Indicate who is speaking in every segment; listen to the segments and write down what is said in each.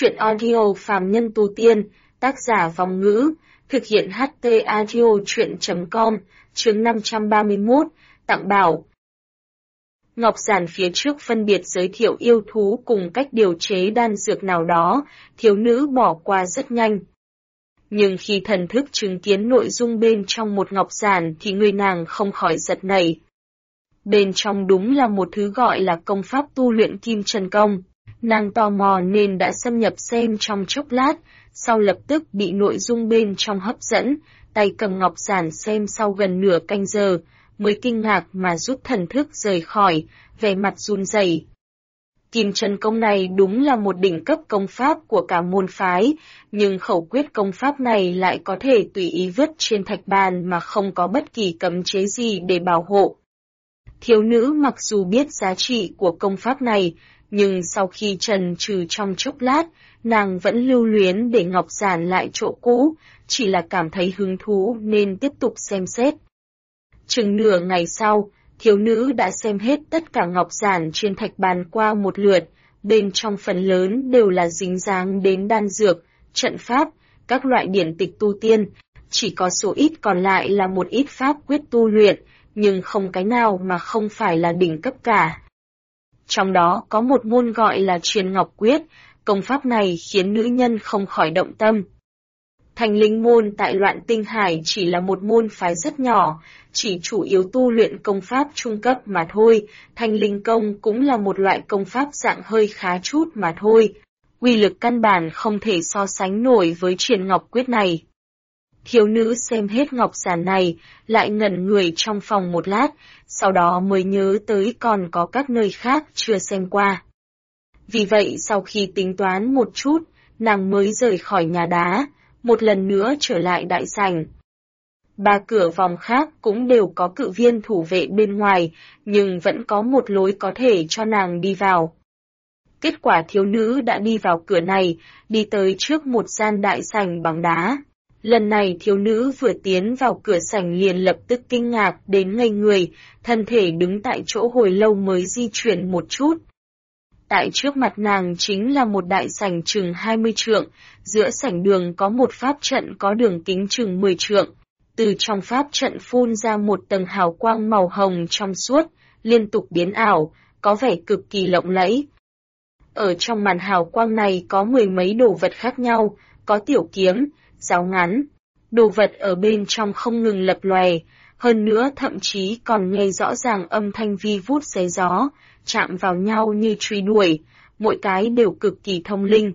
Speaker 1: Truyện audio phàm nhân tu tiên, tác giả Vong Ngữ, thực hiện HT audio truyện.com, chương 531, tặng bảo. Ngọc giản phía trước phân biệt giới thiệu yêu thú cùng cách điều chế đan dược nào đó, thiếu nữ bỏ qua rất nhanh. Nhưng khi thần thức chứng kiến nội dung bên trong một ngọc giản thì người nàng không khỏi giật nảy. Bên trong đúng là một thứ gọi là công pháp tu luyện kim chân công. Nàng tò mò nên đã xâm nhập xem trong chốc lát, sau lập tức bị nội dung bên trong hấp dẫn, tay cầm ngọc giản xem sau gần nửa canh giờ, mới kinh ngạc mà rút thần thức rời khỏi, vẻ mặt run rẩy. Kim chân công này đúng là một đỉnh cấp công pháp của cả môn phái, nhưng khẩu quyết công pháp này lại có thể tùy ý vứt trên thạch bàn mà không có bất kỳ cấm chế gì để bảo hộ. Thiếu nữ mặc dù biết giá trị của công pháp này, nhưng sau khi trần trừ trong chốc lát, nàng vẫn lưu luyến để ngọc giản lại chỗ cũ, chỉ là cảm thấy hứng thú nên tiếp tục xem xét. Chừng nửa ngày sau, thiếu nữ đã xem hết tất cả ngọc giản trên thạch bàn qua một lượt, bên trong phần lớn đều là dính dáng đến đan dược, trận pháp, các loại điển tịch tu tiên, chỉ có số ít còn lại là một ít pháp quyết tu luyện, nhưng không cái nào mà không phải là đỉnh cấp cả. Trong đó có một môn gọi là Truyền Ngọc Quyết, công pháp này khiến nữ nhân không khỏi động tâm. Thanh Linh môn tại Loạn Tinh Hải chỉ là một môn phái rất nhỏ, chỉ chủ yếu tu luyện công pháp trung cấp mà thôi, Thanh Linh công cũng là một loại công pháp dạng hơi khá chút mà thôi, uy lực căn bản không thể so sánh nổi với Truyền Ngọc Quyết này. Thiếu nữ xem hết ngọc giản này, lại ngẩn người trong phòng một lát, sau đó mới nhớ tới còn có các nơi khác chưa xem qua. Vì vậy sau khi tính toán một chút, nàng mới rời khỏi nhà đá, một lần nữa trở lại đại sảnh. Ba cửa vòng khác cũng đều có cự viên thủ vệ bên ngoài, nhưng vẫn có một lối có thể cho nàng đi vào. Kết quả thiếu nữ đã đi vào cửa này, đi tới trước một gian đại sảnh bằng đá. Lần này thiếu nữ vừa tiến vào cửa sảnh liền lập tức kinh ngạc đến ngây người, thân thể đứng tại chỗ hồi lâu mới di chuyển một chút. Tại trước mặt nàng chính là một đại sảnh chừng 20 trượng, giữa sảnh đường có một pháp trận có đường kính chừng 10 trượng. Từ trong pháp trận phun ra một tầng hào quang màu hồng trong suốt, liên tục biến ảo, có vẻ cực kỳ lộng lẫy. Ở trong màn hào quang này có mười mấy đồ vật khác nhau, có tiểu kiếm, giáo ngắn, đồ vật ở bên trong không ngừng lập lòe, hơn nữa thậm chí còn nghe rõ ràng âm thanh vi vút xé gió, chạm vào nhau như truy đuổi, mỗi cái đều cực kỳ thông linh.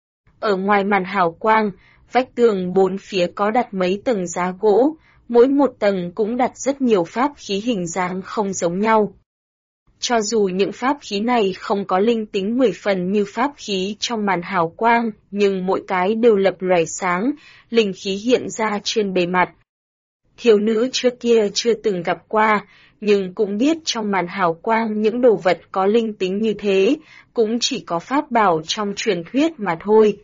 Speaker 1: Ở ngoài màn hào quang, vách tường bốn phía có đặt mấy tầng giá gỗ, mỗi một tầng cũng đặt rất nhiều pháp khí hình dáng không giống nhau. Cho dù những pháp khí này không có linh tính 10 phần như pháp khí trong màn hào quang, nhưng mỗi cái đều lập lòe sáng, linh khí hiện ra trên bề mặt. Thiếu nữ trước kia chưa từng gặp qua, nhưng cũng biết trong màn hào quang những đồ vật có linh tính như thế, cũng chỉ có pháp bảo trong truyền thuyết mà thôi.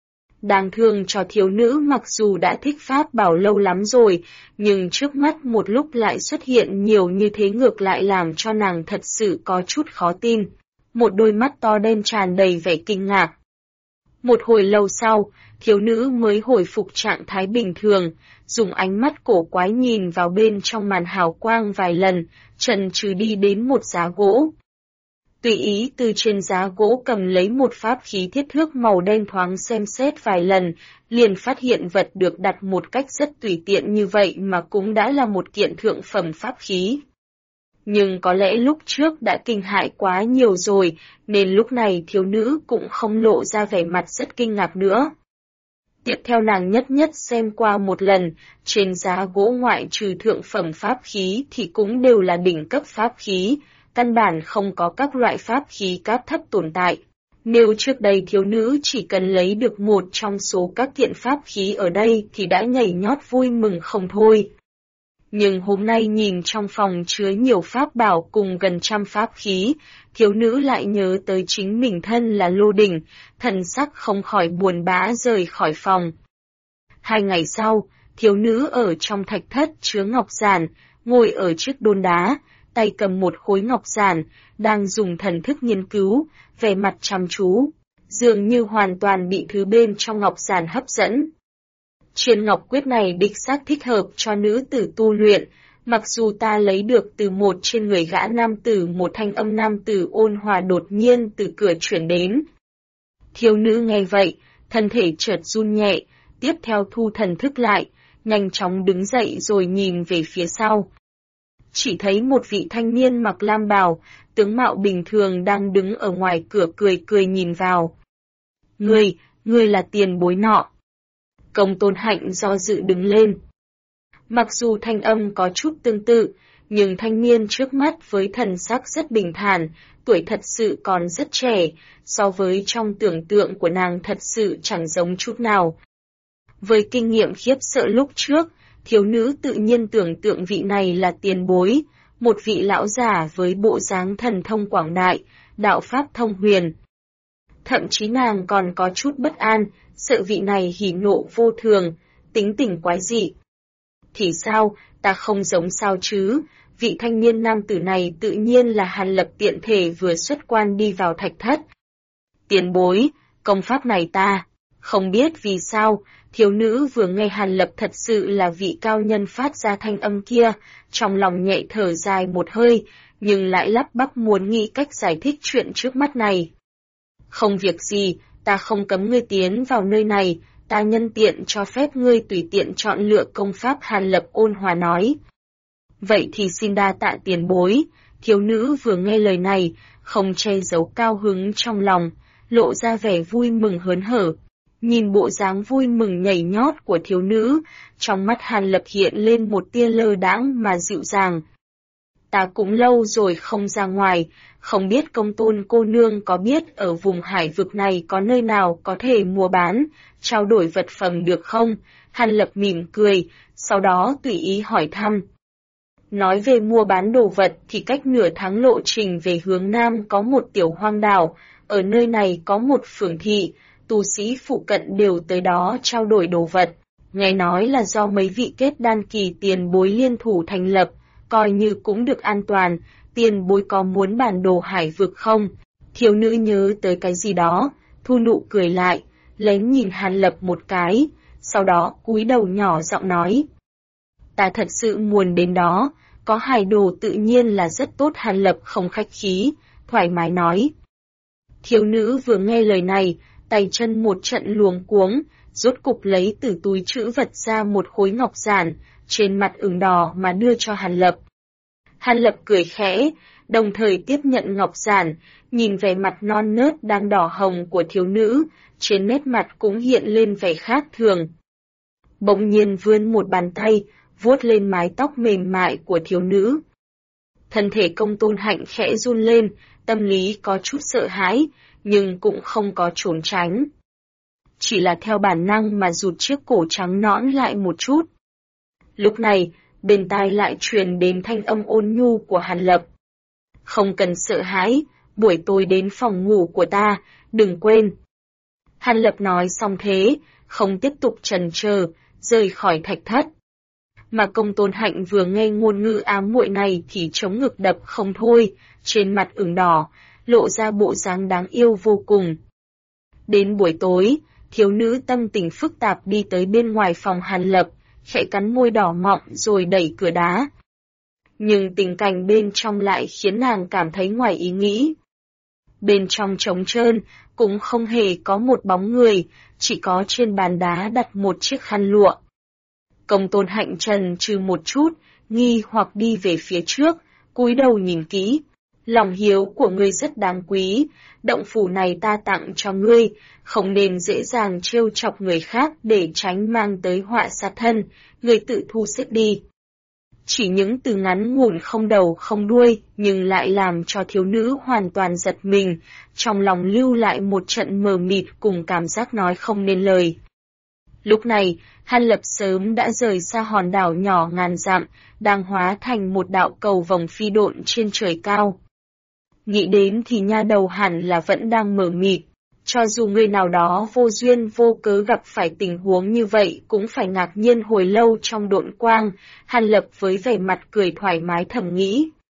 Speaker 1: Đáng thương cho thiếu nữ mặc dù đã thích pháp bảo lâu lắm rồi, nhưng trước mắt một lúc lại xuất hiện nhiều như thế ngược lại làm cho nàng thật sự có chút khó tin. Một đôi mắt to đen tràn đầy vẻ kinh ngạc. Một hồi lâu sau, thiếu nữ mới hồi phục trạng thái bình thường, dùng ánh mắt cổ quái nhìn vào bên trong màn hào quang vài lần, chần chừ đi đến một giá gỗ. Tùy ý từ trên giá gỗ cầm lấy một pháp khí thiết thước màu đen thoáng xem xét vài lần, liền phát hiện vật được đặt một cách rất tùy tiện như vậy mà cũng đã là một kiện thượng phẩm pháp khí. Nhưng có lẽ lúc trước đã kinh hãi quá nhiều rồi, nên lúc này thiếu nữ cũng không lộ ra vẻ mặt rất kinh ngạc nữa. Tiếp theo nàng nhất nhất xem qua một lần, trên giá gỗ ngoại trừ thượng phẩm pháp khí thì cũng đều là đỉnh cấp pháp khí, căn bản không có các loại pháp khí cấp thấp tồn tại. Nếu trước đây thiếu nữ chỉ cần lấy được một trong số các kiện pháp khí ở đây thì đã nhảy nhót vui mừng không thôi. Nhưng hôm nay nhìn trong phòng chứa nhiều pháp bảo cùng gần trăm pháp khí, thiếu nữ lại nhớ tới chính mình thân là Lô Đỉnh, thần sắc không khỏi buồn bã rời khỏi phòng. 2 ngày sau, thiếu nữ ở trong thạch thất chứa ngọc giản, ngồi ở chiếc đôn đá, tay cầm một khối ngọc giản, đang dùng thần thức nghiên cứu, vẻ mặt chăm chú. dường như hoàn toàn bị thứ bên trong ngọc giản hấp dẫn. Triền ngọc quyết này đích xác thích hợp cho nữ tử tu luyện, mặc dù ta lấy được từ một trên người gã nam tử, một thanh âm nam tử ôn hòa đột nhiên từ cửa chuyển đến. Thiếu nữ nghe vậy, thân thể chợt run nhẹ, tiếp theo thu thần thức lại, nhanh chóng đứng dậy rồi nhìn về phía sau. Chỉ thấy một vị thanh niên mặc lam bào, tướng mạo bình thường đang đứng ở ngoài cửa cười cười nhìn vào. Ngươi là tiền bối nọ. Công Tôn Hạnh do dự đứng lên. Mặc dù thanh âm có chút tương tự, nhưng thanh niên trước mắt với thần sắc rất bình thản, tuổi thật sự còn rất trẻ, so với trong tưởng tượng của nàng thật sự chẳng giống chút nào. Với kinh nghiệm khiếp sợ lúc trước, thiếu nữ tự nhiên tưởng tượng vị này là tiền bối, một vị lão giả với bộ dáng thần thông quảng đại, đạo pháp thông huyền. Thậm chí nàng còn có chút bất an, sợ vị này hỉ nộ vô thường, tính tình quái dị. Thì sao, ta không giống sao chứ, vị thanh niên nam tử này tự nhiên là Hàn Lập tiện thể vừa xuất quan đi vào thạch thất. Tiền bối, công pháp này ta, không biết vì sao, thiếu nữ vừa nghe Hàn Lập thật sự là vị cao nhân phát ra thanh âm kia, trong lòng nhẹ thở dài một hơi, nhưng lại lắp bắp muốn nghĩ cách giải thích chuyện trước mắt này. Không việc gì, ta không cấm ngươi tiến vào nơi này, ta nhân tiện cho phép ngươi tùy tiện chọn lựa công pháp, Hàn Lập ôn hòa nói. Vậy thì xin đa tạ tiền bối, thiếu nữ vừa nghe lời này, không che giấu cao hứng trong lòng, lộ ra vẻ vui mừng hớn hở. Nhìn bộ dáng vui mừng nhảy nhót của thiếu nữ, trong mắt Hàn Lập hiện lên một tia lơ đãng mà dịu dàng. Ta cũng lâu rồi không ra ngoài, không biết Công Tôn cô nương có biết ở vùng hải vực này có nơi nào có thể mua bán, trao đổi vật phẩm được không? Hàn Lập mỉm cười, sau đó tùy ý hỏi thăm. Nói về mua bán đồ vật thì cách nửa tháng lộ trình về hướng Nam có một tiểu hoang đảo, ở nơi này có một phường thị, tu sĩ phụ cận đều tới đó trao đổi đồ vật. Nghe nói là do mấy vị kết đan kỳ tiền bối liên thủ thành lập, coi như cũng được an toàn, tiền bối có muốn bản đồ hải vực không? Thiếu nữ nhớ tới cái gì đó, thu nụ cười lại, lén nhìn Hàn Lập một cái, sau đó cúi đầu nhỏ giọng nói. Ta thật sự muốn đến đó, có hải đồ tự nhiên là rất tốt. Hàn Lập không khách khí, thoải mái nói. Thiếu nữ vừa nghe lời này, tay chân một trận luống cuống, rốt cục lấy từ túi trữ vật ra một khối ngọc giản, trên mặt ửng đỏ mà đưa cho Hàn Lập. Hàn Lập cười khẽ, đồng thời tiếp nhận ngọc giản, nhìn vẻ mặt non nớt đang đỏ hồng của thiếu nữ, trên nét mặt cũng hiện lên vẻ khác thường. Bỗng nhiên vươn một bàn tay, vuốt lên mái tóc mềm mại của thiếu nữ. Thân thể Công Tôn Hạnh khẽ run lên, tâm lý có chút sợ hãi, nhưng cũng không có trốn tránh. Chỉ là theo bản năng mà rụt chiếc cổ trắng nõn lại một chút. Lúc này, bên tai lại truyền đến thanh âm ôn nhu của Hàn Lập. Không cần sợ hãi, buổi tối đến phòng ngủ của ta, đừng quên. Hàn Lập nói xong thế, không tiếp tục chần chờ, rời khỏi thạch thất. Mà Công Tôn Hạnh vừa nghe ngôn ngữ ám muội này thì chống ngực đập không thôi, trên mặt ửng đỏ, lộ ra bộ dáng đáng yêu vô cùng. Đến buổi tối, thiếu nữ tâm tình phức tạp đi tới bên ngoài phòng Hàn Lập, khẽ cắn môi đỏ mọng rồi đẩy cửa đá. Nhưng tình cảnh bên trong lại khiến nàng cảm thấy ngoài ý nghĩ. Bên trong trống trơn, cũng không hề có một bóng người, chỉ có trên bàn đá đặt một chiếc khăn lụa. Công Tôn Hạnh trần trừ một chút, nghi hoặc đi về phía trước, cúi đầu nhìn kỹ. Lòng hiếu của ngươi rất đáng quý, động phủ này ta tặng cho ngươi, không nên dễ dàng trêu chọc người khác để tránh mang tới họa sát thân, ngươi tự thu xếp đi. Chỉ những từ ngắn ngủn không đầu không đuôi, nhưng lại làm cho thiếu nữ hoàn toàn giật mình, trong lòng lưu lại một trận mờ mịt cùng cảm giác nói không nên lời. Lúc này, Hàn Lập sớm đã rời xa hòn đảo nhỏ ngàn dặm, đang hóa thành một đạo cầu vòng phi độn trên trời cao. Nghĩ đến thì nha đầu hẳn là vẫn đang mờ mịt, cho dù người nào đó vô duyên vô cớ gặp phải tình huống như vậy cũng phải ngạc nhiên hồi lâu trong độn quang, Hàn Lập với vẻ mặt cười thoải mái thầm nghĩ.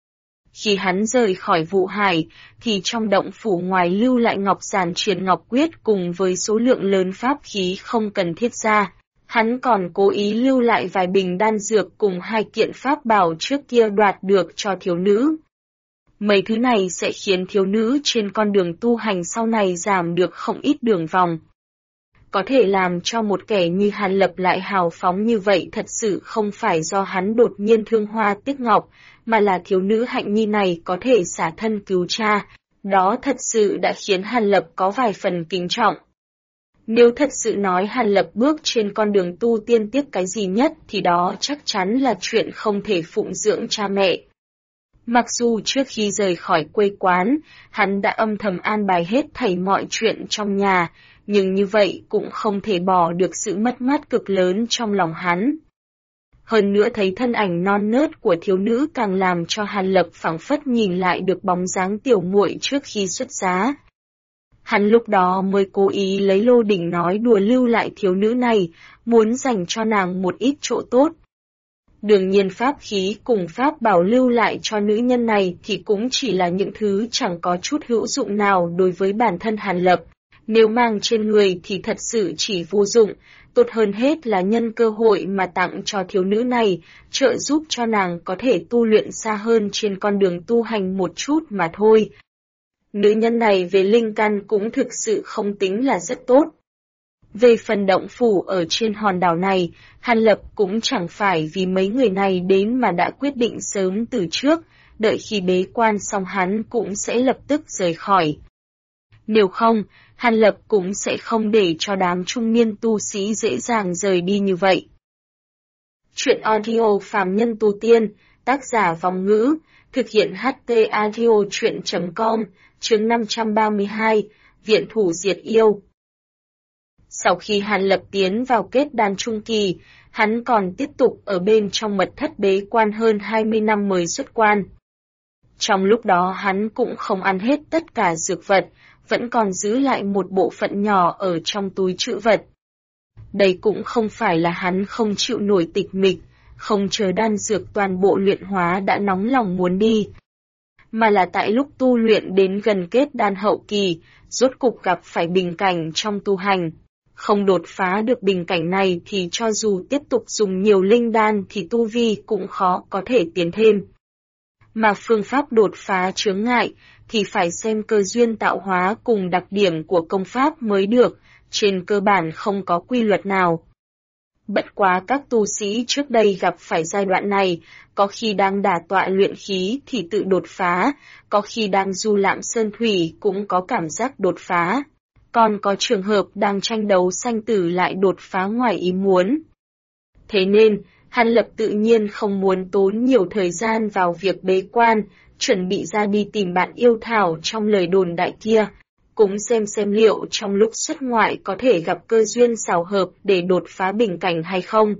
Speaker 1: Khi hắn rời khỏi Vụ Hải, thì trong động phủ ngoài lưu lại ngọc giản triệt ngọc quyết cùng với số lượng lớn pháp khí không cần thiết ra. Hắn còn cố ý lưu lại vài bình đan dược cùng 2 kiện pháp bảo trước kia đoạt được cho thiếu nữ. Mấy thứ này sẽ khiến thiếu nữ trên con đường tu hành sau này giảm được không ít đường vòng. Có thể làm cho một kẻ như Hàn Lập lại hào phóng như vậy thật sự không phải do hắn đột nhiên thương hoa tiếc ngọc, mà là thiếu nữ Hạnh Nhi này có thể xả thân cứu cha. Đó thật sự đã khiến Hàn Lập có vài phần kính trọng. Nếu thật sự nói Hàn Lập bước trên con đường tu tiên tiếc cái gì nhất thì đó chắc chắn là chuyện không thể phụng dưỡng cha mẹ. Mặc dù trước khi rời khỏi quê quán, hắn đã âm thầm an bài hết thảy mọi chuyện trong nhà, nhưng như vậy cũng không thể bỏ được sự mất mát cực lớn trong lòng hắn. Hơn nữa thấy thân ảnh non nớt của thiếu nữ càng làm cho Hàn Lập phảng phất nhìn lại được bóng dáng tiểu muội trước khi xuất giá. Hắn lúc đó mới cố ý lấy Lô Đỉnh nói đùa lưu lại thiếu nữ này, muốn dành cho nàng một ít chỗ tốt. Đương nhiên pháp khí cùng pháp bảo lưu lại cho nữ nhân này thì cũng chỉ là những thứ chẳng có chút hữu dụng nào đối với bản thân Hàn Lập. Nếu mang trên người thì thật sự chỉ vô dụng, tốt hơn hết là nhân cơ hội mà tặng cho thiếu nữ này, trợ giúp cho nàng có thể tu luyện xa hơn trên con đường tu hành một chút mà thôi. Nữ nhân này về linh căn cũng thực sự không tính là rất tốt. Về phần động phủ ở trên hòn đảo này, Hàn Lập cũng chẳng phải vì mấy người này đến mà đã quyết định sớm từ trước, đợi khi bế quan xong hắn cũng sẽ lập tức rời khỏi. Nếu không, Hàn Lập cũng sẽ không để cho đám trung niên tu sĩ dễ dàng rời đi như vậy. Chuyện audio phàm nhân tu tiên, tác giả Vong Ngữ, thực hiện HT audio chuyện.com, chương 532, Viện thủ diệt yêu. Sau khi Hàn Lập tiến vào kết đan trung kỳ, hắn còn tiếp tục ở bên trong mật thất bế quan hơn 20 năm mới xuất quan. Trong lúc đó hắn cũng không ăn hết tất cả dược vật, vẫn còn giữ lại một bộ phận nhỏ ở trong túi trữ vật. Đây cũng không phải là hắn không chịu nổi tịch mịch, không chờ đan dược toàn bộ luyện hóa đã nóng lòng muốn đi, mà là tại lúc tu luyện đến gần kết đan hậu kỳ, rốt cục gặp phải bình cảnh trong tu hành. Không đột phá được bình cảnh này thì cho dù tiếp tục dùng nhiều linh đan thì tu vi cũng khó có thể tiến thêm. Mà phương pháp đột phá chướng ngại thì phải xem cơ duyên tạo hóa cùng đặc điểm của công pháp mới được, trên cơ bản không có quy luật nào. Bất quá các tu sĩ trước đây gặp phải giai đoạn này, có khi đang đả tọa luyện khí thì tự đột phá, có khi đang du lạm sơn thủy cũng có cảm giác đột phá. Còn có trường hợp đang tranh đấu sanh tử lại đột phá ngoài ý muốn. Thế nên, Hàn Lập tự nhiên không muốn tốn nhiều thời gian vào việc bế quan, chuẩn bị ra đi tìm bạn yêu thảo trong lời đồn đại kia, cũng xem liệu trong lúc xuất ngoại có thể gặp cơ duyên xảo hợp để đột phá bình cảnh hay không.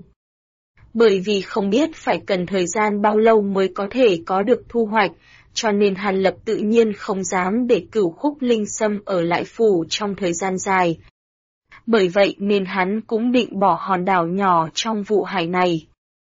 Speaker 1: Bởi vì không biết phải cần thời gian bao lâu mới có thể có được thu hoạch, cho nên Hàn Lập tự nhiên không dám để Cửu Khúc Linh Sâm ở lại phủ trong thời gian dài. Bởi vậy nên hắn cũng định bỏ hòn đảo nhỏ trong Vụ Hải này.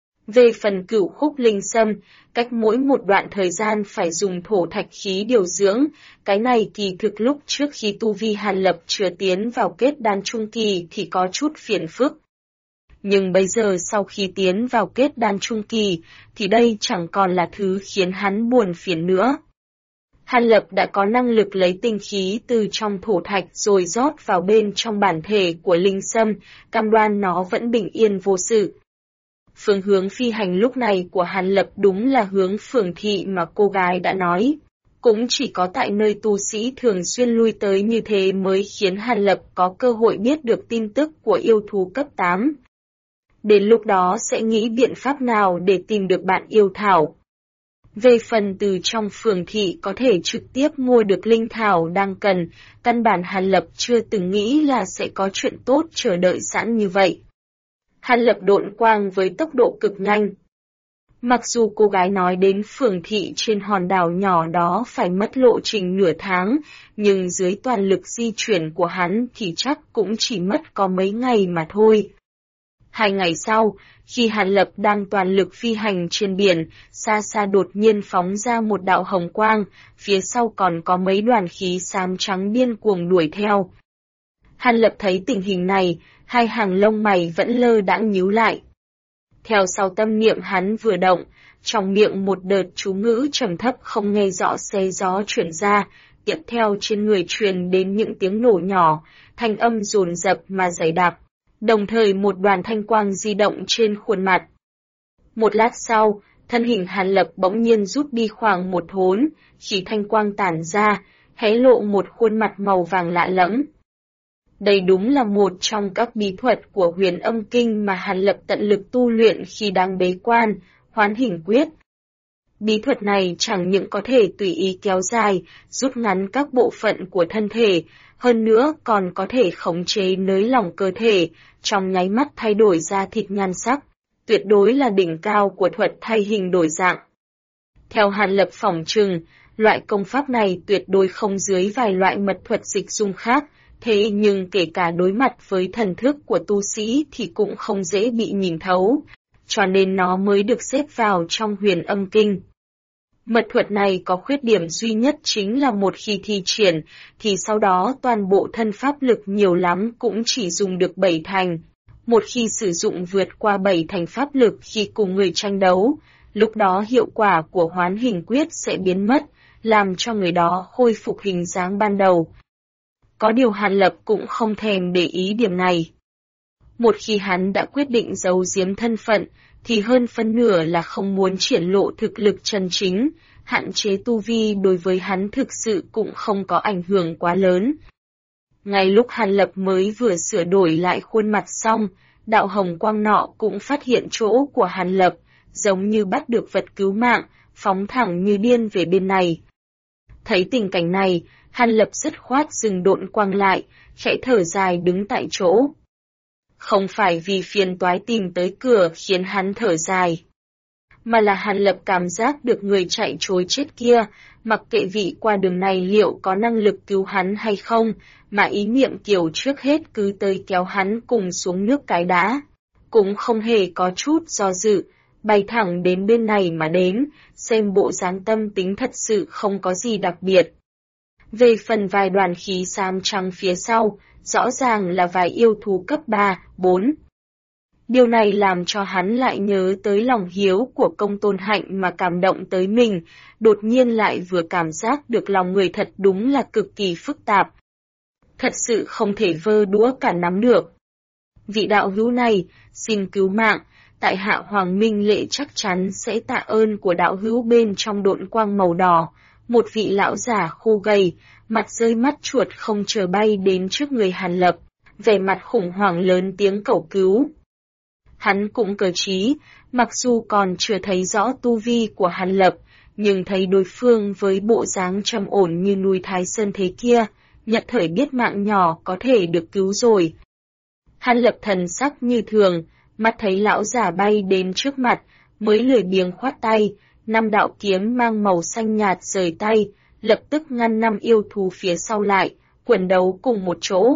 Speaker 1: Về phần Cửu Khúc Linh Sâm, cách mỗi một đoạn thời gian phải dùng thổ thạch khí điều dưỡng, cái này kỳ thực lúc trước khi tu vi Hàn Lập chưa tiến vào kết đan trung kỳ thì có chút phiền phức. Nhưng bây giờ sau khi tiến vào kết đan trung kỳ, thì đây chẳng còn là thứ khiến hắn buồn phiền nữa. Hàn Lập đã có năng lực lấy tinh khí từ trong thổ thạch rồi rót vào bên trong bản thể của linh sâm, cam đoan nó vẫn bình yên vô sự. Phương hướng phi hành lúc này của Hàn Lập đúng là hướng phường thị mà cô gái đã nói. Cũng chỉ có tại nơi tu sĩ thường xuyên lui tới như thế mới khiến Hàn Lập có cơ hội biết được tin tức của yêu thú cấp 8. Đến lúc đó sẽ nghĩ biện pháp nào để tìm được bạn yêu thảo. Về phần từ trong phường thị có thể trực tiếp mua được linh thảo đang cần, căn bản Hàn Lập chưa từng nghĩ là sẽ có chuyện tốt chờ đợi sẵn như vậy. Hàn Lập độn quang với tốc độ cực nhanh. Mặc dù cô gái nói đến phường thị trên hòn đảo nhỏ đó phải mất lộ trình nửa tháng, nhưng dưới toàn lực di chuyển của hắn thì chắc cũng chỉ mất có mấy ngày mà thôi. 2 ngày sau, khi Hàn Lập đang toàn lực phi hành trên biển, xa xa đột nhiên phóng ra một đạo hồng quang, phía sau còn có mấy đoàn khí xám trắng điên cuồng đuổi theo. Hàn Lập thấy tình hình này, hai hàng lông mày vẫn lơ đãng nhíu lại. Theo sau tâm niệm hắn vừa động, trong miệng một đợt chú ngữ trầm thấp không nghe rõ xé gió chuyển ra, tiếp theo trên người truyền đến những tiếng nổ nhỏ, thanh âm dồn dập mà dày đặc. Đồng thời một đoàn thanh quang di động trên khuôn mặt. Một lát sau, thân hình Hàn Lập bỗng nhiên rút đi khoảng một thốn, khi thanh quang tản ra, hé lộ một khuôn mặt màu vàng lạ lẫm. Đây đúng là một trong các bí thuật của Huyền Âm Kinh mà Hàn Lập tận lực tu luyện khi đang bế quan, Hoán Hình Quyết. Bí thuật này chẳng những có thể tùy ý kéo dài, rút ngắn các bộ phận của thân thể, hơn nữa còn có thể khống chế nới lỏng cơ thể, trong nháy mắt thay đổi da thịt nhan sắc, tuyệt đối là đỉnh cao của thuật thay hình đổi dạng. Theo Hàn Lập phỏng chừng, loại công pháp này tuyệt đối không dưới vài loại mật thuật dịch dung khác, thế nhưng kể cả đối mặt với thần thức của tu sĩ thì cũng không dễ bị nhìn thấu, cho nên nó mới được xếp vào trong Huyền Âm Kinh. Mật thuật này có khuyết điểm duy nhất chính là một khi thi triển, thì sau đó toàn bộ thân pháp lực nhiều lắm cũng chỉ dùng được 7 thành. Một khi sử dụng vượt qua 7 thành pháp lực khi cùng người tranh đấu, lúc đó hiệu quả của Hoán Hình Quyết sẽ biến mất, làm cho người đó khôi phục hình dáng ban đầu. Có điều Hàn Lập cũng không thèm để ý điểm này. Một khi hắn đã quyết định giấu giếm thân phận, thì hơn phân nửa là không muốn triển lộ thực lực chân chính, hạn chế tu vi đối với hắn thực sự cũng không có ảnh hưởng quá lớn. Ngay lúc Hàn Lập mới vừa sửa đổi lại khuôn mặt xong, đạo hồng quang nọ cũng phát hiện chỗ của Hàn Lập, giống như bắt được vật cứu mạng, phóng thẳng như điên về bên này. Thấy tình cảnh này, Hàn Lập dứt khoát dừng độn quang lại, khẽ thở dài đứng tại chỗ. Không phải vì phiền toái tìm tới cửa khiến hắn thở dài, mà là Hàn Lập cảm giác được người chạy trối chết kia, mặc kệ vị qua đường này liệu có năng lực cứu hắn hay không, mà ý niệm kiểu trước hết cứ tới kéo hắn cùng xuống nước cái đã. Cũng không hề có chút do dự, bay thẳng đến bên này mà đến, xem bộ dáng tâm tính thật sự không có gì đặc biệt. Về phần vài đoàn khí xám trắng phía sau, rõ ràng là vài yêu thú cấp 3, 4. Điều này làm cho hắn lại nhớ tới lòng hiếu của Công Tôn Hạnh mà cảm động tới mình, đột nhiên lại vừa cảm giác được lòng người thật đúng là cực kỳ phức tạp. Thật sự không thể vơ đũa cả nắm được. Vị đạo hữu này, xin cứu mạng, tại hạ Hoàng Minh Lệ chắc chắn sẽ tạ ơn của đạo hữu bên trong độn quang màu đỏ. Một vị lão giả khô gầy, mặt rơi mắt chuột không chờ bay đến trước người Hàn Lập, vẻ mặt khủng hoảng lớn tiếng cầu cứu. Hắn cũng cờ trí, mặc dù còn chưa thấy rõ tu vi của Hàn Lập, nhưng thấy đối phương với bộ dáng trầm ổn như núi Thái Sơn thế kia, nhận thời biết mạng nhỏ có thể được cứu rồi. Hàn Lập thần sắc như thường, mắt thấy lão giả bay đến trước mặt, mới lười biếng khoát tay, 5 đạo kiếm mang màu xanh nhạt rời tay, lập tức ngăn 5 yêu thú phía sau lại, quần đấu cùng một chỗ.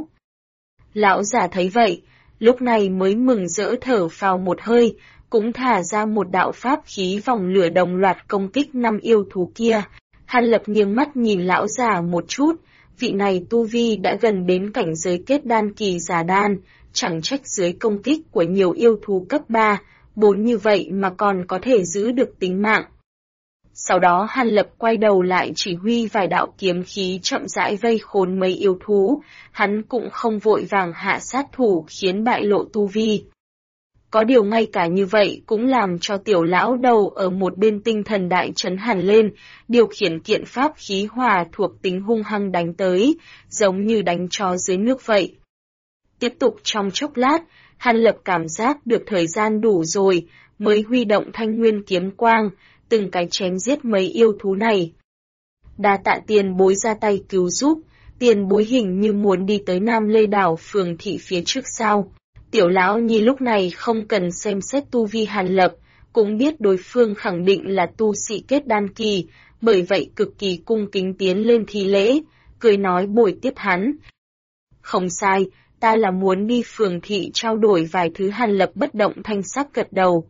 Speaker 1: Lão giả thấy vậy, lúc này mới mừng rỡ thở phào một hơi, cũng thả ra một đạo pháp khí vòng lửa đồng loạt công kích 5 yêu thú kia. Hàn Lập nghiêng mắt nhìn lão giả một chút, vị này tu vi đã gần đến cảnh giới kết đan kỳ giả đan, chẳng trách dưới công kích của nhiều yêu thú cấp 3, 4 như vậy mà còn có thể giữ được tính mạng. Sau đó Hàn Lập quay đầu lại chỉ huy vài đạo kiếm khí chậm rãi vây khốn mấy yêu thú, hắn cũng không vội vàng hạ sát thủ khiến bại lộ tu vi. Có điều ngay cả như vậy cũng làm cho tiểu lão đầu ở một bên tinh thần đại chấn hẳn lên, điều khiển kiện pháp khí hỏa thuộc tính hung hăng đánh tới, giống như đánh chó dưới nước vậy. Tiếp tục trong chốc lát, Hàn Lập cảm giác được thời gian đủ rồi, mới huy động thanh nguyên kiếm quang, từng cái chém giết mấy yêu thú này. Đa tạ tiền bối ra tay cứu giúp, tiền bối hình như muốn đi tới Nam Lê Đảo phường thị phía trước sao. Tiểu lão nhi lúc này không cần xem xét tu vi Hàn Lập, cũng biết đối phương khẳng định là tu sĩ kết đan kỳ, bởi vậy cực kỳ cung kính tiến lên thi lễ, cười nói bồi tiếp hắn. Không sai, ta là muốn đi phường thị trao đổi vài thứ. Hàn Lập bất động thanh sắc gật đầu.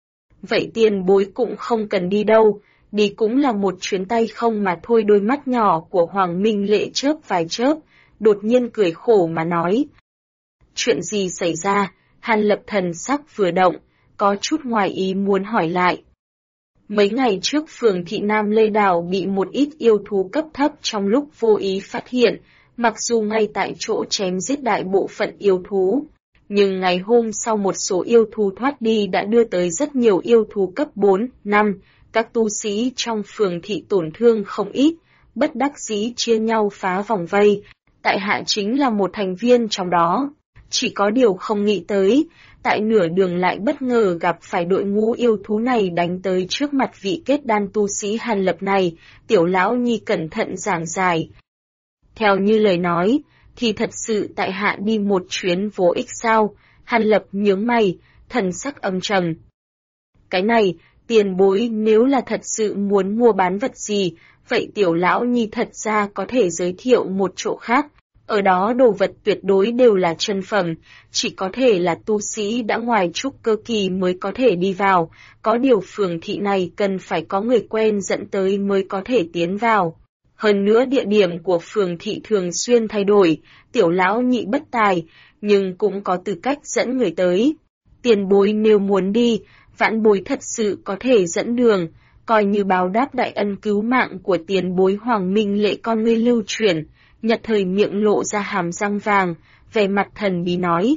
Speaker 1: Vậy tiền bối cũng không cần đi đâu, đi cũng là một chuyến tay không mà thôi. Đôi mắt nhỏ của Hoàng Minh Lễ chớp vài chớp, đột nhiên cười khổ mà nói. Chuyện gì xảy ra? Hàn Lập thần sắc vừa động, có chút ngoài ý muốn hỏi lại. Mấy ngày trước phường thị Nam Lê Đào bị một ít yêu thú cấp thấp trong lúc vô ý phát hiện, mặc dù ngay tại chỗ chém giết đại bộ phận yêu thú, nhưng ngày hôm sau một số yêu thú thoát đi đã đưa tới rất nhiều yêu thú cấp 4, 5, các tu sĩ trong phường thị tổn thương không ít, bất đắc dĩ chia nhau phá vòng vây, tại hạ chính là một thành viên trong đó. Chỉ có điều không nghĩ tới, tại nửa đường lại bất ngờ gặp phải đội ngũ yêu thú này đánh tới trước mặt vị kết đan tu sĩ Hàn Lập này. Tiểu lão nhi cẩn thận giảng giải. Theo như lời nói, thì thật sự tại hạ đi một chuyến vô ích sao? Hàn Lập nhướng mày, thần sắc âm trầm. Cái này, tiền bối nếu là thật sự muốn mua bán vật gì, vậy tiểu lão nhi thật ra có thể giới thiệu một chỗ khác. Ở đó đồ vật tuyệt đối đều là chân phẩm, chỉ có thể là tu sĩ đã ngoài trúc cơ kỳ mới có thể đi vào, có điều phường thị này cần phải có người quen dẫn tới mới có thể tiến vào. Hơn nữa địa điểm của phường thị thường xuyên thay đổi, tiểu lão nhị bất tài, nhưng cũng có tư cách dẫn người tới. Tiền bối nếu muốn đi, vãn bối thật sự có thể dẫn đường, coi như báo đáp đại ân cứu mạng của tiền bối. Hoàng Minh Lễ con ngươi lưu chuyển, Nhật Thời miệng lộ ra hàm răng vàng, vẻ mặt thần bí nói.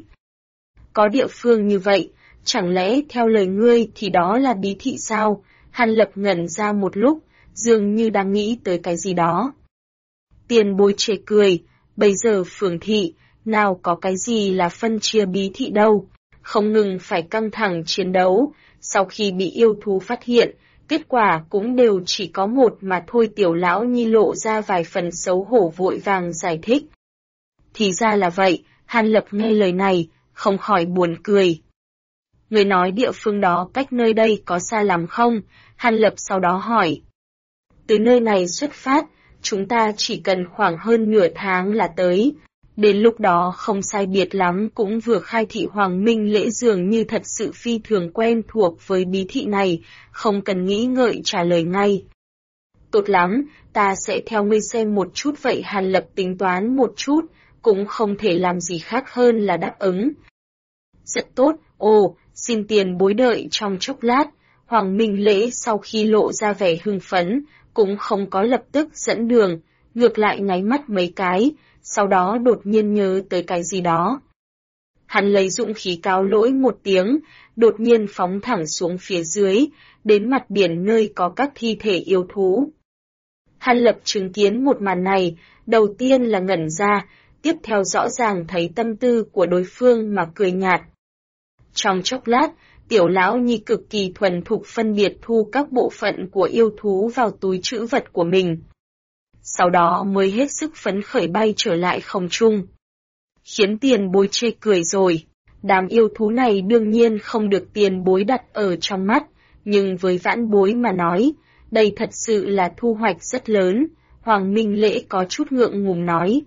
Speaker 1: Có địa phương như vậy, chẳng lẽ theo lời ngươi thì đó là bí thị sao? Hàn Lập ngẩn ra một lúc, dường như đang nghĩ tới cái gì đó. Tiền bối chê cười, bây giờ phường thị, nào có cái gì là phân chia bí thị đâu, không ngừng phải căng thẳng chiến đấu, sau khi bị yêu thú phát hiện, kết quả cũng đều chỉ có một mà thôi. Tiểu lão nhi lộ ra vài phần xấu hổ vội vàng giải thích. Thì ra là vậy, Hàn Lập nghe lời này, không khỏi buồn cười. Người nói địa phương đó cách nơi đây có xa lắm không? Hàn Lập sau đó hỏi. Từ nơi này xuất phát, chúng ta chỉ cần khoảng hơn nửa tháng là tới. Đến lúc đó không sai biệt lắm cũng vừa khai thị. Hoàng Minh Lễ dường như thật sự phi thường quen thuộc với bí thị này, không cần nghĩ ngợi trả lời ngay. Tốt lắm, ta sẽ theo ngươi xem một chút. Vậy Hàn Lập tính toán một chút, cũng không thể làm gì khác hơn là đáp ứng. Rất tốt, xin tiền bối đợi trong chốc lát. Hoàng Minh Lễ sau khi lộ ra vẻ hưng phấn, cũng không có lập tức dẫn đường, ngược lại nháy mắt mấy cái, sau đó đột nhiên nhớ tới cái gì đó. Hắn lấy dũng khí cáo lỗi một tiếng, đột nhiên phóng thẳng xuống phía dưới, đến mặt biển nơi có các thi thể yêu thú. Hàn Lập chứng kiến một màn này, đầu tiên là ngẩn ra, tiếp theo rõ ràng thấy tâm tư của đối phương mà cười nhạt. Trong chốc lát, tiểu lão nhi cực kỳ thuần thục phân biệt thu các bộ phận của yêu thú vào túi trữ vật của mình. Sau đó mới hết sức phấn khởi bay trở lại không trung. Khiến tiền bối chê cười rồi, đám yêu thú này đương nhiên không được tiền bối đặt ở trong mắt, nhưng với vãn bối mà nói, đây thật sự là thu hoạch rất lớn. Hoàng Minh Lễ có chút ngượng ngùng nói.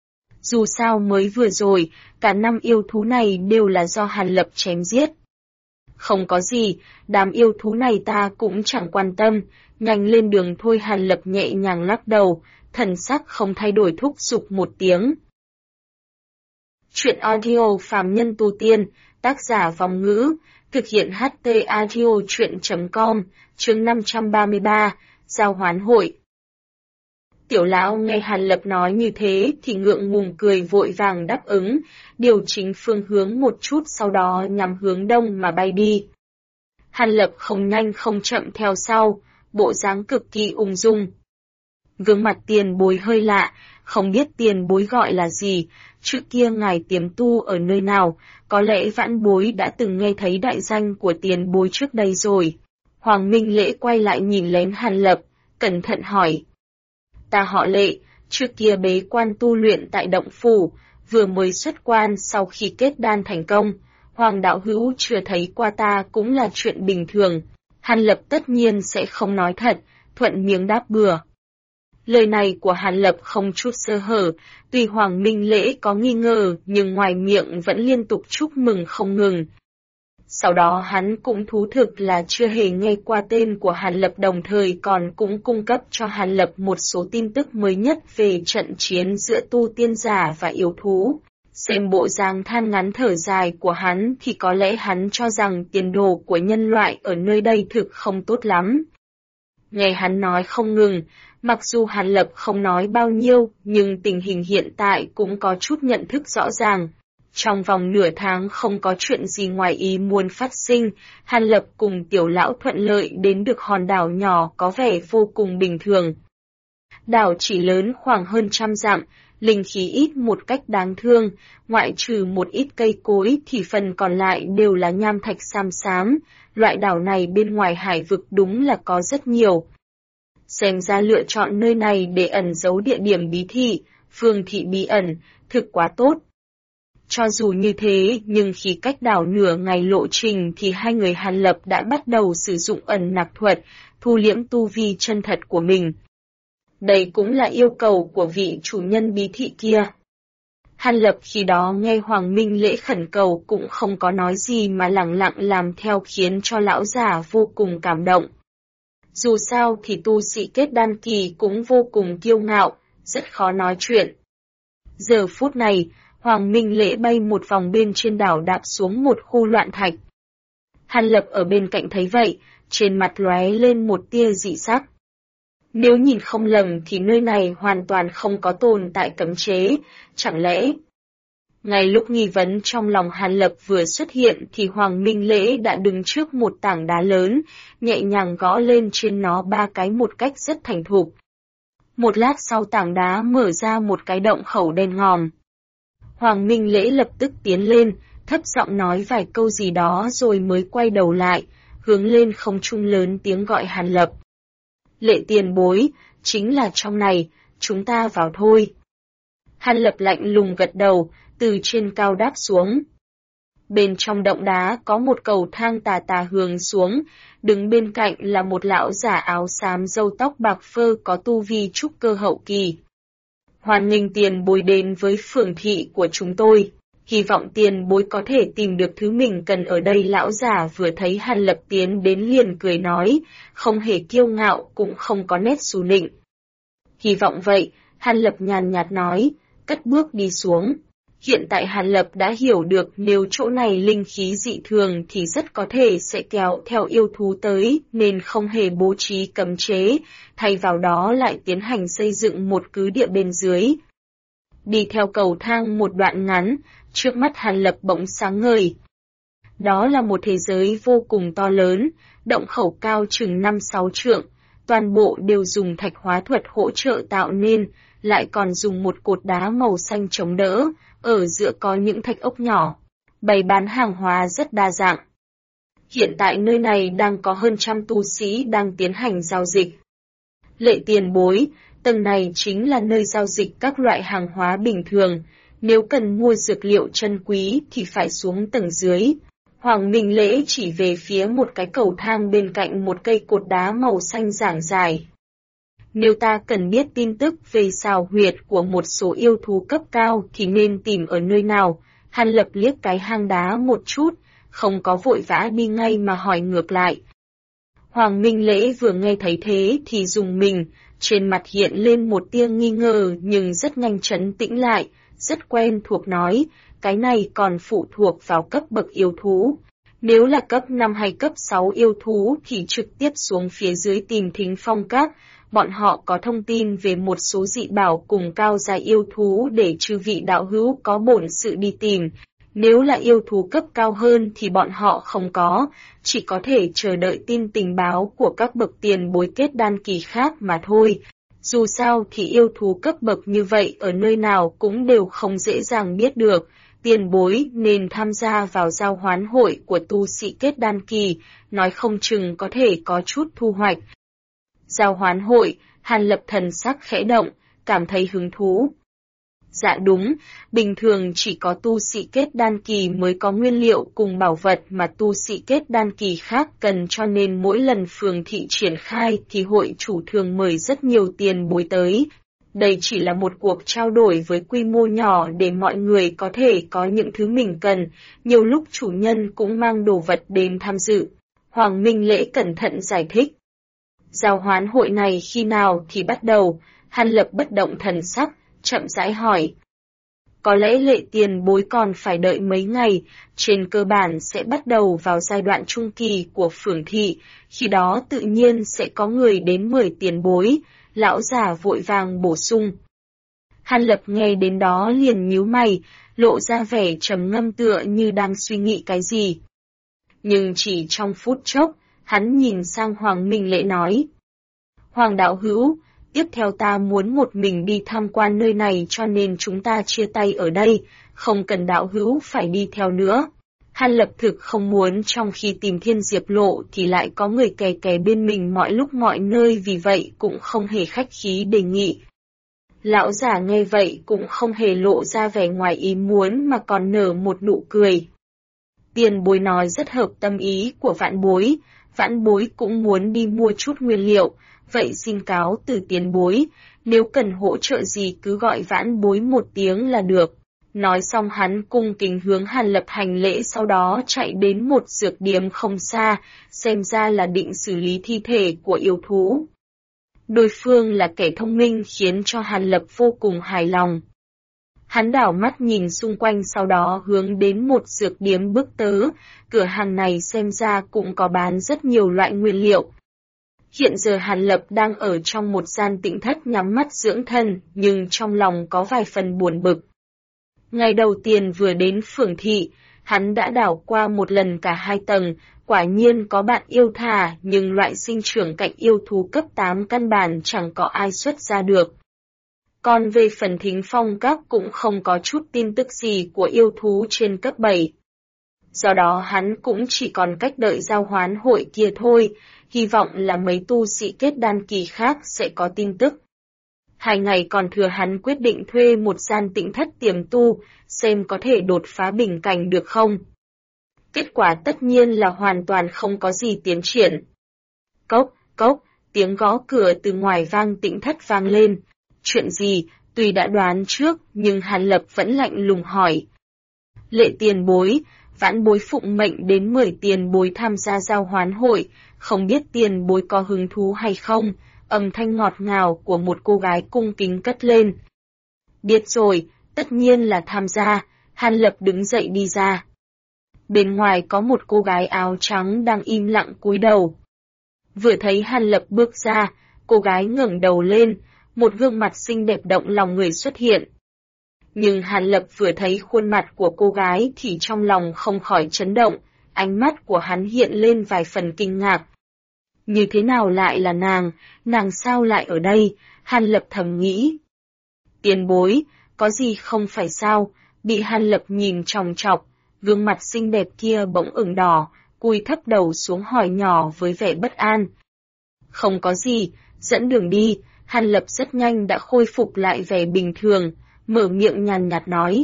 Speaker 1: Dù sao mới vừa rồi, cả 5 yêu thú này đều là do Hàn Lập chém giết. Không có gì, đám yêu thú này ta cũng chẳng quan tâm, nhanh lên đường thôi. Hàn Lập nhẹ nhàng lắc đầu, thần sắc không thay đổi thúc giục một tiếng. Chuyện audio phàm nhân tu tiên, tác giả Vòng Ngữ, thực hiện HT audio chuyện.com, chương 533, giao hoán hội. Tiểu lão nghe Hàn Lập nói như thế thì ngượng ngùng cười vội vàng đáp ứng, điều chỉnh phương hướng một chút sau đó nhắm hướng đông mà bay đi. Hàn Lập không nhanh không chậm theo sau, bộ dáng cực kỳ ung dung. Gương mặt tiền bối hơi lạ, không biết tiền bối gọi là gì, trước kia ngài tiềm tu ở nơi nào, có lẽ vãn bối đã từng nghe thấy đại danh của tiền bối trước đây rồi. Hoàng Minh Lễ quay lại nhìn lén Hàn Lập, cẩn thận hỏi. Ta họ Lệ, trước kia bế quan tu luyện tại động phủ, vừa mới xuất quan sau khi kết đan thành công. Hoàng đạo hữu chưa thấy qua ta cũng là chuyện bình thường. Hàn Lập tất nhiên sẽ không nói thật, thuận miệng đáp bừa. Lời này của Hàn Lập không chút sơ hở, tuy Hoàng Minh Lễ có nghi ngờ nhưng ngoài miệng vẫn liên tục chúc mừng không ngừng. Sau đó hắn cũng thú thực là chưa hề nghe qua tên của Hàn Lập, đồng thời còn cũng cung cấp cho Hàn Lập một số tin tức mới nhất về trận chiến giữa tu tiên giả và yêu thú. Xem bộ dáng than ngắn thở dài của hắn thì có lẽ hắn cho rằng tiền đồ của nhân loại ở nơi đây thực không tốt lắm. Nghe hắn nói không ngừng, mặc dù Hàn Lập không nói bao nhiêu nhưng tình hình hiện tại cũng có chút nhận thức rõ ràng. Trong vòng nửa tháng không có chuyện gì ngoài ý muốn phát sinh, Hàn Lập cùng Tiểu Lão thuận lợi đến được hòn đảo nhỏ có vẻ vô cùng bình thường. Đảo chỉ lớn khoảng hơn 100 dặm, linh khí ít một cách đáng thương, ngoại trừ một ít cây cối thì phần còn lại đều là nham thạch xám xám, loại đảo này bên ngoài hải vực đúng là có rất nhiều. Xem ra lựa chọn nơi này để ẩn giấu địa điểm bí thị, phương thị bí ẩn, thực quá tốt. Cho dù như thế, nhưng khi cách đảo nửa ngày lộ trình thì hai người Hàn Lập đã bắt đầu sử dụng ẩn nặc thuật, thu liễm tu vi chân thật của mình. Đây cũng là yêu cầu của vị chủ nhân bí thị kia. Hàn Lập khi đó nghe Hoàng Minh Lễ khẩn cầu cũng không có nói gì mà lẳng lặng làm theo, khiến cho lão già vô cùng cảm động. Dù sao thì tu sĩ kết đan kỳ cũng vô cùng kiêu ngạo, rất khó nói chuyện. Giờ phút này, Hoàng Minh Lễ bay một vòng bên trên đảo đạp xuống một khu loạn thạch. Hàn Lập ở bên cạnh thấy vậy, trên mặt lóe lên một tia dị sắc. Nếu nhìn không lầm thì nơi này hoàn toàn không có tồn tại cấm chế, chẳng lẽ... Ngay lúc nghi vấn trong lòng Hàn Lập vừa xuất hiện thì Hoàng Minh Lễ đã đứng trước một tảng đá lớn, nhẹ nhàng gõ lên trên nó 3 cái một cách rất thành thục. Một lát sau tảng đá mở ra một cái động khẩu đen ngòm. Hoàng Minh Lễ lập tức tiến lên, thấp giọng nói vài câu gì đó rồi mới quay đầu lại, hướng lên không trung lớn tiếng gọi Hàn Lập. Lễ tiền bối, chính là trong này, chúng ta vào thôi. Hàn Lập lạnh lùng gật đầu, từ trên cao đáp xuống. Bên trong động đá có một cầu thang tà tà hướng xuống, đứng bên cạnh là một lão giả áo xám râu tóc bạc phơ có tu vi trúc cơ hậu kỳ. Hoan nghênh tiền bối đến với phường thị của chúng tôi, hy vọng tiền bối có thể tìm được thứ mình cần ở đây. Lão giả vừa thấy Hàn Lập tiến đến liền cười nói, không hề kiêu ngạo cũng không có nét xù nịnh. Hy vọng vậy, Hàn Lập nhàn nhạt nói, cất bước đi xuống. Hiện tại Hàn Lập đã hiểu được nếu chỗ này linh khí dị thường thì rất có thể sẽ kéo theo yêu thú tới, nên không hề bố trí cấm chế, thay vào đó lại tiến hành xây dựng một cứ địa bên dưới. Đi theo cầu thang một đoạn ngắn, trước mắt Hàn Lập bỗng sáng ngời. Đó là một thế giới vô cùng to lớn, động khẩu cao chừng 5-6 trượng, toàn bộ đều dùng thạch hóa thuật hỗ trợ tạo nên, lại còn dùng một cột đá màu xanh chống đỡ, ở giữa có những thạch ốc nhỏ, bày bán hàng hóa rất đa dạng. Hiện tại nơi này đang có hơn 100 tu sĩ đang tiến hành giao dịch. Lệ tiền bối, tầng này chính là nơi giao dịch các loại hàng hóa bình thường, nếu cần mua dược liệu chân quý thì phải xuống tầng dưới. Hoàng Minh Lễ chỉ về phía một cái cầu thang bên cạnh một cây cột đá màu xanh giảng dài. Nếu ta cần biết tin tức về xào huyệt của một số yêu thú cấp cao thì nên tìm ở nơi nào? Hàn Lập liếc cái hang đá một chút, không có vội vã đi ngay mà hỏi ngược lại. Hoàng Minh Lễ vừa nghe thấy thế thì rùng mình, trên mặt hiện lên một tia nghi ngờ nhưng rất nhanh trấn tĩnh lại, rất quen thuộc nói, cái này còn phụ thuộc vào cấp bậc yêu thú. Nếu là cấp 5 hay cấp 6 yêu thú thì trực tiếp xuống phía dưới tìm Thính Phong Các, bọn họ có thông tin về một số dị bảo cùng cao giai yêu thú để chư vị đạo hữu có bổn sự đi tìm. Nếu là yêu thú cấp cao hơn thì bọn họ không có, chỉ có thể chờ đợi tin tình báo của các bậc tiền bối kết đan kỳ khác mà thôi. Dù sao thì yêu thú cấp bậc như vậy ở nơi nào cũng đều không dễ dàng biết được. Tiền bối nên tham gia vào giao hoán hội của tu sĩ kết đan kỳ, nói không chừng có thể có chút thu hoạch. Giao hoán hội, Hàn Lập thần sắc khẽ động, cảm thấy hứng thú. Dạ đúng, bình thường chỉ có tu sĩ kết đan kỳ mới có nguyên liệu cùng bảo vật mà tu sĩ kết đan kỳ khác cần, cho nên mỗi lần phường thị triển khai thì hội chủ thường mời rất nhiều tiền bối tới. Đây chỉ là một cuộc trao đổi với quy mô nhỏ để mọi người có thể có những thứ mình cần, nhiều lúc chủ nhân cũng mang đồ vật đến tham dự. Hoàng Minh Lễ cẩn thận giải thích. Giao hoán hội này khi nào thì bắt đầu? Hàn Lập bất động thần sắc, chậm rãi hỏi. Có lẽ Lệ tiền bối còn phải đợi mấy ngày, trên cơ bản sẽ bắt đầu vào giai đoạn trung kỳ của phường thị, khi đó tự nhiên sẽ có người đến mời tiền bối, lão già vội vàng bổ sung. Hàn Lập nghe đến đó liền nhíu mày, lộ ra vẻ trầm ngâm tựa như đang suy nghĩ cái gì. Nhưng chỉ trong phút chốc, hắn nhìn sang Hoàng Minh Lễ nói. Hoàng đạo hữu, tiếp theo ta muốn một mình đi tham quan nơi này cho nên chúng ta chia tay ở đây, không cần đạo hữu phải đi theo nữa. Hàn Lập thực không muốn trong khi tìm Thiên Diệp Lộ thì lại có người kè kè bên mình mọi lúc mọi nơi, vì vậy cũng không hề khách khí đề nghị. Lão giả nghe vậy cũng không hề lộ ra vẻ ngoài ý muốn mà còn nở một nụ cười. Tiền bối nói rất hợp tâm ý của vãn bối cũng muốn đi mua chút nguyên liệu, vậy xin cáo từ tiền bối, nếu cần hỗ trợ gì cứ gọi vãn bối một tiếng là được. Nói xong hắn cung kính hướng Hàn Lập hành lễ, sau đó chạy đến một dược điếm không xa, xem ra là định xử lý thi thể của yêu thú. Đối phương là kẻ thông minh khiến cho Hàn Lập vô cùng hài lòng. Hắn đảo mắt nhìn xung quanh, sau đó hướng đến một dược điếm bước tới, cửa hàng này xem ra cũng có bán rất nhiều loại nguyên liệu. Hiện giờ Hàn Lập đang ở trong một gian tĩnh thất nhắm mắt dưỡng thân, nhưng trong lòng có vài phần buồn bực. Ngày đầu tiên vừa đến phường thị, hắn đã đảo qua một lần cả 2 tầng, quả nhiên có bạn yêu thà, nhưng loại sinh trưởng cạnh yêu thú cấp 8 căn bản chẳng có ai xuất ra được. Còn về phần Thính Phong Các cũng không có chút tin tức gì của yêu thú trên cấp 7. Do đó hắn cũng chỉ còn cách đợi giao hoán hội kia thôi, hy vọng là mấy tu sĩ kết đan kỳ khác sẽ có tin tức. 2 ngày còn thừa hắn quyết định thuê một gian tĩnh thất tiềm tu, xem có thể đột phá bình cảnh được không. Kết quả tất nhiên là hoàn toàn không có gì tiến triển. Cốc, cốc, tiếng gõ cửa từ ngoài vang tĩnh thất vang lên. Chuyện gì, tuy đã đoán trước, nhưng Hàn Lập vẫn lạnh lùng hỏi. Lệ tiền bối, vãn bối phụng mệnh đến mời tiền bối tham gia giao hoán hội, không biết tiền bối có hứng thú hay không? Âm thanh ngọt ngào của một cô gái cung kính cất lên. Biết rồi, tất nhiên là tham gia. Hàn Lập đứng dậy đi ra. Bên ngoài có một cô gái áo trắng đang im lặng cúi đầu. Vừa thấy Hàn Lập bước ra, cô gái ngẩng đầu lên, một gương mặt xinh đẹp động lòng người xuất hiện. Nhưng Hàn Lập vừa thấy khuôn mặt của cô gái thì trong lòng không khỏi chấn động, ánh mắt của hắn hiện lên vài phần kinh ngạc. Như thế nào lại là nàng sao lại ở đây? Hàn Lập thầm nghĩ. Tiền bối, có gì không phải sao? Bị Hàn Lập nhìn chòng chọc, gương mặt xinh đẹp kia bỗng ửng đỏ, cúi thấp đầu xuống hỏi nhỏ với vẻ bất an. Không có gì, dẫn đường đi. Hàn Lập rất nhanh đã khôi phục lại vẻ bình thường, mở miệng nhàn nhạt nói.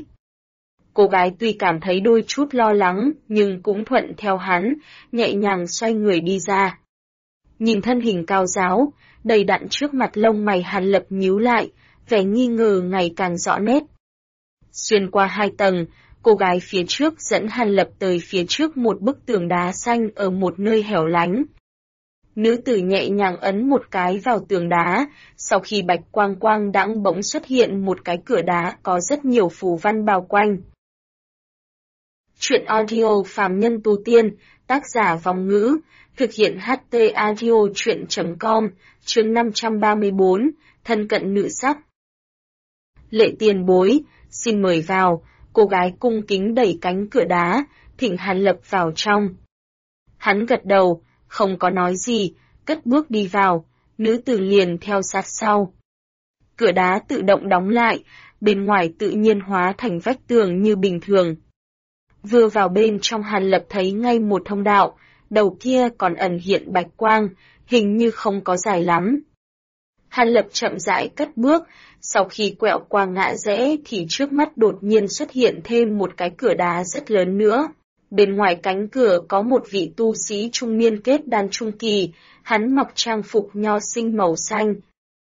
Speaker 1: Cô gái tuy cảm thấy đôi chút lo lắng, nhưng cũng thuận theo hắn, nhẹ nhàng xoay người đi ra. Nhìn thân hình cao ráo, đầy đặn trước mặt, lông mày Hàn Lập nhíu lại, vẻ nghi ngờ ngày càng rõ nét. Xuyên qua 2 tầng, cô gái phía trước dẫn Hàn Lập tới phía trước một bức tường đá xanh ở một nơi hẻo lánh. Nữ tử nhẹ nhàng ấn một cái vào tường đá, sau khi bạch quang quang đãng bỗng xuất hiện một cái cửa đá có rất nhiều phù văn bao quanh. Chuyện audio phàm nhân tu tiên, tác giả Vong Ngữ, thực hiện HT audio chuyện.com, chương 534, thân cận nữ sắc. Lệ tiền bối, xin mời vào, cô gái cung kính đẩy cánh cửa đá, thỉnh Hàn Lập vào trong. Hắn gật đầu, không có nói gì, cất bước đi vào, nữ tử liền theo sát sau. Cửa đá tự động đóng lại, bên ngoài tự nhiên hóa thành vách tường như bình thường. Vừa vào bên trong Hàn Lập thấy ngay một thông đạo, đầu kia còn ẩn hiện bạch quang, hình như không có dài lắm. Hàn Lập chậm rãi cất bước, sau khi quẹo qua ngã rẽ thì trước mắt đột nhiên xuất hiện thêm một cái cửa đá rất lớn nữa. Bên ngoài cánh cửa có một vị tu sĩ trung niên kết đan trung kỳ, hắn mặc trang phục nho sinh màu xanh.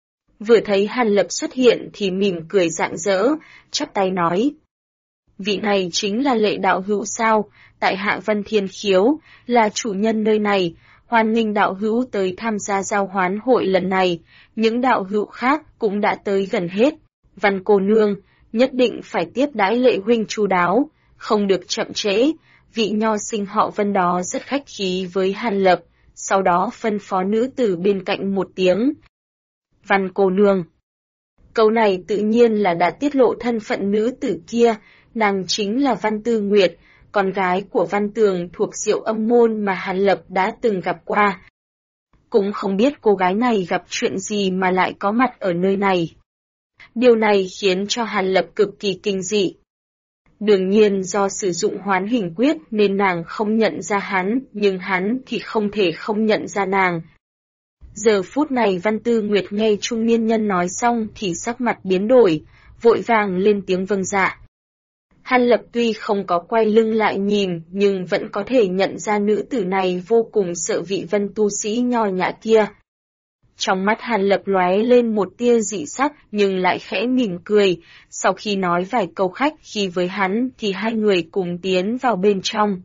Speaker 1: Vừa thấy Hàn Lập xuất hiện thì mỉm cười rạng rỡ, chắp tay nói. Vị này chính là Lệ đạo hữu sao, tại hạ Vân Thiên Khiếu, là chủ nhân nơi này, hoan nghênh đạo hữu tới tham gia giao hoán hội lần này, những đạo hữu khác cũng đã tới gần hết. Văn cô nương, nhất định phải tiếp đãi Lệ huynh chu đáo, không được chậm trễ. Vị nho sinh họ Vân đó rất khách khí với Hàn Lập, sau đó phân phó nữ tử bên cạnh một tiếng. Văn cô nương. Câu này tự nhiên là đã tiết lộ thân phận nữ tử kia, nàng chính là Văn Tư Nguyệt, con gái của Văn Tường thuộc Diệu Âm môn mà Hàn Lập đã từng gặp qua. Cũng không biết cô gái này gặp chuyện gì mà lại có mặt ở nơi này. Điều này khiến cho Hàn Lập cực kỳ kinh dị. Đương nhiên do sử dụng hoán hình quyết nên nàng không nhận ra hắn, nhưng hắn thì không thể không nhận ra nàng. Giờ phút này Văn Tư Nguyệt nghe trung niên nhân nói xong thì sắc mặt biến đổi, vội vàng lên tiếng vâng dạ. Hàn Lập tuy không có quay lưng lại nhìn nhưng vẫn có thể nhận ra nữ tử này vô cùng sợ vị Vân tu sĩ nho nhã kia. Trong mắt Hàn Lập lóe lên một tia dị sắc nhưng lại khẽ mỉm cười, sau khi nói vài câu khách khí với hắn thì hai người cùng tiến vào bên trong.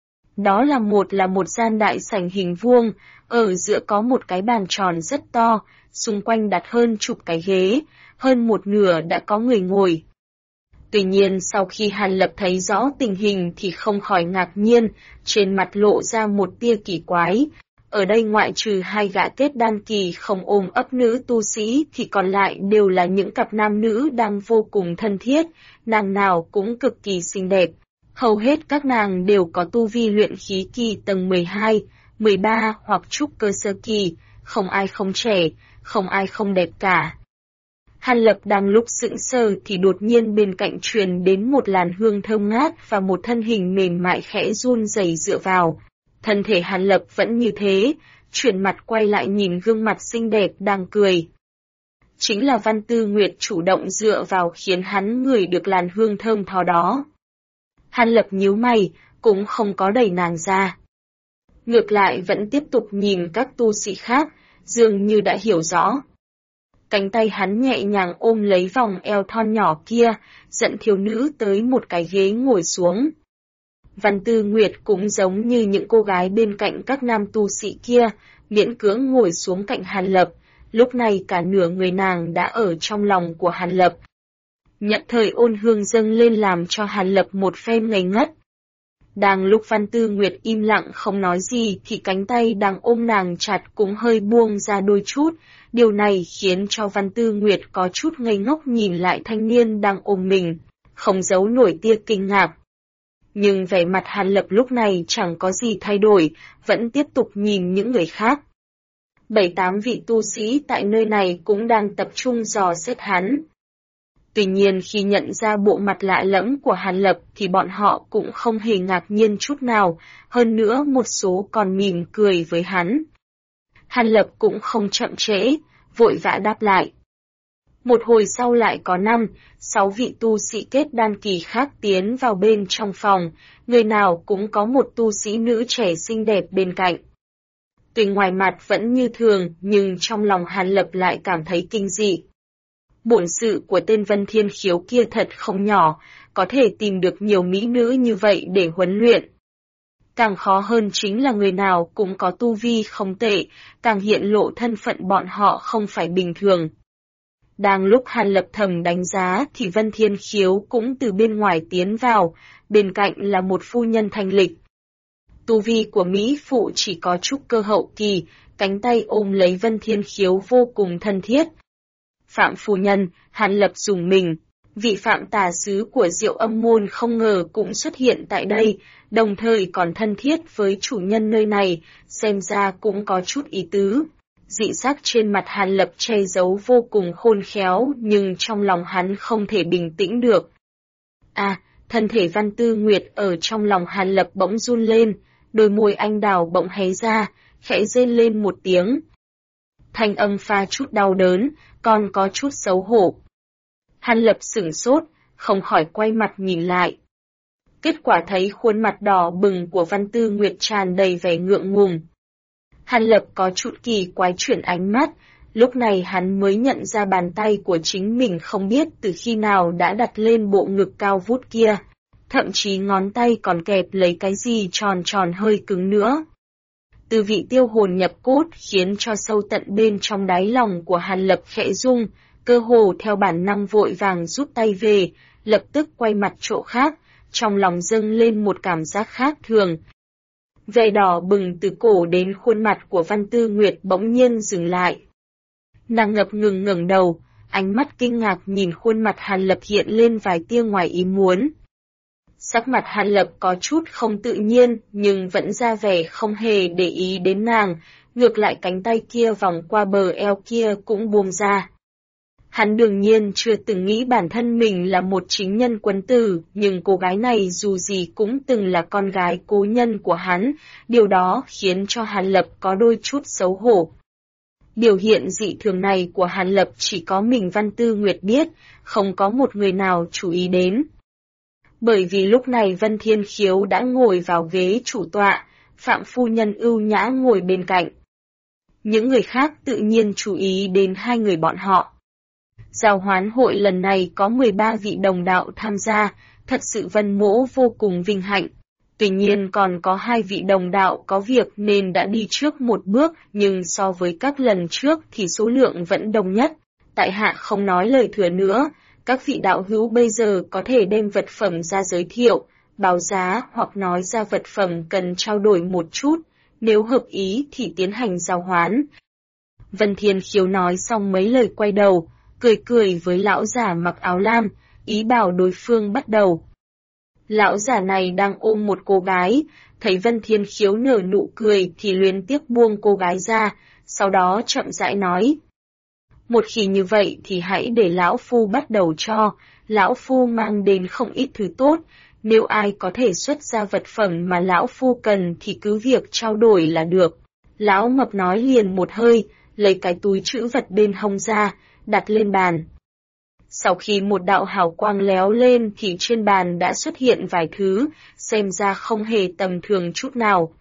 Speaker 1: Đó là một gian đại sảnh hình vuông, ở giữa có một cái bàn tròn rất to, xung quanh đặt hơn chục cái ghế, hơn một nửa đã có người ngồi. Tuy nhiên sau khi Hàn Lập thấy rõ tình hình thì không khỏi ngạc nhiên, trên mặt lộ ra một tia kỳ quái. Ở đây ngoại trừ hai gã kết đan kỳ không ôm ấp nữ tu sĩ thì còn lại đều là những cặp nam nữ đang vô cùng thân thiết, nàng nào cũng cực kỳ xinh đẹp. Hầu hết các nàng đều có tu vi luyện khí kỳ tầng 12, 13 hoặc trúc cơ sơ kỳ, không ai không trẻ, không ai không đẹp cả. Hàn Lập đang lúc sững sờ thì đột nhiên bên cạnh truyền đến một làn hương thơm ngát và một thân hình mềm mại khẽ run rẩy dựa vào. Thân thể Hàn Lập vẫn như thế, chuyển mặt quay lại nhìn gương mặt xinh đẹp đang cười. Chính là Văn Tư Nguyệt chủ động dựa vào khiến hắn ngửi được làn hương thơm tho đó. Hàn Lập nhíu mày, cũng không có đẩy nàng ra. Ngược lại vẫn tiếp tục nhìn các tu sĩ khác, dường như đã hiểu rõ. Cánh tay hắn nhẹ nhàng ôm lấy vòng eo thon nhỏ kia, dẫn thiếu nữ tới một cái ghế ngồi xuống. Văn Tư Nguyệt cũng giống như những cô gái bên cạnh các nam tu sĩ kia, miễn cưỡng ngồi xuống cạnh Hàn Lập, lúc này cả nửa người nàng đã ở trong lòng của Hàn Lập. Nhận thời ôn hương dâng lên làm cho Hàn Lập một phen ngây ngất. Đang lúc Văn Tư Nguyệt im lặng không nói gì thì cánh tay đang ôm nàng chặt cũng hơi buông ra đôi chút, điều này khiến cho Văn Tư Nguyệt có chút ngây ngốc nhìn lại thanh niên đang ôm mình, không giấu nổi tia kinh ngạc. Nhưng vẻ mặt Hàn Lập lúc này chẳng có gì thay đổi, vẫn tiếp tục nhìn những người khác. 7-8 vị tu sĩ tại nơi này cũng đang tập trung dò xét hắn. Tuy nhiên khi nhận ra bộ mặt lạ lẫm của Hàn Lập thì bọn họ cũng không hề ngạc nhiên chút nào, hơn nữa một số còn mỉm cười với hắn. Hàn Lập cũng không chậm trễ, vội vã đáp lại. Một hồi sau lại có 5-6 vị tu sĩ kết đan kỳ khác tiến vào bên trong phòng, người nào cũng có một tu sĩ nữ trẻ xinh đẹp bên cạnh. Tuy ngoài mặt vẫn như thường nhưng trong lòng Hàn Lập lại cảm thấy kinh dị. Bổn sự của tên Vân Thiên Khiếu kia thật không nhỏ, có thể tìm được nhiều mỹ nữ như vậy để huấn luyện. Càng khó hơn chính là người nào cũng có tu vi không tệ, càng hiện lộ thân phận bọn họ không phải bình thường. Đang lúc Hàn Lập thầm đánh giá thì Vân Thiên Khiếu cũng từ bên ngoài tiến vào, bên cạnh là một phu nhân thanh lịch. Tu vi của Mỹ phụ chỉ có trúc cơ hậu kỳ, cánh tay ôm lấy Vân Thiên Khiếu vô cùng thân thiết. Phạm phu nhân, Hàn Lập rùng mình, vị Phạm tà sứ của Diệu Âm môn không ngờ cũng xuất hiện tại đây, đồng thời còn thân thiết với chủ nhân nơi này, xem ra cũng có chút ý tứ. Dị sắc trên mặt Hàn Lập che giấu vô cùng khôn khéo nhưng trong lòng hắn không thể bình tĩnh được. Thân thể Văn Tư Nguyệt ở trong lòng Hàn Lập bỗng run lên, đôi môi anh đào bỗng hé ra, khẽ rên lên một tiếng. Thanh âm pha chút đau đớn, còn có chút xấu hổ. Hàn Lập sửng sốt, không khỏi quay mặt nhìn lại. Kết quả thấy khuôn mặt đỏ bừng của Văn Tư Nguyệt tràn đầy vẻ ngượng ngùng. Hàn Lập có chút kỳ quái chuyển ánh mắt, lúc này hắn mới nhận ra bàn tay của chính mình không biết từ khi nào đã đặt lên bộ ngực cao vút kia, thậm chí ngón tay còn kẹp lấy cái gì tròn tròn hơi cứng nữa. Tư vị tiêu hồn nhập cốt khiến cho sâu tận bên trong đáy lòng của Hàn Lập khẽ rung, cơ hồ theo bản năng vội vàng rút tay về, lập tức quay mặt chỗ khác, trong lòng dâng lên một cảm giác khác thường. Vẻ đỏ bừng từ cổ đến khuôn mặt của Văn Tư Nguyệt bỗng nhiên dừng lại. Nàng ngập ngừng ngẩng đầu, ánh mắt kinh ngạc nhìn khuôn mặt Hàn Lập hiện lên vài tia ngoài ý muốn. Sắc mặt Hàn Lập có chút không tự nhiên, nhưng vẫn ra vẻ không hề để ý đến nàng, ngược lại cánh tay kia vòng qua bờ eo kia cũng buông ra. Hắn đương nhiên chưa từng nghĩ bản thân mình là một chính nhân quân tử, nhưng cô gái này dù gì cũng từng là con gái cố nhân của hắn, điều đó khiến cho Hàn Lập có đôi chút xấu hổ. Biểu hiện dị thường này của Hàn Lập chỉ có mình Văn Tư Nguyệt biết, không có một người nào chú ý đến. Bởi vì lúc này Vân Thiên Khiếu đã ngồi vào ghế chủ tọa, Phạm phu nhân ưu nhã ngồi bên cạnh. Những người khác tự nhiên chú ý đến hai người bọn họ. Giao hoán hội lần này có 13 vị đồng đạo tham gia, thật sự Vân Mỗ vô cùng vinh hạnh. Tuy nhiên còn có 2 vị đồng đạo có việc nên đã đi trước một bước, nhưng so với các lần trước thì số lượng vẫn đông nhất. Tại hạ không nói lời thừa nữa, các vị đạo hữu bây giờ có thể đem vật phẩm ra giới thiệu, báo giá hoặc nói ra vật phẩm cần trao đổi một chút, nếu hợp ý thì tiến hành giao hoán. Vân Thiên Khiếu nói xong mấy lời quay đầu, cười cười với lão giả mặc áo lam, ý bảo đối phương bắt đầu. Lão giả này đang ôm một cô gái, thấy Vân Thiên Khiếu nở nụ cười thì luyến tiếc buông cô gái ra, sau đó chậm rãi nói. Một khi như vậy thì hãy để lão phu bắt đầu cho, lão phu mang đến không ít thứ tốt, nếu ai có thể xuất ra vật phẩm mà lão phu cần thì cứ việc trao đổi là được. Lão mập nói liền một hơi, lấy cái túi trữ vật bên hông ra, đặt lên bàn. Sau khi một đạo hào quang léo lên thì trên bàn đã xuất hiện vài thứ, xem ra không hề tầm thường chút nào.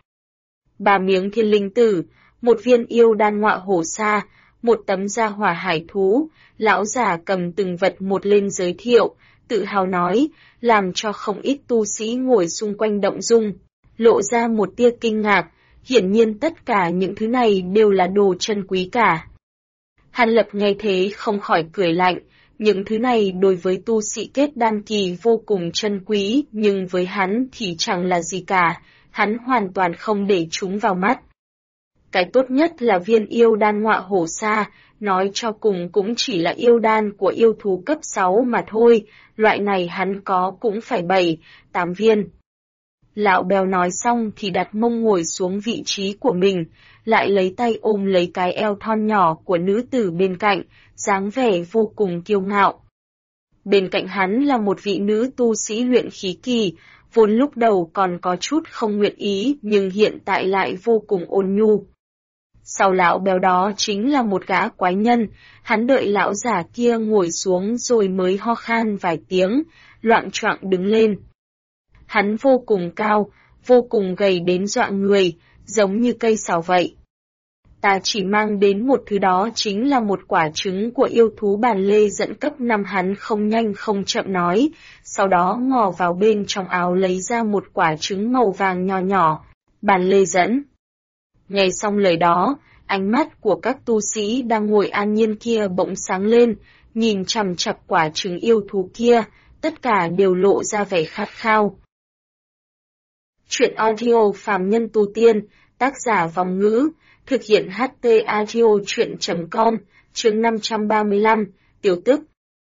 Speaker 1: 3 miếng thiên linh tử, một viên yêu đan ngọa hổ sa, một tấm da hỏa hải thú, lão giả cầm từng vật một lên giới thiệu, tự hào nói, làm cho không ít tu sĩ ngồi xung quanh động dung, lộ ra một tia kinh ngạc, hiển nhiên tất cả những thứ này đều là đồ chân quý cả. Hàn Lập nghe thế không khỏi cười lạnh, những thứ này đối với tu sĩ kết đan kỳ vô cùng chân quý, nhưng với hắn thì chẳng là gì cả, hắn hoàn toàn không để chúng vào mắt. Cái tốt nhất là viên yêu đan ngọa hổ sa, nói cho cùng cũng chỉ là yêu đan của yêu thú cấp 6 mà thôi, loại này hắn có cũng phải 7-8 viên. Lão béo nói xong thì đặt mông ngồi xuống vị trí của mình, lại lấy tay ôm lấy cái eo thon nhỏ của nữ tử bên cạnh, dáng vẻ vô cùng kiêu ngạo. Bên cạnh hắn là một vị nữ tu sĩ luyện khí kỳ, vốn lúc đầu còn có chút không nguyện ý nhưng hiện tại lại vô cùng ôn nhu. Sau lão béo đó chính là một gã quái nhân, hắn đợi lão giả kia ngồi xuống rồi mới ho khan vài tiếng, loạng choạng đứng lên. Hắn vô cùng cao, vô cùng gầy đến dọa người, giống như cây sào vậy. Ta chỉ mang đến một thứ đó chính là một quả trứng của yêu thú bàn lê dẫn cấp 5, hắn không nhanh không chậm nói, sau đó ngò vào bên trong áo lấy ra một quả trứng màu vàng nhỏ nhỏ, bàn lê dẫn. Nghe xong lời đó, ánh mắt của các tu sĩ đang ngồi an nhiên kia bỗng sáng lên, nhìn chằm chằm quả trứng yêu thú kia, tất cả đều lộ ra vẻ khát khao. Chuyện audio phàm nhân tu tiên, tác giả Vòng Ngữ, thực hiện HT audio chuyện.com, chương 535, tiểu tức.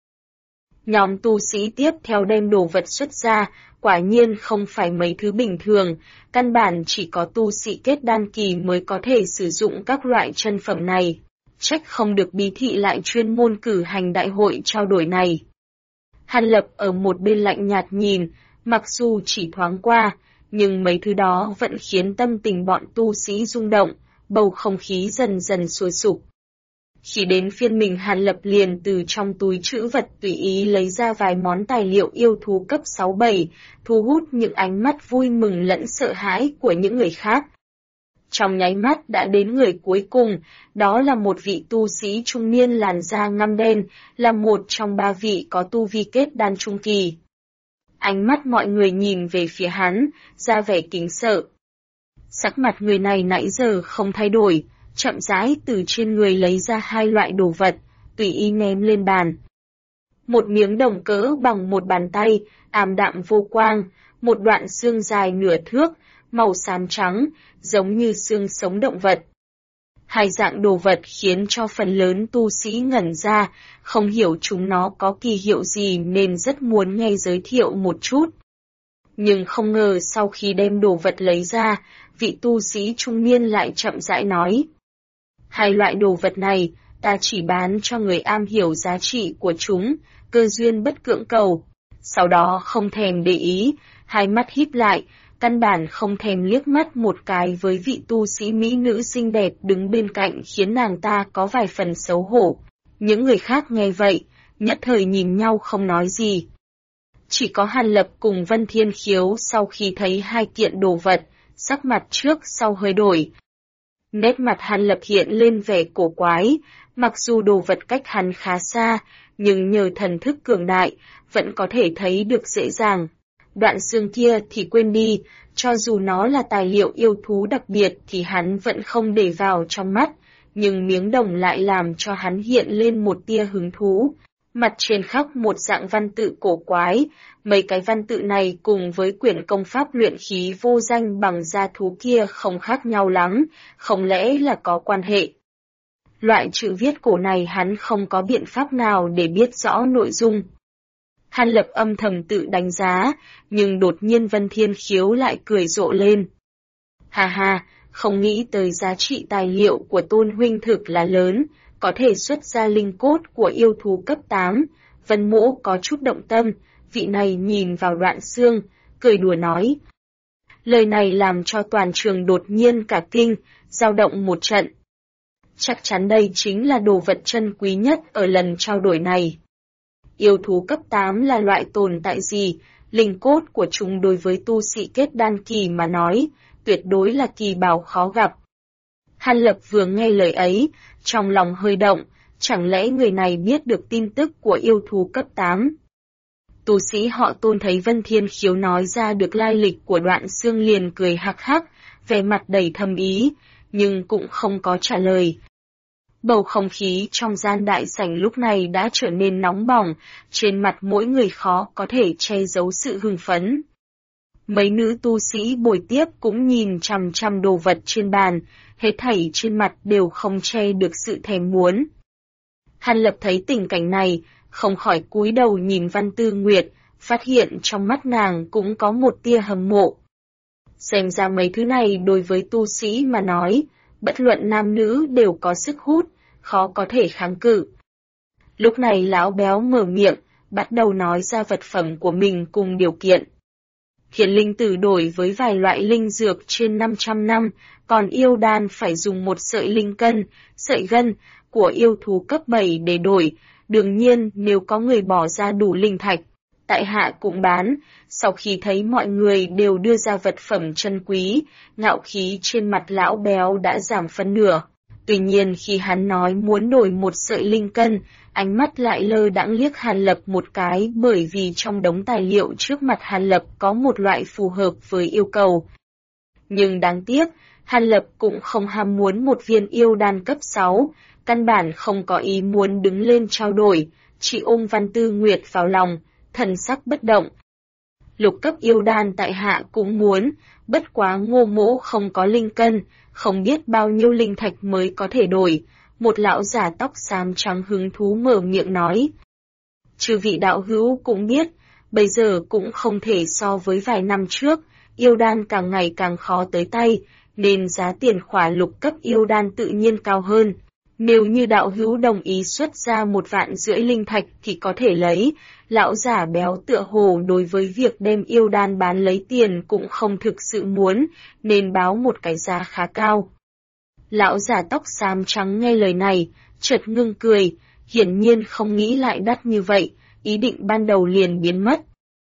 Speaker 1: Nhóm tu sĩ tiếp theo đem đồ vật xuất ra, quả nhiên không phải mấy thứ bình thường, căn bản chỉ có tu sĩ kết đan kỳ mới có thể sử dụng các loại chân phẩm này. Trách không được bí thị lại chuyên môn cử hành đại hội trao đổi này. Hàn Lập ở một bên lạnh nhạt nhìn, mặc dù chỉ thoáng qua, nhưng mấy thứ đó vẫn khiến tâm tình bọn tu sĩ rung động, bầu không khí dần dần sôi sục. Khi đến phiên mình, Hàn Lập liền từ trong túi trữ vật tùy ý lấy ra vài món tài liệu yêu thú cấp 6-7, thu hút những ánh mắt vui mừng lẫn sợ hãi của những người khác. Trong nháy mắt đã đến người cuối cùng, đó là một vị tu sĩ trung niên làn da ngăm đen, là một trong 3 vị có tu vi kết đan trung kỳ. Ánh mắt mọi người nhìn về phía hắn, ra vẻ kính sợ. Sắc mặt người này nãy giờ không thay đổi, chậm rãi từ trên người lấy ra 2 loại đồ vật, tùy ý ném lên bàn. Một miếng đồng cỡ bằng một bàn tay, ảm đạm vô quang, một đoạn xương dài nửa thước, màu xám trắng, giống như xương sống động vật. 2 dạng đồ vật khiến cho phần lớn tu sĩ ngẩn ra, không hiểu chúng nó có kỳ hiệu gì nên rất muốn nghe giới thiệu một chút. Nhưng không ngờ sau khi đem đồ vật lấy ra, vị tu sĩ trung niên lại chậm rãi nói. 2 loại đồ vật này, ta chỉ bán cho người am hiểu giá trị của chúng, cơ duyên bất cưỡng cầu. Sau đó không thèm để ý, 2 mắt híp lại, căn bản không thèm liếc mắt một cái với vị tu sĩ mỹ nữ xinh đẹp đứng bên cạnh, khiến nàng ta có vài phần xấu hổ. Những người khác nghe vậy, nhất thời nhìn nhau không nói gì. Chỉ có Hàn Lập cùng Vân Thiên Khiếu sau khi thấy 2 kiện đồ vật, sắc mặt trước sau hơi đổi. Nét mặt Hàn Lập hiện lên vẻ cổ quái, mặc dù đồ vật cách hắn khá xa, nhưng nhờ thần thức cường đại, vẫn có thể thấy được dễ dàng. Đoạn xương kia thì quên đi, cho dù nó là tài liệu yêu thú đặc biệt thì hắn vẫn không để vào trong mắt, nhưng miếng đồng lại làm cho hắn hiện lên một tia hứng thú. Mặt trên khắc một dạng văn tự cổ quái, mấy cái văn tự này cùng với quyển công pháp luyện khí vô danh bằng da thú kia không khác nhau lắm, không lẽ là có quan hệ. Loại chữ viết cổ này hắn không có biện pháp nào để biết rõ nội dung. Hàn Lập âm thầm tự đánh giá, nhưng đột nhiên Vân Thiên Khiếu lại cười rộ lên. Ha ha, không nghĩ tới giá trị tài liệu của Tôn huynh thực là lớn, có thể xuất ra linh cốt của yêu thú cấp 8. Vân Mỗ có chút động tâm, vị này nhìn vào đoạn xương, cười đùa nói. Lời này làm cho toàn trường đột nhiên cả kinh, dao động một trận. Chắc chắn đây chính là đồ vật chân quý nhất ở lần trao đổi này. Yêu thú cấp 8 là loại tồn tại gì? Linh cốt của chúng đối với tu sĩ kết đan kỳ mà nói, tuyệt đối là kỳ bảo khó gặp. Hàn Lập vừa nghe lời ấy, trong lòng hơi động, chẳng lẽ người này biết được tin tức của yêu thú cấp 8? Tu sĩ họ Tôn thấy Vân Thiên Khiếu nói ra được lai lịch của đoạn xương liền cười hắc hắc, vẻ mặt đầy thâm ý, nhưng cũng không có trả lời. Bầu không khí trong gian đại sảnh lúc này đã trở nên nóng bỏng, trên mặt mỗi người khó có thể che giấu sự hưng phấn. Mấy nữ tu sĩ bồi tiếp cũng nhìn chằm chằm đồ vật trên bàn, hết thảy trên mặt đều không che được sự thèm muốn. Hàn Lập thấy tình cảnh này, không khỏi cúi đầu nhìn Văn Tư Nguyệt, phát hiện trong mắt nàng cũng có một tia hâm mộ. Xem ra mấy thứ này đối với tu sĩ mà nói, bất luận nam nữ đều có sức hút, khó có thể kháng cự. Lúc này lão béo mở miệng, bắt đầu nói ra vật phẩm của mình cùng điều kiện. Hiển linh tử đổi với vài loại linh dược trên 500 năm, còn yêu đan phải dùng một sợi linh cân, sợi gân của yêu thú cấp 7 để đổi. Đương nhiên nếu có người bỏ ra đủ linh thạch, tại hạ cũng bán. Sau khi thấy mọi người đều đưa ra vật phẩm chân quý, ngạo khí trên mặt lão béo đã giảm phân nửa. Tuy nhiên khi hắn nói muốn đổi một sợi linh cân, ánh mắt lại lơ đãng liếc Hàn Lập một cái, bởi vì trong đống tài liệu trước mặt Hàn Lập có một loại phù hợp với yêu cầu. Nhưng đáng tiếc, Hàn Lập cũng không ham muốn một viên yêu đan cấp 6, căn bản không có ý muốn đứng lên trao đổi, chỉ ôm Văn Tư Nguyệt vào lòng, thần sắc bất động. Lục cấp yêu đan tại hạ cũng muốn, bất quá Ngô mỗ không có linh cân, không biết bao nhiêu linh thạch mới có thể đổi. Một lão giả tóc xám trắng hứng thú mở miệng nói. Chư vị đạo hữu cũng biết, bây giờ cũng không thể so với vài năm trước, yêu đan càng ngày càng khó tới tay, nên giá tiền khỏa lục cấp yêu đan tự nhiên cao hơn. Nếu như đạo hữu đồng ý xuất ra 1,5 vạn linh thạch thì có thể lấy. Lão giả béo tựa hồ đối với việc đem yêu đan bán lấy tiền cũng không thực sự muốn, nên báo một cái giá khá cao. Lão giả tóc xám trắng nghe lời này, chợt ngưng cười, hiển nhiên không nghĩ lại đắt như vậy, ý định ban đầu liền biến mất.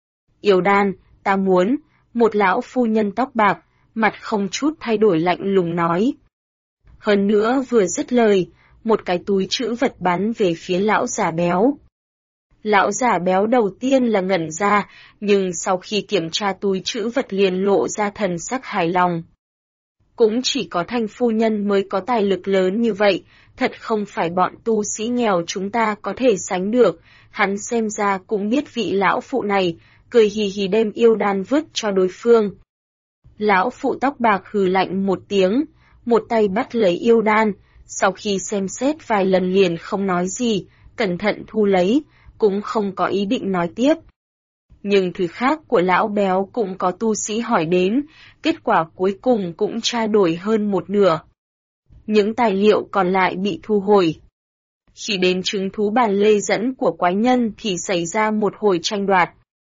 Speaker 1: Yêu đan, ta muốn, một lão phu nhân tóc bạc, mặt không chút thay đổi lạnh lùng nói. Hơn nữa vừa dứt lời, một cái túi trữ vật bắn về phía lão già béo. Lão già béo đầu tiên là ngẩn ra, nhưng sau khi kiểm tra túi trữ vật liền lộ ra thần sắc hài lòng. Cũng chỉ có Thanh phu nhân mới có tài lực lớn như vậy, thật không phải bọn tu sĩ nghèo chúng ta có thể sánh được, hắn xem ra cũng biết vị lão phụ này, cười hì hì đem yêu đan vứt cho đối phương. Lão phụ tóc bạc hừ lạnh một tiếng, một tay bắt lấy yêu đan, sau khi xem xét vài lần liền không nói gì, cẩn thận thu lấy, cũng không có ý định nói tiếp. Nhưng thứ khác của lão béo cũng có tu sĩ hỏi đến, kết quả cuối cùng cũng trao đổi hơn một nửa. Những tài liệu còn lại bị thu hồi. Khi đến chứng thú bàn lê dẫn của quái nhân thì xảy ra một hồi tranh đoạt.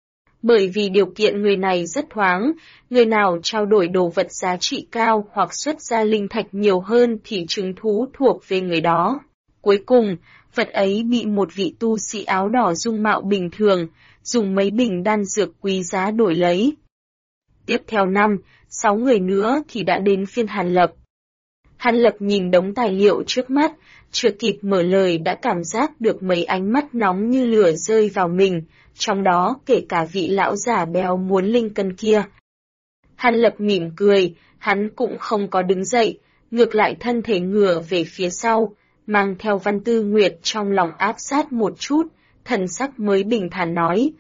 Speaker 1: Bởi vì điều kiện người này rất thoáng, người nào trao đổi đồ vật giá trị cao hoặc xuất ra linh thạch nhiều hơn thì chứng thú thuộc về người đó. Cuối cùng, vật ấy bị một vị tu sĩ áo đỏ dung mạo bình thường, dùng mấy bình đan dược quý giá đổi lấy. Tiếp theo 6 người nữa thì đã đến phiên Hàn Lập. Hàn Lập nhìn đống tài liệu trước mắt, chưa kịp mở lời đã cảm giác được mấy ánh mắt nóng như lửa rơi vào mình, trong đó kể cả vị lão già béo muốn linh cân kia. Hàn Lập mỉm cười, hắn cũng không có đứng dậy, ngược lại thân thể ngửa về phía sau, mang theo Văn Tư Nguyệt trong lòng áp sát một chút, thần sắc mới bình thản nói.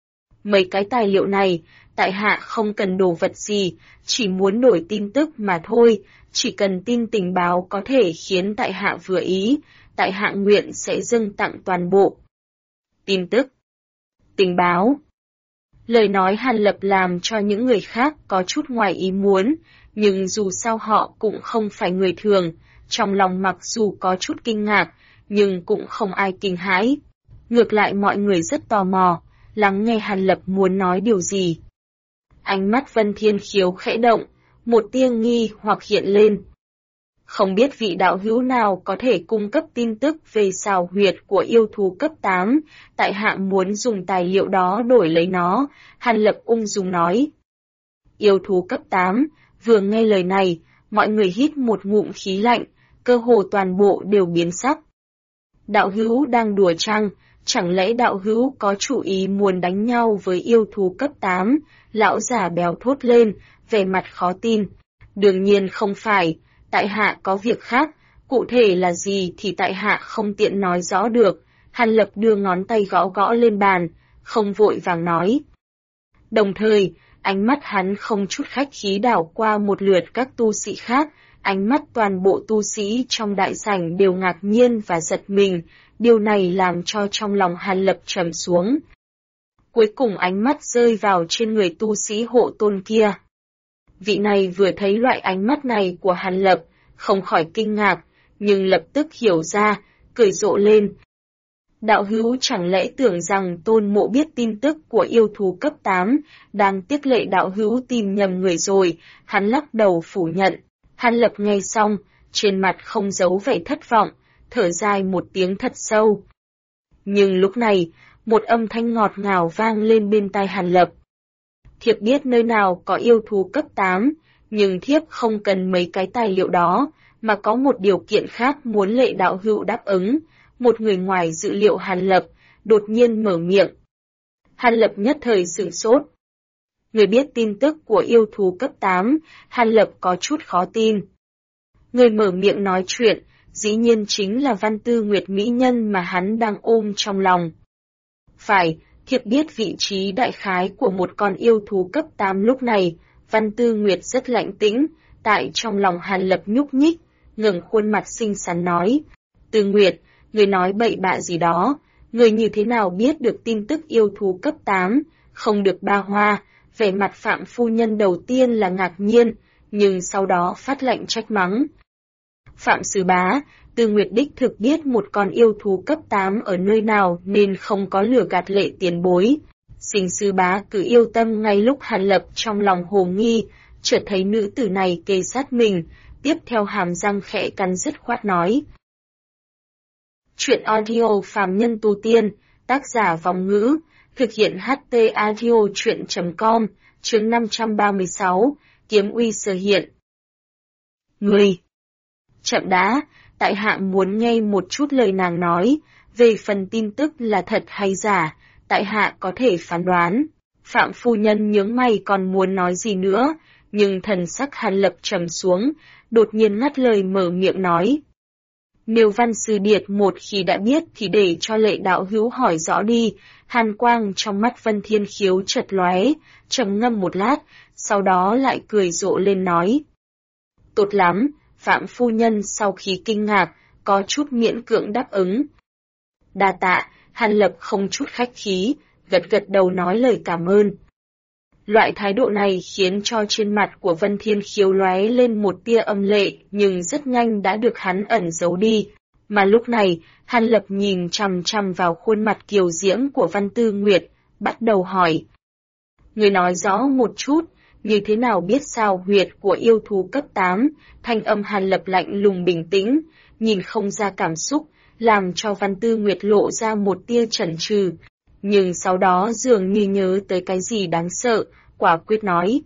Speaker 1: Mấy cái tài liệu này, tại hạ không cần đồ vật gì, chỉ muốn đổi tin tức mà thôi, chỉ cần tin tình báo có thể khiến tại hạ vừa ý, tại hạ nguyện sẽ dâng tặng toàn bộ. Tin tức. Tình báo. Lời nói Hàn Lập làm cho những người khác có chút ngoài ý muốn, nhưng dù sao họ cũng không phải người thường, trong lòng mặc dù có chút kinh ngạc, nhưng cũng không ai kinh hãi. Ngược lại mọi người rất tò mò, lắng nghe Hàn Lập muốn nói điều gì. Ánh mắt Vân Thiên Khiếu khẽ động, một tia nghi hoặc hiện lên. Không biết vị đạo hữu nào có thể cung cấp tin tức về xào huyệt của yêu thú cấp 8, tại hạ muốn dùng tài liệu đó đổi lấy nó, Hàn Lập ung dung nói. Yêu thú cấp 8, vừa nghe lời này, mọi người hít một ngụm khí lạnh, cơ hồ toàn bộ đều biến sắc. Đạo hữu đang đùa chăng, chẳng lẽ đạo hữu có chủ ý muốn đánh nhau với yêu thú cấp 8, lão già béo thốt lên, vẻ mặt khó tin. Đương nhiên không phải, tại hạ có việc khác, cụ thể là gì thì tại hạ không tiện nói rõ được, Hàn Lập đưa ngón tay gõ gõ lên bàn, không vội vàng nói. Đồng thời, ánh mắt hắn không chút khách khí đảo qua một lượt các tu sĩ khác, ánh mắt toàn bộ tu sĩ trong đại sảnh đều ngạc nhiên và giật mình, điều này làm cho trong lòng Hàn Lập trầm xuống. Cuối cùng ánh mắt rơi vào trên người tu sĩ hộ tôn kia. Vị này vừa thấy loại ánh mắt này của Hàn Lập, không khỏi kinh ngạc, nhưng lập tức hiểu ra, cười rộ lên. Đạo hữu chẳng lẽ tưởng rằng tôn mộ biết tin tức của yêu thú cấp 8, đang tiếc lệ đạo hữu tìm nhầm người rồi, hắn lắc đầu phủ nhận. Hàn Lập nghe xong, trên mặt không giấu vẻ thất vọng, thở dài một tiếng thật sâu. Nhưng lúc này, một âm thanh ngọt ngào vang lên bên tai Hàn Lập. Thiếp biết nơi nào có yêu thú cấp 8, nhưng thiếp không cần mấy cái tài liệu đó, mà có một điều kiện khác muốn lệ đạo hữu đáp ứng. Một người ngoài dự liệu Hàn Lập, đột nhiên mở miệng. Hàn Lập nhất thời sửng sốt. Người biết tin tức của yêu thú cấp 8, Hàn Lập có chút khó tin. Người mở miệng nói chuyện, dĩ nhiên chính là Văn Tư Nguyệt mỹ nhân mà hắn đang ôm trong lòng. Phải, thiếp biết vị trí đại khái của một con yêu thú cấp 8 lúc này, Văn Tư Nguyệt rất lạnh tĩnh, tại trong lòng Hàn Lập nhúc nhích, ngẩng khuôn mặt xinh xắn nói. Tư Nguyệt, người nói bậy bạ gì đó, người như thế nào biết được tin tức yêu thú cấp 8, không được ba hoa, vẻ mặt Phạm phu nhân đầu tiên là ngạc nhiên, nhưng sau đó phát lệnh trách mắng. Phạm sư bá, Tư Nguyệt đích thực biết một con yêu thú cấp 8 ở nơi nào nên không có lừa gạt lệ tiền bối. Xin sư bá cứ yêu tâm. Ngay lúc Hàn Lập trong lòng hồ nghi, chợt thấy nữ tử này kề sát mình, tiếp theo hàm răng khẽ cắn dứt khoát nói. Truyện audio phàm nhân tu tiên, tác giả Vong Ngữ, thực hiện HT Audio Truyện.com, chương 536, kiếm uy sở hiện. Người! Chậm đã, tại hạ muốn nghe một chút lời nàng nói, về phần tin tức là thật hay giả, tại hạ có thể phán đoán. Phạm phu nhân nhướng mày còn muốn nói gì nữa, nhưng thần sắc Hàn Lập trầm xuống, đột nhiên ngắt lời mở miệng nói. Nếu Văn Sư Điệt một khi đã biết thì để cho Lệ đạo hữu hỏi rõ đi. Hàn quang trong mắt Vân Thiên Khiếu chợt lóe, trầm ngâm một lát, sau đó lại cười rộ lên nói. Tốt lắm, Phạm phu nhân sau khi kinh ngạc, có chút miễn cưỡng đáp ứng. Đa tạ, Hàn Lập không chút khách khí, gật gật đầu nói lời cảm ơn. Loại thái độ này khiến cho trên mặt của Vân Thiên Khiếu lóe lên một tia âm lệ, nhưng rất nhanh đã được hắn ẩn giấu đi. Mà lúc này, Hàn Lập nhìn chằm chằm vào khuôn mặt kiều diễm của Văn Tư Nguyệt, bắt đầu hỏi. Người nói rõ một chút, như thế nào biết sao huyệt của yêu thú cấp 8, thanh âm Hàn Lập lạnh lùng bình tĩnh, nhìn không ra cảm xúc, làm cho Văn Tư Nguyệt lộ ra một tia chần chừ. Nhưng sau đó dường như nhớ tới cái gì đáng sợ, quả quyết nói.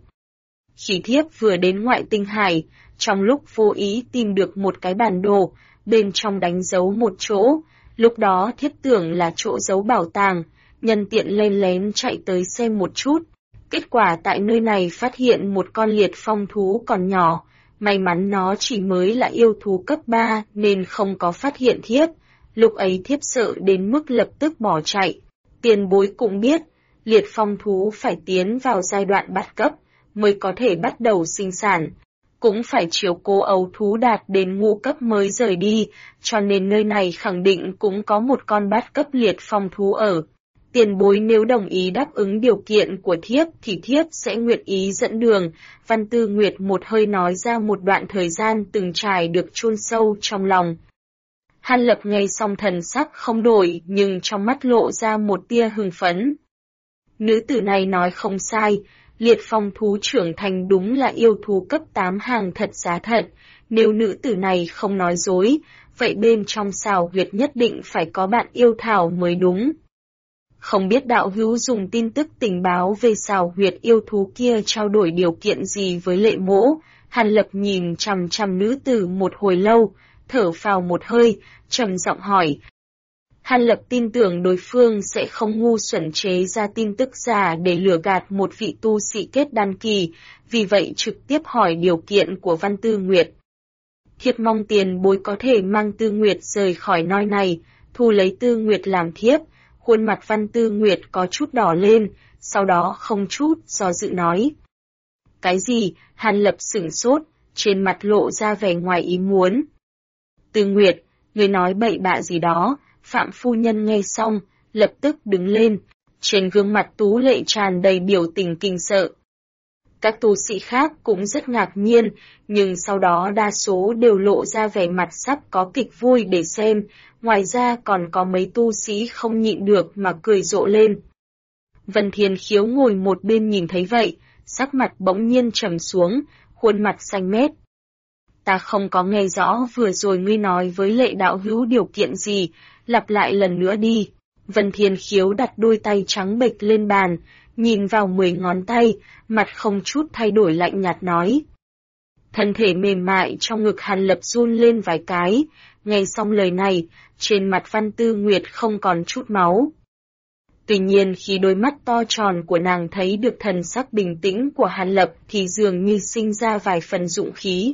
Speaker 1: Khi thiếp vừa đến ngoại tinh hải, trong lúc vô ý tìm được một cái bản đồ, bên trong đánh dấu một chỗ, lúc đó thiếp tưởng là chỗ giấu bảo tàng, nhân tiện lên lén chạy tới xem một chút. Kết quả tại nơi này phát hiện một con liệt phong thú còn nhỏ, may mắn nó chỉ mới là yêu thú cấp 3 nên không có phát hiện thiếp, lúc ấy thiếp sợ đến mức lập tức bỏ chạy. Tiền bối cũng biết, liệt phong thú phải tiến vào giai đoạn bát cấp, mới có thể bắt đầu sinh sản. Cũng phải chiếu cố ấu thú đạt đến ngũ cấp mới rời đi, cho nên nơi này khẳng định cũng có một con bát cấp liệt phong thú ở. Tiền bối nếu đồng ý đáp ứng điều kiện của thiếp thì thiếp sẽ nguyện ý dẫn đường. Văn Tư Nguyệt một hơi nói ra một đoạn thời gian từng trải được chôn sâu trong lòng. Hàn Lập nghe xong thần sắc không đổi nhưng trong mắt lộ ra một tia hưng phấn. Nữ tử này nói không sai, liệt phong thú trưởng thành đúng là yêu thú cấp 8 hàng thật giá thật, nếu nữ tử này không nói dối, vậy bên trong xào huyệt nhất định phải có bạn yêu thảo mới đúng. Không biết đạo hữu dùng tin tức tình báo về xào huyệt yêu thú kia trao đổi điều kiện gì với Lệ mỗ, Hàn Lập nhìn chằm chằm nữ tử một hồi lâu, thở phào một hơi, trầm giọng hỏi. Hàn Lập tin tưởng đối phương sẽ không ngu xuẩn chế ra tin tức giả để lừa gạt một vị tu sĩ kết đan kỳ, vì vậy trực tiếp hỏi điều kiện của Văn Tư Nguyệt. Thiếp mong tiền bối có thể mang Tư Nguyệt rời khỏi nơi này, thu lấy Tư Nguyệt làm thiếp. Khuôn mặt Văn Tư Nguyệt có chút đỏ lên, sau đó không chút do dự nói. Cái gì? Hàn Lập sửng sốt, trên mặt lộ ra vẻ ngoài ý muốn. Tư Nguyệt, người nói bậy bạ gì đó? Phạm phu nhân nghe xong, lập tức đứng lên, trên gương mặt tú lệ tràn đầy biểu tình kinh sợ. Các tu sĩ khác cũng rất ngạc nhiên, nhưng sau đó đa số đều lộ ra vẻ mặt sắp có kịch vui để xem, ngoài ra còn có mấy tu sĩ không nhịn được mà cười rộ lên. Vân Thiên Khiếu ngồi một bên nhìn thấy vậy, sắc mặt bỗng nhiên trầm xuống, khuôn mặt xanh mét. Ta không có nghe rõ vừa rồi ngươi nói với Lệ đạo hữu điều kiện gì, lặp lại lần nữa đi. Vân Thiên Khiếu đặt đôi tay trắng bệch lên bàn, nhìn vào 10 ngón tay, mặt không chút thay đổi lạnh nhạt nói. Thân thể mềm mại trong ngực Hàn Lập run lên vài cái, nghe xong lời này, trên mặt Văn Tư Nguyệt không còn chút máu. Tuy nhiên khi đôi mắt to tròn của nàng thấy được thần sắc bình tĩnh của Hàn Lập thì dường như sinh ra vài phần dũng khí.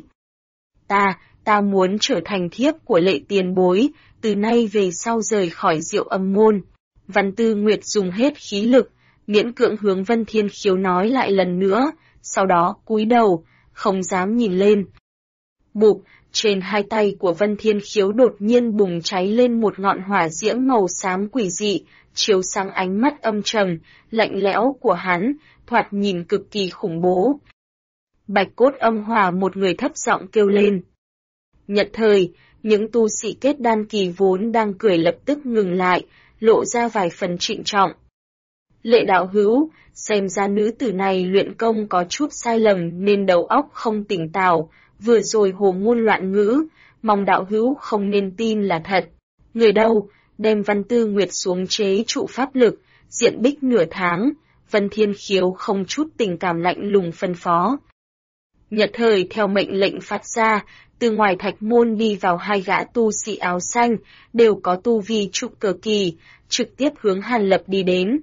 Speaker 1: Ta muốn trở thành thiếp của Lệ tiền bối, từ nay về sau rời khỏi Diệu Âm môn. Văn Tư Nguyệt dùng hết khí lực, miễn cưỡng hướng Vân Thiên Khiếu nói lại lần nữa, sau đó cúi đầu, không dám nhìn lên. Bụp, trên hai tay của Vân Thiên Khiếu đột nhiên bùng cháy lên một ngọn hỏa diễm màu xám quỷ dị, chiếu sáng ánh mắt âm trầm, lạnh lẽo của hắn, thoạt nhìn cực kỳ khủng bố. Bạch cốt âm hỏa một người thấp giọng kêu lên. Nhất thời, những tu sĩ kết đan kỳ vốn đang cười lập tức ngừng lại, lộ ra vài phần trịnh trọng. Lệ đạo hữu, xem ra nữ tử này luyện công có chút sai lầm nên đầu óc không tỉnh táo, vừa rồi hồ ngôn loạn ngữ, mong đạo hữu không nên tin là thật. Người đâu, đem Văn Tư Nguyệt xuống chế trụ pháp lực, diện bích nửa tháng, Vân Thiên Khiếu không chút tình cảm lạnh lùng phân phó. Nhật thời theo mệnh lệnh phát ra, từ ngoài thạch môn đi vào hai gã tu sĩ áo xanh, đều có tu vi trúc cơ kỳ, trực tiếp hướng Hàn Lập đi đến.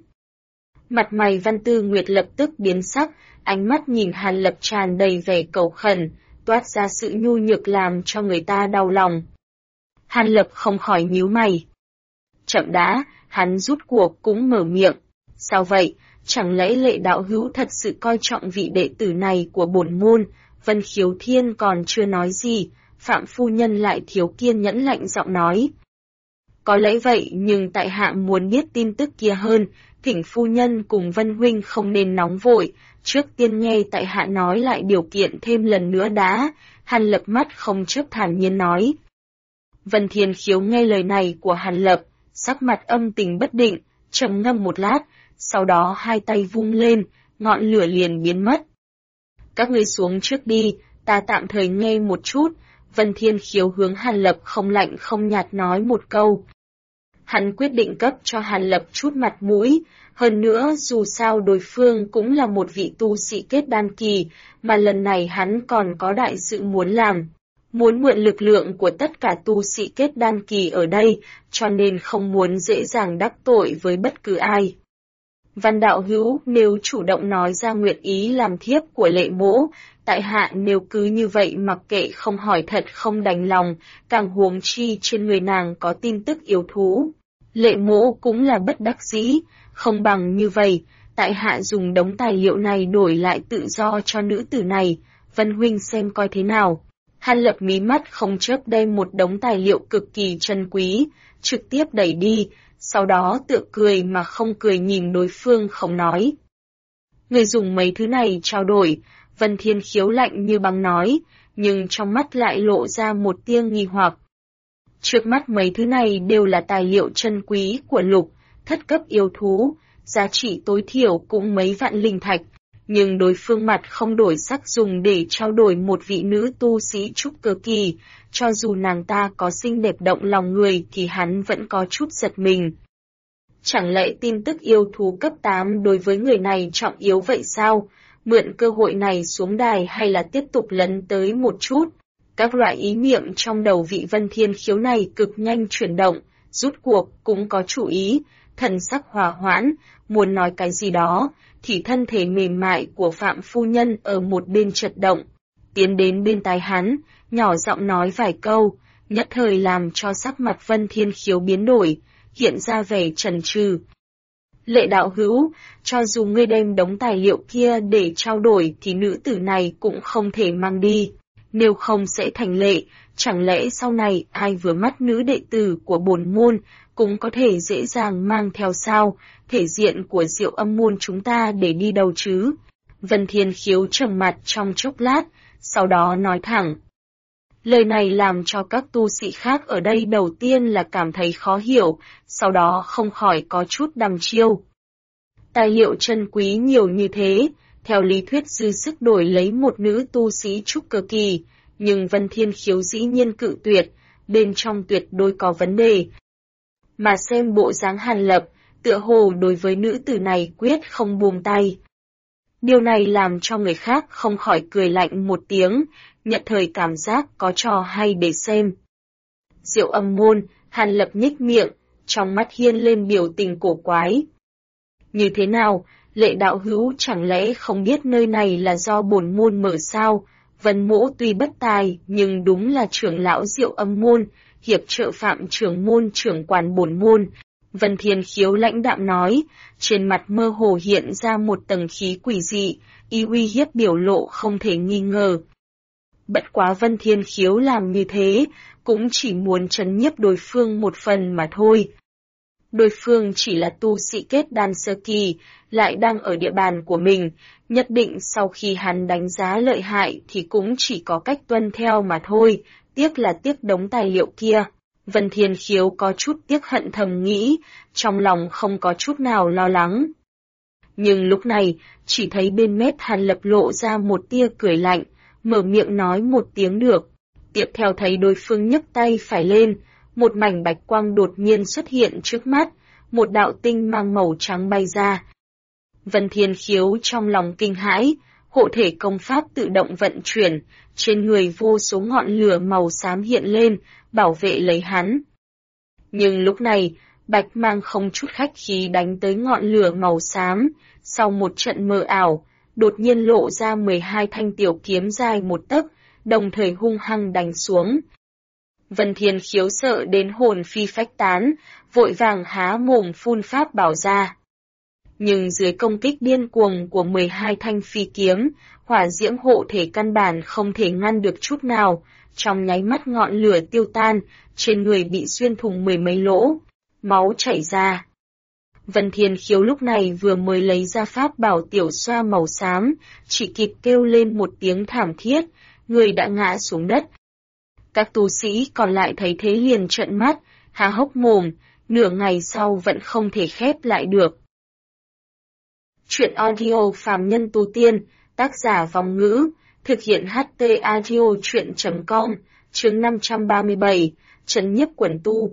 Speaker 1: Mặt mày Văn Tư Nguyệt lập tức biến sắc, ánh mắt nhìn Hàn Lập tràn đầy vẻ cầu khẩn, toát ra sự nhu nhược làm cho người ta đau lòng. Hàn Lập không khỏi nhíu mày. Chậm đã, hắn rút cuộc cũng mở miệng. Sao vậy, chẳng lẽ Lệ đạo hữu thật sự coi trọng vị đệ tử này của bổn môn? Vân Khiếu Thiên còn chưa nói gì, Phạm phu nhân lại thiếu kiên nhẫn lạnh giọng nói. Có lẽ vậy, nhưng tại hạ muốn biết tin tức kia hơn, thỉnh phu nhân cùng Vân huynh không nên nóng vội, trước tiên nghe tại hạ nói lại điều kiện thêm lần nữa đã. Hàn Lập mắt không chớp thản nhiên nói. Vân Thiên Khiếu nghe lời này của Hàn Lập, sắc mặt âm tình bất định, trầm ngâm một lát, sau đó hai tay vung lên, ngọn lửa liền biến mất. Các ngươi xuống trước đi, ta tạm thời nghe một chút. Vân Thiên Khiếu hướng Hàn Lập không lạnh không nhạt nói một câu. Hắn quyết định cấp cho Hàn Lập chút mặt mũi, hơn nữa dù sao đối phương cũng là một vị tu sĩ kết đan kỳ, mà lần này hắn còn có đại sự muốn làm. Muốn mượn lực lượng của tất cả tu sĩ kết đan kỳ ở đây, cho nên không muốn dễ dàng đắc tội với bất cứ ai. Văn đạo hữu nếu chủ động nói ra nguyện ý làm thiếp của Lệ mỗ, tại hạ nếu cứ như vậy mặc kệ không hỏi thật không đành lòng, càng huống chi trên người nàng có tin tức yêu thú. Lệ mỗ cũng là bất đắc dĩ, không bằng như vậy, tại hạ dùng đống tài liệu này đổi lại tự do cho nữ tử này, Vân huynh xem coi thế nào. Hàn Lập mí mắt không chớp đem một đống tài liệu cực kỳ chân quý, trực tiếp đẩy đi, sau đó tựa cười mà không cười nhìn đối phương không nói. Người dùng mấy thứ này trao đổi, Vân Thiên Khiếu lạnh như băng nói, nhưng trong mắt lại lộ ra một tia nghi hoặc. Trước mắt mấy thứ này đều là tài liệu chân quý của lục, thất cấp yêu thú, giá trị tối thiểu cũng mấy vạn linh thạch, nhưng đối phương mặt không đổi sắc dùng để trao đổi một vị nữ tu sĩ trúc cơ kỳ, cho dù nàng ta có xinh đẹp động lòng người thì hắn vẫn có chút giật mình. Chẳng lẽ tin tức yêu thú cấp 8 đối với người này trọng yếu vậy sao? Mượn cơ hội này xuống đài hay là tiếp tục lấn tới một chút? Các loại ý niệm trong đầu vị Vân Thiên Khiếu này cực nhanh chuyển động, rút cuộc cũng có chủ ý, thần sắc hòa hoãn, muốn nói cái gì đó, thì thân thể mềm mại của Phạm phu nhân ở một bên chật động, tiến đến bên tai hắn, nhỏ giọng nói vài câu, nhất thời làm cho sắc mặt Vân Thiên Khiếu biến đổi, hiện ra vẻ chần chừ. Lệ đạo hữu, cho dù ngươi đem đống tài liệu kia để trao đổi thì nữ tử này cũng không thể mang đi, nếu không sẽ thành lệ, chẳng lẽ sau này ai vừa mắt nữ đệ tử của bổn môn cũng có thể dễ dàng mang theo sao, thể diện của Diệu Âm môn chúng ta để đi đâu chứ? Vân Thiên Khiếu trầm mặt trong chốc lát, sau đó nói thẳng. Lời này làm cho các tu sĩ khác ở đây đầu tiên là cảm thấy khó hiểu, sau đó không khỏi có chút đăm chiêu. Tài liệu chân quý nhiều như thế, theo lý thuyết dư sức đổi lấy một nữ tu sĩ trúc cơ kỳ, nhưng Vân Thiên Khiếu dĩ nhiên cự tuyệt, bên trong tuyệt đối có vấn đề. Mà xem bộ dáng Hàn Lập, tựa hồ đối với nữ tử này quyết không buông tay. Điều này làm cho người khác không khỏi cười lạnh một tiếng, nhận thời cảm giác có trò hay để xem. Diệu Âm môn, Hàn Lập nhếch miệng, trong mắt hiên lên biểu tình cổ quái. Như thế nào, Lệ đạo hữu chẳng lẽ không biết nơi này là do bổn môn mở sao? Vân mỗ tuy bất tài, nhưng đúng là trưởng lão Diệu Âm môn, hiệp trợ Phạm trưởng môn trưởng quản bổn môn. Vân Thiên Khiếu lãnh đạm nói, trên mặt mơ hồ hiện ra một tầng khí quỷ dị, y uy hiếp biểu lộ không thể nghi ngờ. Bất quá Vân Thiên Khiếu làm như thế, cũng chỉ muốn trấn nhiếp đối phương một phần mà thôi. Đối phương chỉ là tu sĩ kết đan sơ kỳ, lại đang ở địa bàn của mình, nhất định sau khi hắn đánh giá lợi hại thì cũng chỉ có cách tuân theo mà thôi, tiếc là tiếc đống tài liệu kia. Vân Thiên Khiếu có chút tiếc hận thầm nghĩ, trong lòng không có chút nào lo lắng. Nhưng lúc này, chỉ thấy bên mép Hàn Lập lộ ra một tia cười lạnh, mở miệng nói một tiếng được. Tiếp theo thấy đối phương nhấc tay phải lên, một mảnh bạch quang đột nhiên xuất hiện trước mắt, một đạo tinh mang màu trắng bay ra. Vân Thiên Khiếu trong lòng kinh hãi, hộ thể công pháp tự động vận chuyển, trên người vô số ngọn lửa màu xám hiện lên, bảo vệ lấy hắn. Nhưng lúc này, bạch mang không chút khách khí đánh tới ngọn lửa màu xám, sau một trận mờ ảo, đột nhiên lộ ra 12 thanh tiểu kiếm dài 1 tấc, đồng thời hung hăng đánh xuống. Vân Thiên Khiếu sợ đến hồn phi phách tán, vội vàng há mồm phun pháp bảo ra. Nhưng dưới công kích điên cuồng của 12 thanh phi kiếm, hỏa diễm hộ thể căn bản không thể ngăn được chút nào, trong nháy mắt ngọn lửa tiêu tan, trên người bị xuyên thủng 10 mấy lỗ, máu chảy ra. Vân Thiên Khiếu lúc này vừa mới lấy ra pháp bảo tiểu xoa màu xám, chỉ kịp kêu lên một tiếng thảm thiết, người đã ngã xuống đất. Các tu sĩ còn lại thấy thế liền trợn mắt, há hốc mồm, nửa ngày sau vẫn không thể khép lại được. Chuyện audio phàm nhân tu tiên, tác giả Vong Ngữ, thực hiện HT audio chuyện.com, chương 537, trấn nhiếp quần tu.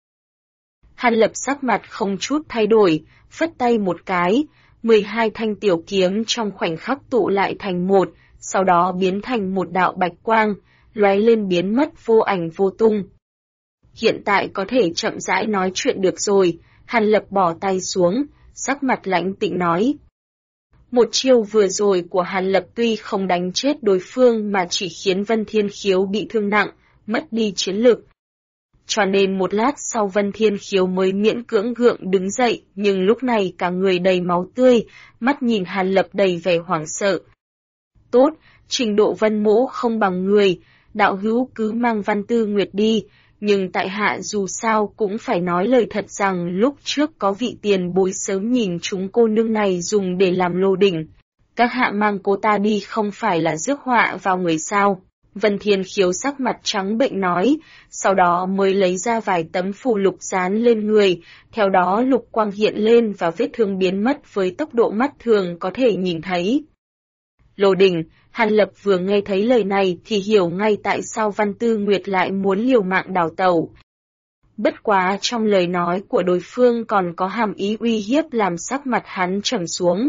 Speaker 1: Hàn Lập sắc mặt không chút thay đổi, phất tay một cái, 12 thanh tiểu kiếm trong khoảnh khắc tụ lại thành một, sau đó biến thành một đạo bạch quang, lóe lên biến mất vô ảnh vô tung. Hiện tại có thể chậm rãi nói chuyện được rồi, Hàn Lập bỏ tay xuống, sắc mặt lãnh tịnh nói. Một chiêu vừa rồi của Hàn Lập tuy không đánh chết đối phương mà chỉ khiến Vân Thiên Khiếu bị thương nặng, mất đi chiến lực. Cho nên một lát sau Vân Thiên Khiếu mới miễn cưỡng gượng đứng dậy, nhưng lúc này cả người đầy máu tươi, mắt nhìn Hàn Lập đầy vẻ hoảng sợ. Tốt, trình độ Vân Mỗ không bằng người, đạo hữu cứ mang Văn Tư Nguyệt đi, nhưng tại hạ dù sao cũng phải nói lời thật rằng lúc trước có vị tiền bối sớm nhìn chúng cô nương này dùng để làm lô đỉnh. Các hạ mang cô ta đi không phải là rước họa vào người sao? Vân Thiên Khiếu sắc mặt trắng bệnh nói, sau đó mới lấy ra vài tấm phù lục dán lên người, theo đó lục quang hiện lên và vết thương biến mất với tốc độ mắt thường có thể nhìn thấy. Lô đỉnh, Hàn Lập vừa nghe thấy lời này thì hiểu ngay tại sao Văn Tư Nguyệt lại muốn liều mạng đào tẩu. Bất quá trong lời nói của đối phương còn có hàm ý uy hiếp làm sắc mặt hắn trầm xuống.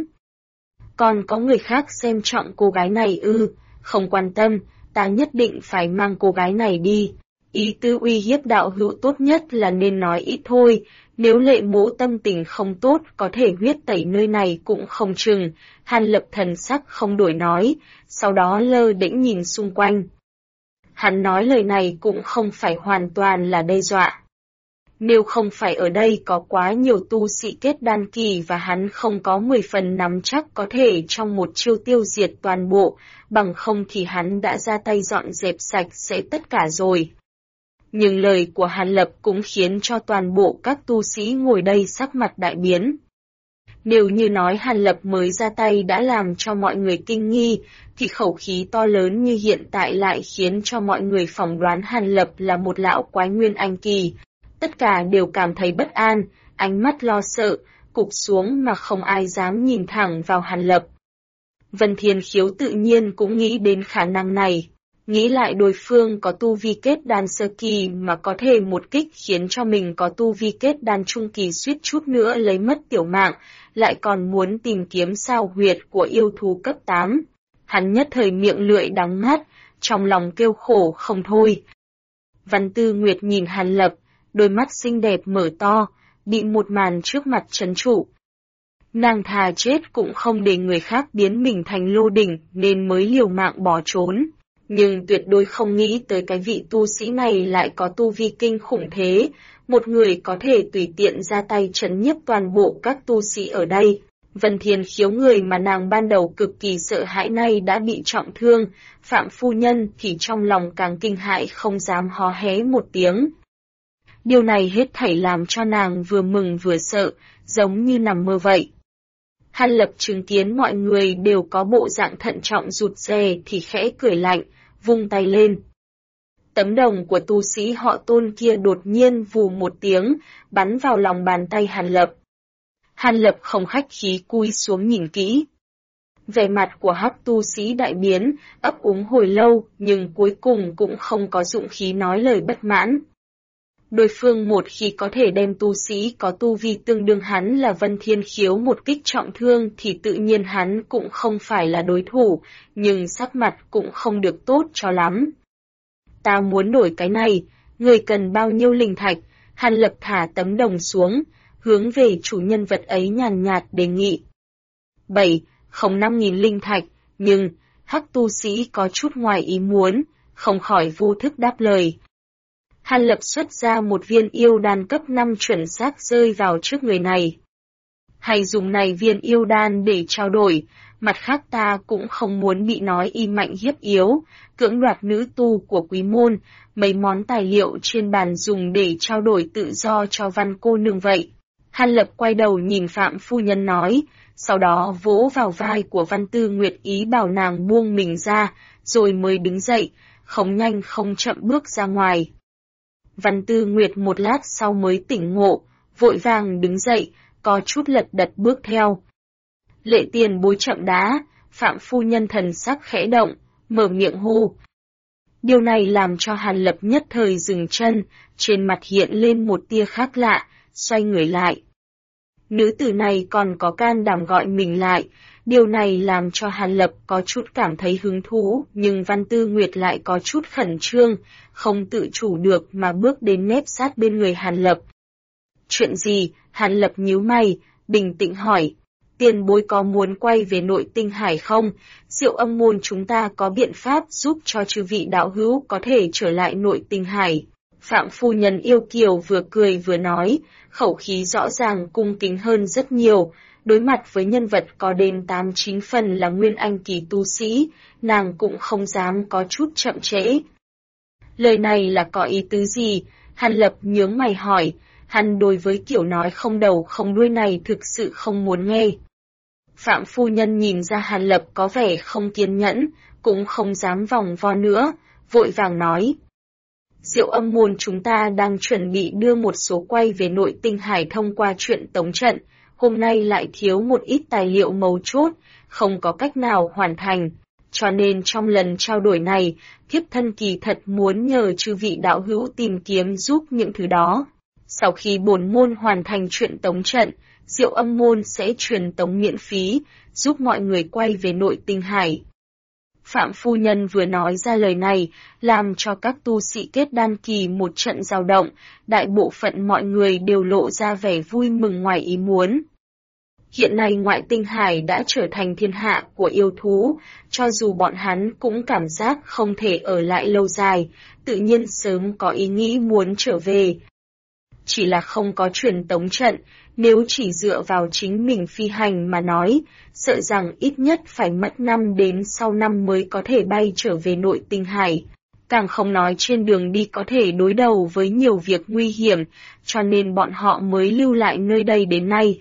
Speaker 1: Còn có người khác xem trọng cô gái này ư, không quan tâm, ta nhất định phải mang cô gái này đi. Ý tứ uy hiếp đạo hữu tốt nhất là nên nói ít thôi, nếu Lệ Mỗ tâm tình không tốt có thể huyết tẩy nơi này cũng không chừng. Hàn Lập thần sắc không đổi nói, sau đó lơ đễnh nhìn xung quanh. Hắn nói lời này cũng không phải hoàn toàn là đe dọa. Nếu không phải ở đây có quá nhiều tu sĩ kết đan kỳ và hắn không có 10 phần nắm chắc có thể trong một chiêu tiêu diệt toàn bộ, bằng không thì hắn đã ra tay dọn dẹp sạch sẽ tất cả rồi. Nhưng lời của Hàn Lập cũng khiến cho toàn bộ các tu sĩ ngồi đây sắc mặt đại biến. Nếu như nói Hàn Lập mới ra tay đã làm cho mọi người kinh nghi, thì khẩu khí to lớn như hiện tại lại khiến cho mọi người phỏng đoán Hàn Lập là một lão quái nguyên anh kỳ. Tất cả đều cảm thấy bất an, ánh mắt lo sợ, cụp xuống mà không ai dám nhìn thẳng vào Hàn Lập. Vân Thiên Khiếu tự nhiên cũng nghĩ đến khả năng này. Nghĩ lại đối phương có tu vi kết đan sơ kỳ mà có thể một kích khiến cho mình có tu vi kết đan trung kỳ suýt chút nữa lấy mất tiểu mạng, lại còn muốn tìm kiếm sao huyệt của yêu thú cấp 8. Hắn nhất thời miệng lưỡi đắng ngắt, trong lòng kêu khổ không thôi. Văn Tư Nguyệt nhìn Hàn Lập, đôi mắt xinh đẹp mở to, bị một màn trước mặt trấn trụ. Nàng thà chết cũng không để người khác biến mình thành lô đỉnh nên mới liều mạng bỏ trốn. Nhưng tuyệt đối không nghĩ tới cái vị tu sĩ này lại có tu vi kinh khủng thế, một người có thể tùy tiện ra tay trấn nhiếp toàn bộ các tu sĩ ở đây. Vân Thiên Khiếu người mà nàng ban đầu cực kỳ sợ hãi nay đã bị trọng thương, Phạm phu nhân thì trong lòng càng kinh hãi không dám hó hé một tiếng. Điều này hết thảy làm cho nàng vừa mừng vừa sợ, giống như nằm mơ vậy. Hàn Lập chứng kiến mọi người đều có bộ dạng thận trọng rụt rè thì khẽ cười lạnh, vung tay lên. Tấm đồng của tu sĩ họ Tôn kia đột nhiên vù một tiếng, bắn vào lòng bàn tay Hàn Lập. Hàn Lập không khách khí cúi xuống nhìn kỹ. Vẻ mặt của hắc tu sĩ đại biến, ấp úng hồi lâu, nhưng cuối cùng cũng không có dụng khí nói lời bất mãn. Đối phương một khi có thể đem tu sĩ có tu vi tương đương hắn là Vân Thiên Khiếu một kích trọng thương thì tự nhiên hắn cũng không phải là đối thủ, nhưng sắc mặt cũng không được tốt cho lắm. Ta muốn đổi cái này, người cần bao nhiêu linh thạch? Hàn Lập thả tấm đồng xuống, hướng về chủ nhân vật ấy nhàn nhạt đề nghị. 5.000 linh thạch, nhưng hắc tu sĩ có chút ngoài ý muốn, không khỏi vô thức đáp lời. Hàn Lập xuất ra một viên yêu đan cấp 5 chuẩn xác rơi vào trước người này. Hay dùng này viên yêu đan để trao đổi, mặt khác ta cũng không muốn bị nói y mạnh hiếp yếu, cưỡng đoạt nữ tu của quý môn, mấy món tài liệu trên bàn dùng để trao đổi tự do cho Văn cô nương vậy. Hàn Lập quay đầu nhìn Phạm phu nhân nói, sau đó vỗ vào vai của Văn Tư Nguyệt ý bảo nàng buông mình ra, rồi mới đứng dậy, không nhanh không chậm bước ra ngoài. Văn Tư Nguyệt một lát sau mới tỉnh ngộ, vội vàng đứng dậy, có chút lật đật bước theo. Lệ tiền bối chậm đá, Phạm phu nhân thần sắc khẽ động, mở miệng hô. Điều này làm cho Hàn Lập nhất thời dừng chân, trên mặt hiện lên một tia khác lạ, xoay người lại. Nữ tử này còn có can đảm gọi mình lại, điều này làm cho Hàn Lập có chút cảm thấy hứng thú, nhưng Văn Tư Nguyệt lại có chút khẩn trương, không tự chủ được mà bước đến nép sát bên người Hàn Lập. Chuyện gì? Hàn Lập nhíu mày, bình tĩnh hỏi. Tiền bối có muốn quay về Nội Tinh Hải không? Diệu Âm môn chúng ta có biện pháp giúp cho chư vị đạo hữu có thể trở lại Nội Tinh Hải. Phạm phu nhân yêu kiều vừa cười vừa nói, khẩu khí rõ ràng cung kính hơn rất nhiều, đối mặt với nhân vật có đến 8-9 phần là nguyên anh kỳ tu sĩ, nàng cũng không dám có chút chậm trễ. Lời này là có ý tứ gì? Hàn Lập nhướng mày hỏi, hắn đối với kiểu nói không đầu không đuôi này thực sự không muốn nghe. Phạm phu nhân nhìn ra Hàn Lập có vẻ không kiên nhẫn, cũng không dám vòng vo nữa, vội vàng nói. Diệu Âm môn chúng ta đang chuẩn bị đưa một số quay về Nội Tinh Hải thông qua chuyện tống trận, hôm nay lại thiếu một ít tài liệu mấu chốt, không có cách nào hoàn thành, cho nên trong lần trao đổi này, thiếp thân kỳ thật muốn nhờ chư vị đạo hữu tìm kiếm giúp những thứ đó. Sau khi bổn môn hoàn thành chuyện tống trận, Diệu Âm môn sẽ truyền tống miễn phí, giúp mọi người quay về Nội Tinh Hải. Phạm phu nhân vừa nói ra lời này, làm cho các tu sĩ kết đan kỳ một trận dao động, đại bộ phận mọi người đều lộ ra vẻ vui mừng ngoài ý muốn. Hiện nay Ngoại Tinh Hải đã trở thành thiên hạ của yêu thú, cho dù bọn hắn cũng cảm giác không thể ở lại lâu dài, tự nhiên sớm có ý nghĩ muốn trở về. Chỉ là không có truyền tống trận, nếu chỉ dựa vào chính mình phi hành mà nói, sợ rằng ít nhất phải mất 5 đến 6 năm mới có thể bay trở về Nội Tinh Hải. Càng không nói trên đường đi có thể đối đầu với nhiều việc nguy hiểm, cho nên bọn họ mới lưu lại nơi đây đến nay.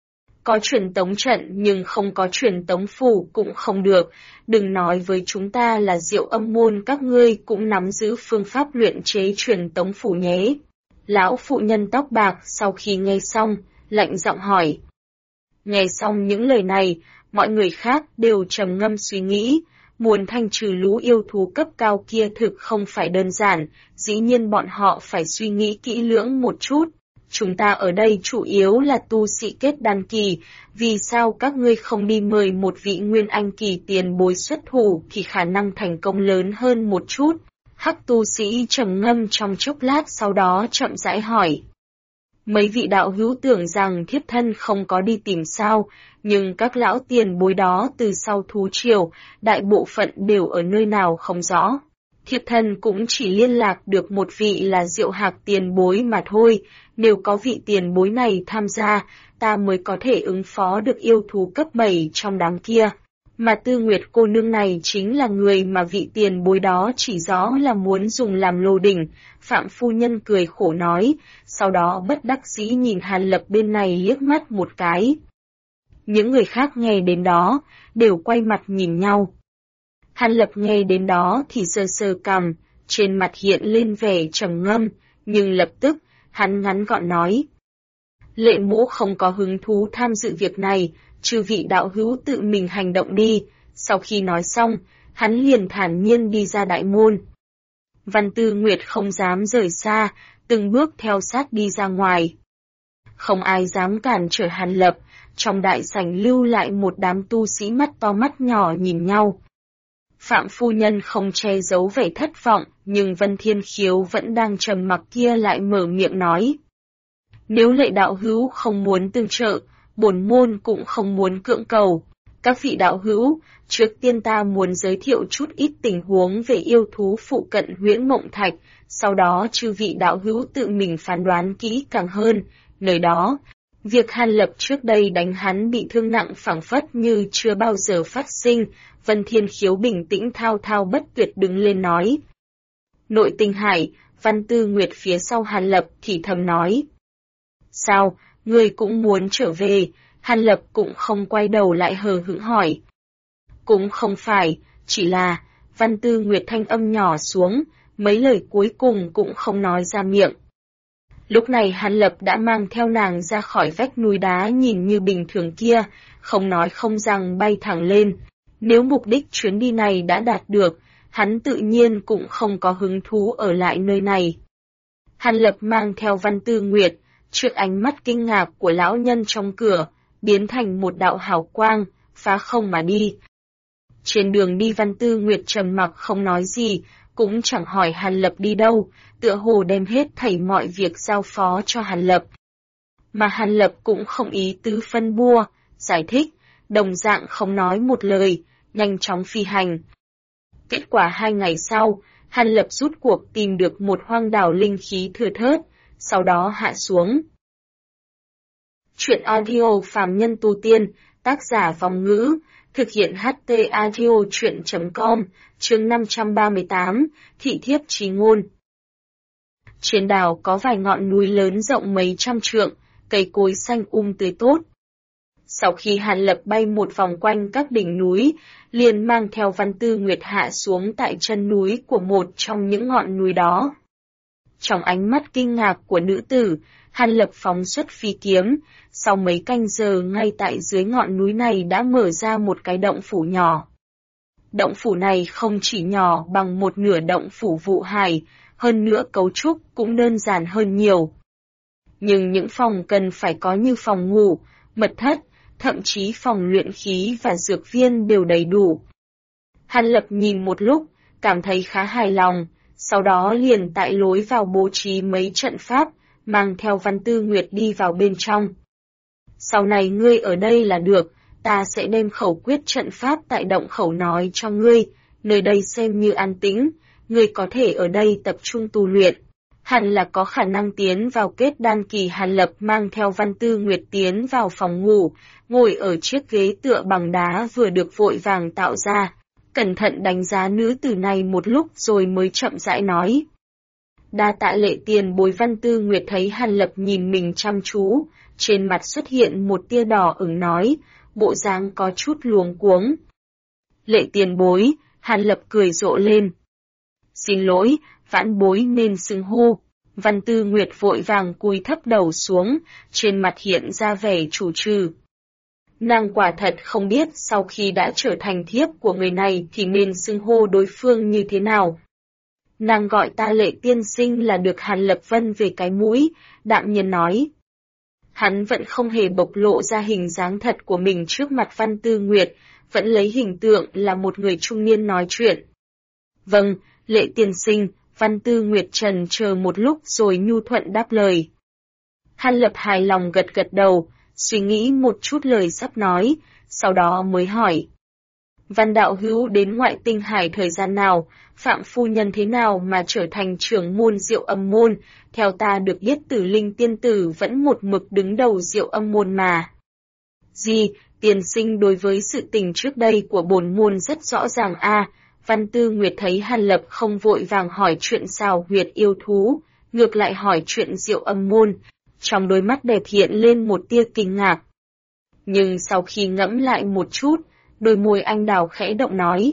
Speaker 1: Có truyền tống trận nhưng không có truyền tống phủ cũng không được, đừng nói với chúng ta là Diệu Âm môn các ngươi cũng nắm giữ phương pháp luyện chế truyền tống phủ nhé. Lão phụ nhân tóc bạc sau khi nghe xong, lạnh giọng hỏi. Nghe xong những lời này, mọi người khác đều trầm ngâm suy nghĩ, muốn thanh trừ lũ yêu thú cấp cao kia thực không phải đơn giản, dĩ nhiên bọn họ phải suy nghĩ kỹ lưỡng một chút. Chúng ta ở đây chủ yếu là tu sĩ kết đan kỳ, vì sao các ngươi không đi mời một vị nguyên anh kỳ tiền bối xuất thủ thì khả năng thành công lớn hơn một chút. Hắc tu sĩ trầm ngâm trong chốc lát sau đó chậm rãi hỏi. Mấy vị đạo hữu tưởng rằng thiếp thân không có đi tìm sao, nhưng các lão tiền bối đó từ sau thú triều, đại bộ phận đều ở nơi nào không rõ. Thiếp thân cũng chỉ liên lạc được một vị là Diệu Hạc tiền bối mà thôi, nếu có vị tiền bối này tham gia, ta mới có thể ứng phó được yêu thú cấp 7 trong đám kia. Mà Tư Nguyệt cô nương này chính là người mà vị tiền bối đó chỉ rõ là muốn dùng làm lô đỉnh, Phạm phu nhân cười khổ nói, sau đó bất đắc dĩ nhìn Hàn Lập bên này liếc mắt một cái. Những người khác nghe đến đó, đều quay mặt nhìn nhau. Hàn Lập nghe đến đó thì sơ sơ cằm, trên mặt hiện lên vẻ trầm ngâm, nhưng lập tức, hắn ngắn gọn nói. Lệ mỗ không có hứng thú tham dự việc này, chư vị đạo hữu tự mình hành động đi. Sau khi nói xong, hắn liền thản nhiên đi ra đại môn. Văn Tư Nguyệt không dám rời xa, từng bước theo sát đi ra ngoài. Không ai dám cản trở Hàn Lập, trong đại sảnh lưu lại một đám tu sĩ mắt to mắt nhỏ nhìn nhau. Phạm phu nhân không che giấu vẻ thất vọng, nhưng Vân Thiên Khiếu vẫn đang trầm mặc kia lại mở miệng nói. Nếu Lệ đạo hữu không muốn tương trợ, bổn môn cũng không muốn cưỡng cầu. Các vị đạo hữu, trước tiên ta muốn giới thiệu chút ít tình huống về yêu thú phụ cận Huyễn Mộng Thạch, sau đó chư vị đạo hữu tự mình phán đoán kỹ càng hơn. Nơi đó, việc Hàn Lập trước đây đánh hắn bị thương nặng phảng phất như chưa bao giờ phát sinh. Vân Thiên Khiếu bình tĩnh thao thao bất tuyệt đứng lên nói. Nội Tinh Hải, Văn Tư Nguyệt phía sau Hàn Lập thì thầm nói. Sao, ngươi cũng muốn trở về? Hàn Lập cũng không quay đầu lại hờ hững hỏi. Cũng không phải, chỉ là, Văn Tư Nguyệt thanh âm nhỏ xuống, mấy lời cuối cùng cũng không nói ra miệng. Lúc này Hàn Lập đã mang theo nàng ra khỏi vách núi đá nhìn như bình thường kia, không nói không rằng bay thẳng lên. Nếu mục đích chuyến đi này đã đạt được, hắn tự nhiên cũng không có hứng thú ở lại nơi này. Hàn Lập mang theo Văn Tư Nguyệt, trước ánh mắt kinh ngạc của lão nhân trong cửa, biến thành một đạo hào quang, phá không mà đi. Trên đường đi Văn Tư Nguyệt trầm mặc không nói gì, cũng chẳng hỏi Hàn Lập đi đâu, tựa hồ đem hết thảy mọi việc giao phó cho Hàn Lập. Mà Hàn Lập cũng không ý tứ phân bua, giải thích, đồng dạng không nói một lời, nhanh chóng phi hành. Kết quả 2 ngày sau, Hàn Lập rút cuộc tìm được một hoang đảo linh khí thưa thớt, sau đó hạ xuống. Chuyện audio phàm nhân tu tiên, tác giả Vong Ngữ, thực hiện HT audio chuyện.com, chương 538, thị thiếp chí ngôn. Trên đảo có vài ngọn núi lớn rộng mấy trăm trượng, cây cối xanh tươi tốt. Sau khi Hàn Lập bay một vòng quanh các đỉnh núi, liền mang theo Văn Tư Nguyệt hạ xuống tại chân núi của một trong những ngọn núi đó. Trong ánh mắt kinh ngạc của nữ tử, Hàn Lập phóng xuất phi kiếm, sau mấy canh giờ ngay tại dưới ngọn núi này đã mở ra một cái động phủ nhỏ. Động phủ này không chỉ nhỏ bằng một nửa động phủ Vụ Hải, hơn nữa cấu trúc cũng đơn giản hơn nhiều. Nhưng những phòng cần phải có như phòng ngủ, mật thất, thậm chí phòng luyện khí và dược viên đều đầy đủ. Hàn Lập nhìn một lúc, cảm thấy khá hài lòng, sau đó liền tại lối vào bố trí mấy trận pháp, mang theo Văn Tư Nguyệt đi vào bên trong. Sau này ngươi ở đây là được, ta sẽ đem khẩu quyết trận pháp tại động khẩu nói cho ngươi, nơi đây xem như an tĩnh, ngươi có thể ở đây tập trung tu luyện. Hẳn là có khả năng tiến vào kết đan kỳ. Hàn Lập mang theo Văn Tư Nguyệt tiến vào phòng ngủ, ngồi ở chiếc ghế tựa bằng đá vừa được vội vàng tạo ra, cẩn thận đánh giá nữ tử này một lúc rồi mới chậm rãi nói. Đa tạ Lệ tiền bối. Văn Tư Nguyệt thấy Hàn Lập nhìn mình chăm chú, trên mặt xuất hiện một tia đỏ ửng nói, bộ dáng có chút luống cuống. Lệ tiền bối, Hàn Lập cười rộ lên. Xin lỗi, vãn bối nên xưng hô. Văn Tư Nguyệt vội vàng cúi thấp đầu xuống, trên mặt hiện ra vẻ chủ trừ. Nàng quả thật không biết sau khi đã trở thành thiếp của người này thì nên xưng hô đối phương như thế nào. Nàng gọi ta Lệ tiên sinh là được. Hàn Lập vân về cái mũi, đạm nhiên nói. Hắn vẫn không hề bộc lộ ra hình dáng thật của mình trước mặt Văn Tư Nguyệt, vẫn lấy hình tượng là một người trung niên nói chuyện. Vâng, Lệ tiên sinh. Văn Tư Nguyệt trần chờ một lúc rồi nhu thuận đáp lời. Hàn Lập hài lòng gật gật đầu, suy nghĩ một chút lời sắp nói, sau đó mới hỏi. Văn đạo hữu đến Ngoại Tinh Hải thời gian nào, Phạm phu nhân thế nào mà trở thành trưởng môn Diệu Âm môn, theo ta được biết Tử Linh tiên tử vẫn một mực đứng đầu Diệu Âm môn mà. Gì, tiền sinh đối với sự tình trước đây của bổn môn rất rõ ràng a. Văn Tư Nguyệt thấy Hàn Lập không vội vàng hỏi chuyện xào huyệt yêu thú, ngược lại hỏi chuyện Diệu Âm môn, trong đôi mắt đẹp hiện lên một tia kinh ngạc. Nhưng sau khi ngẫm lại một chút, đôi môi anh đào khẽ động nói.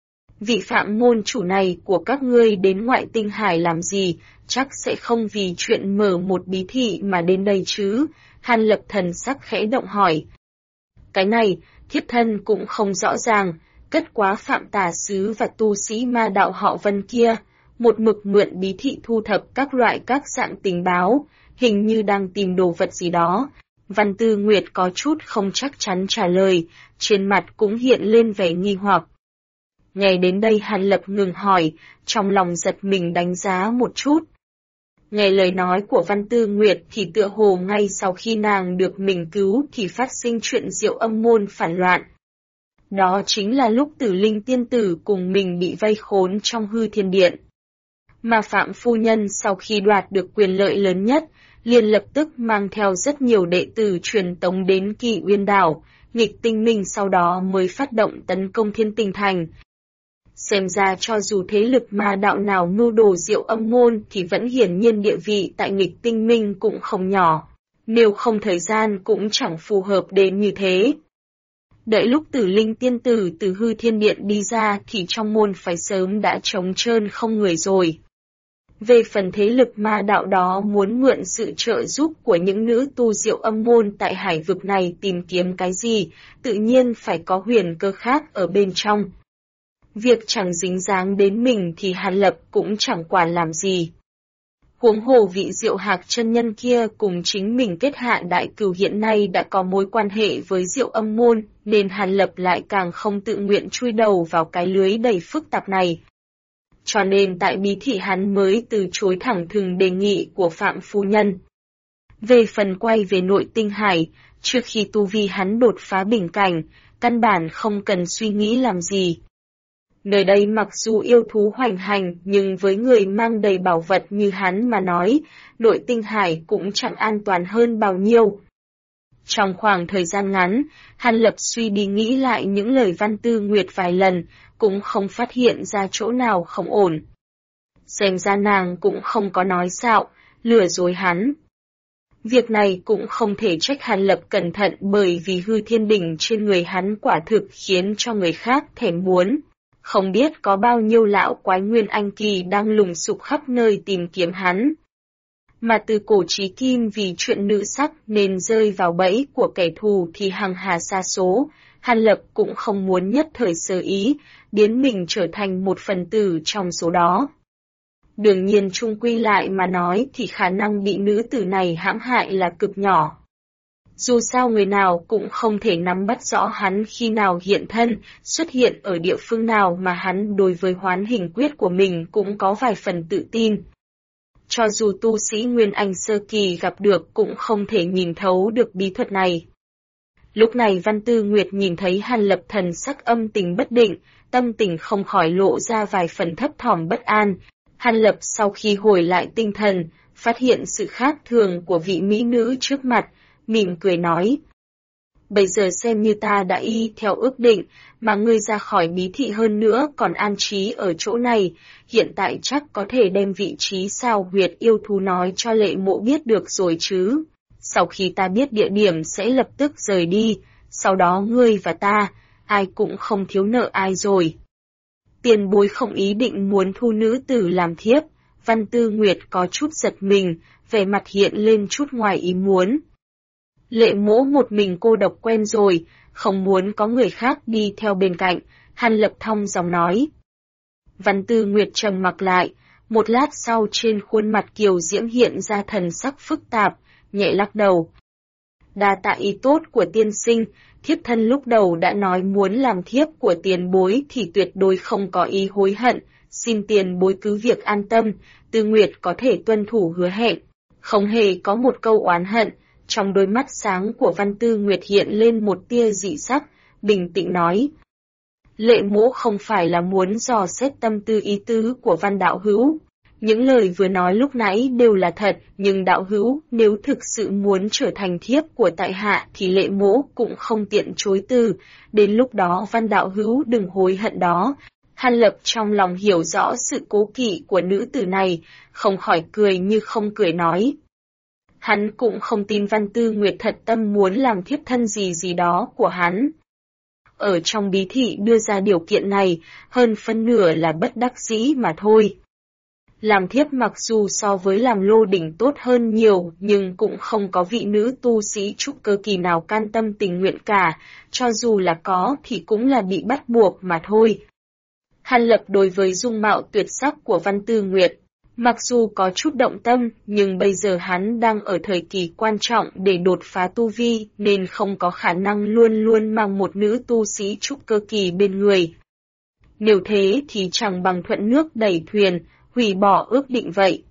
Speaker 1: Vị Phạm môn chủ này của các ngươi đến Ngoại Tinh Hải làm gì, chắc sẽ không vì chuyện mở một bí thị mà đến đây chứ. Hàn Lập thần sắc khẽ động hỏi. Cái này, thiếp thân cũng không rõ ràng. Cất quá Phạm tà sứ và tu sĩ ma đạo họ Vân kia, một mực mượn bí thị thu thập các dạng tình báo, hình như đang tìm đồ vật gì đó. Văn Tư Nguyệt có chút không chắc chắn trả lời, trên mặt cũng hiện lên vẻ nghi hoặc. Nghe đến đây Hàn Lập ngừng hỏi, trong lòng giật mình đánh giá một chút. Nghe lời nói của Văn Tư Nguyệt thì tựa hồ ngay sau khi nàng được mình cứu thì phát sinh chuyện Diệu Âm môn phản loạn. Đó chính là lúc Tử Linh tiên tử cùng mình bị vây khốn trong Hư Thiên Điện. Mà Phạm phu nhân sau khi đoạt được quyền lợi lớn nhất, liền lập tức mang theo rất nhiều đệ tử truyền tống đến Kỳ Uyên Đảo, nghịch tinh minh sau đó mới phát động tấn công Thiên Tinh Thành. Xem ra cho dù thế lực ma đạo nào mưu đồ Diệu Âm môn thì vẫn hiển nhiên địa vị tại nghịch tinh minh cũng không nhỏ, nếu không thời gian cũng chẳng phù hợp đến như thế. Đợi lúc Tử Linh tiên tử từ Hư Thiên Điện đi ra thì trong môn phải sớm đã trống trơn không người rồi. Về phần thế lực ma đạo đó muốn mượn sự trợ giúp của những nữ tu Diệu Âm môn tại hải vực này tìm kiếm cái gì, tự nhiên phải có huyền cơ khác ở bên trong. Việc chẳng dính dáng đến mình thì Hàn Lập cũng chẳng quản làm gì. Huống hồ vị Diệu Hạc chân nhân kia cùng chính mình kết hạ đại cửu hiện nay đã có mối quan hệ với Diệu Âm môn, nên Hàn Lập lại càng không tự nguyện chui đầu vào cái lưới đầy phức tạp này. Cho nên tại bí thị hắn mới từ chối thẳng thừng đề nghị của Phạm phu nhân. Về phần quay về nội tinh hải, trước khi tu vi hắn đột phá bình cảnh, căn bản không cần suy nghĩ làm gì. Nơi đây mặc dù yêu thú hoành hành nhưng với người mang đầy bảo vật như hắn mà nói, nội tinh hải cũng chẳng an toàn hơn bao nhiêu. Trong khoảng thời gian ngắn, Hàn Lập suy đi nghĩ lại những lời Văn Tư Nguyệt vài lần, cũng không phát hiện ra chỗ nào không ổn. Xem ra nàng cũng không có nói xạo, lừa dối hắn. Việc này cũng không thể trách Hàn Lập cẩn thận bởi vì Hư Thiên Đỉnh trên người hắn quả thực khiến cho người khác thèm muốn. Không biết có bao nhiêu lão quái nguyên anh kỳ đang lùng sục khắp nơi tìm kiếm hắn. Mà từ cổ chí kim vì chuyện nữ sắc nên rơi vào bẫy của kẻ thù thì hằng hà sa số, Hàn Lập cũng không muốn nhất thời sơ ý, biến mình trở thành một phần tử trong số đó. Đương nhiên chung quy lại mà nói thì khả năng bị nữ tử này hãm hại là cực nhỏ. Dù sao người nào cũng không thể nắm bắt rõ hắn khi nào hiện thân, xuất hiện ở địa phương nào mà hắn đối với hoán hình quyết của mình cũng có vài phần tự tin. Cho dù tu sĩ Nguyên Anh sơ kỳ gặp được cũng không thể nhìn thấu được bí thuật này. Lúc này Văn Tư Nguyệt nhìn thấy Hàn Lập thần sắc âm tình bất định, tâm tình không khỏi lộ ra vài phần thấp thỏm bất an. Hàn Lập sau khi hồi lại tinh thần, phát hiện sự khác thường của vị mỹ nữ trước mặt, mỉm cười nói. Bây giờ xem như ta đã y theo ước định, mà ngươi ra khỏi bí thị hơn nữa còn an trí ở chỗ này, hiện tại chắc có thể đem vị trí sao huyệt yêu thú nói cho Lệ Mộ biết được rồi chứ. Sau khi ta biết địa điểm sẽ lập tức rời đi, sau đó ngươi và ta, ai cũng không thiếu nợ ai rồi. Tiền bối không ý định muốn thu nữ tử làm thiếp, Văn Tư Nguyệt có chút giật mình, vẻ mặt hiện lên chút ngoài ý muốn. Lệ Mỗ một mình cô độc quen rồi, không muốn có người khác đi theo bên cạnh, Hàn Lập thong dòng nói. Văn Tư Nguyệt trầm mặc lại, một lát sau trên khuôn mặt kiều diễm hiện ra thần sắc phức tạp, nhẹ lắc đầu. Đa tạ ý tốt của tiên sinh, thiếp thân lúc đầu đã nói muốn làm thiếp của tiền bối thì tuyệt đối không có ý hối hận, xin tiền bối cứ việc an tâm, Tư Nguyệt có thể tuân thủ hứa hẹn, không hề có một câu oán hận. Trong đôi mắt sáng của Văn Tư Nguyệt hiện lên một tia dị sắc, bình tĩnh nói. Lệ Mỗ không phải là muốn dò xét tâm tư ý tứ của Văn đạo hữu. Những lời vừa nói lúc nãy đều là thật, nhưng đạo hữu nếu thực sự muốn trở thành thiếp của tại hạ thì Lệ Mỗ cũng không tiện chối từ, đến lúc đó Văn đạo hữu đừng hối hận đó. Hàn Lập trong lòng hiểu rõ sự cố kỵ của nữ tử này, không khỏi cười như không cười nói. Hắn cũng không tin Văn Tư Nguyệt thật tâm muốn làm thiếp thân gì đó của hắn. Ở trong bí thị đưa ra điều kiện này, hơn phân nửa là bất đắc dĩ mà thôi. Làm thiếp mặc dù so với làm lô đỉnh tốt hơn nhiều, nhưng cũng không có vị nữ tu sĩ trúc cơ kỳ nào can tâm tình nguyện cả, cho dù là có thì cũng là bị bắt buộc mà thôi. Hàn Lập đối với dung mạo tuyệt sắc của Văn Tư Nguyệt, mặc dù có chút động tâm, nhưng bây giờ hắn đang ở thời kỳ quan trọng để đột phá tu vi, nên không có khả năng luôn luôn mang một nữ tu sĩ trúc cơ kỳ bên người. Nếu thế thì chẳng bằng thuận nước đẩy thuyền, hủy bỏ ước định vậy.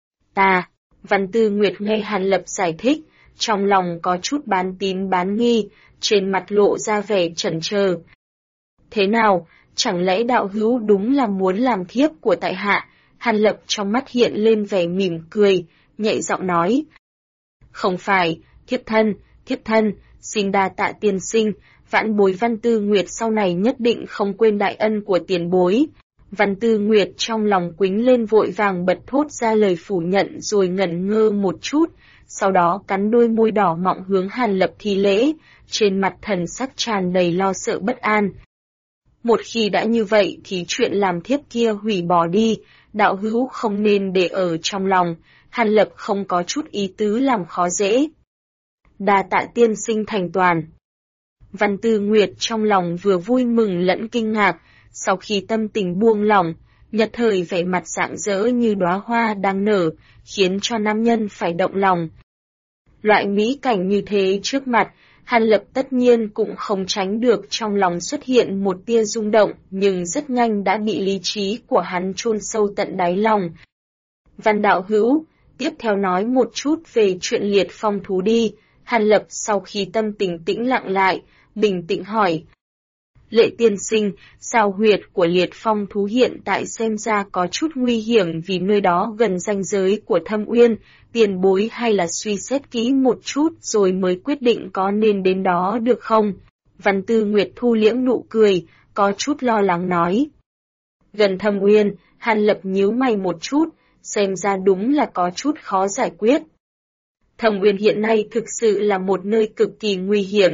Speaker 1: Văn Tư Nguyệt nghe Hàn Lập giải thích, trong lòng có chút bán tín bán nghi, trên mặt lộ ra vẻ chần chờ. Thế nào, chẳng lẽ đạo hữu đúng là muốn làm thiếp của tại hạ? Hàn Lập trong mắt hiện lên vẻ mỉm cười, nhẹ giọng nói. Không phải, thiếp thân, xin đa tạ tiên sinh, vãn bối Văn Tư Nguyệt sau này nhất định không quên đại ân của tiền bối. Văn Tư Nguyệt trong lòng quính lên vội vàng bật thốt ra lời phủ nhận rồi ngẩn ngơ một chút, sau đó cắn đôi môi đỏ mọng hướng Hàn Lập thi lễ, trên mặt thần sắc tràn đầy lo sợ bất an. Một khi đã như vậy thì chuyện làm thiếp kia hủy bỏ đi, đạo hữu không nên để ở trong lòng, Hàn Lập không có chút ý tứ làm khó dễ. Đa tạ tiên sinh thành toàn. Văn Tư Nguyệt trong lòng vừa vui mừng lẫn kinh ngạc, sau khi tâm tình buông lỏng, nhất thời vẻ mặt rạng rỡ như đóa hoa đang nở, khiến cho nam nhân phải động lòng. Loại mỹ cảnh như thế trước mặt, Hàn Lập tất nhiên cũng không tránh được trong lòng xuất hiện một tia rung động, nhưng rất nhanh đã bị lý trí của hắn chôn sâu tận đáy lòng. Văn đạo hữu, tiếp theo nói một chút về chuyện liệt phong thú đi. Hàn Lập sau khi tâm tình tĩnh lặng lại, bình tĩnh hỏi. Lệ tiên sinh, sao huyệt của liệt phong thú hiện tại xem ra có chút nguy hiểm vì nơi đó gần ranh giới của Thâm Uyên, tiền bối hay là suy xét kỹ một chút rồi mới quyết định có nên đến đó được không? Văn Tư Nguyệt thu liễm nụ cười, có chút lo lắng nói. Gần Thâm Uyên, Hàn Lập nhíu mày một chút, xem ra đúng là có chút khó giải quyết. Thâm Uyên hiện nay thực sự là một nơi cực kỳ nguy hiểm.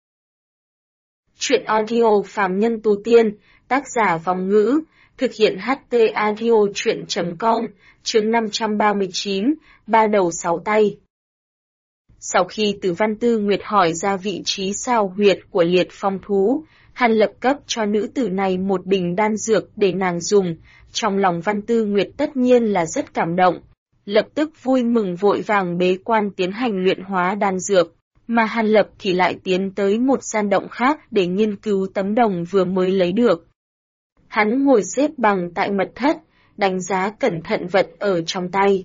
Speaker 1: Chuyện audio phàm nhân tu tiên, tác giả Vòng Ngữ, thực hiện HT audio chuyện.com, chương 539, ba đầu sáu tay. Sau khi từ Văn Tư Nguyệt hỏi ra vị trí sao huyệt của liệt phong thú, Hàn Lập cấp cho nữ tử này một bình đan dược để nàng dùng, trong lòng Văn Tư Nguyệt tất nhiên là rất cảm động, lập tức vui mừng vội vàng bế quan tiến hành luyện hóa đan dược. Mà Hàn Lập thì lại tiến tới một gian động khác để nghiên cứu tấm đồng vừa mới lấy được. Hắn ngồi xếp bằng tại mật thất, đánh giá cẩn thận vật ở trong tay.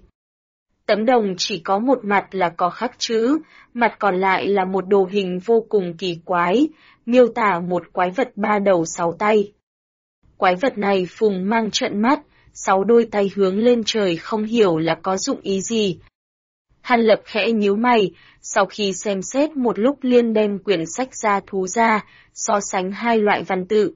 Speaker 1: Tấm đồng chỉ có một mặt là có khắc chữ, mặt còn lại là một đồ hình vô cùng kỳ quái, miêu tả một quái vật ba đầu sáu tay. Quái vật này phùng mang trận mắt, 6 đôi tay hướng lên trời không hiểu là có dụng ý gì. Hàn Lập khẽ nhíu mày, sau khi xem xét một lúc liền đem quyển sách gia thú ra, so sánh hai loại văn tự.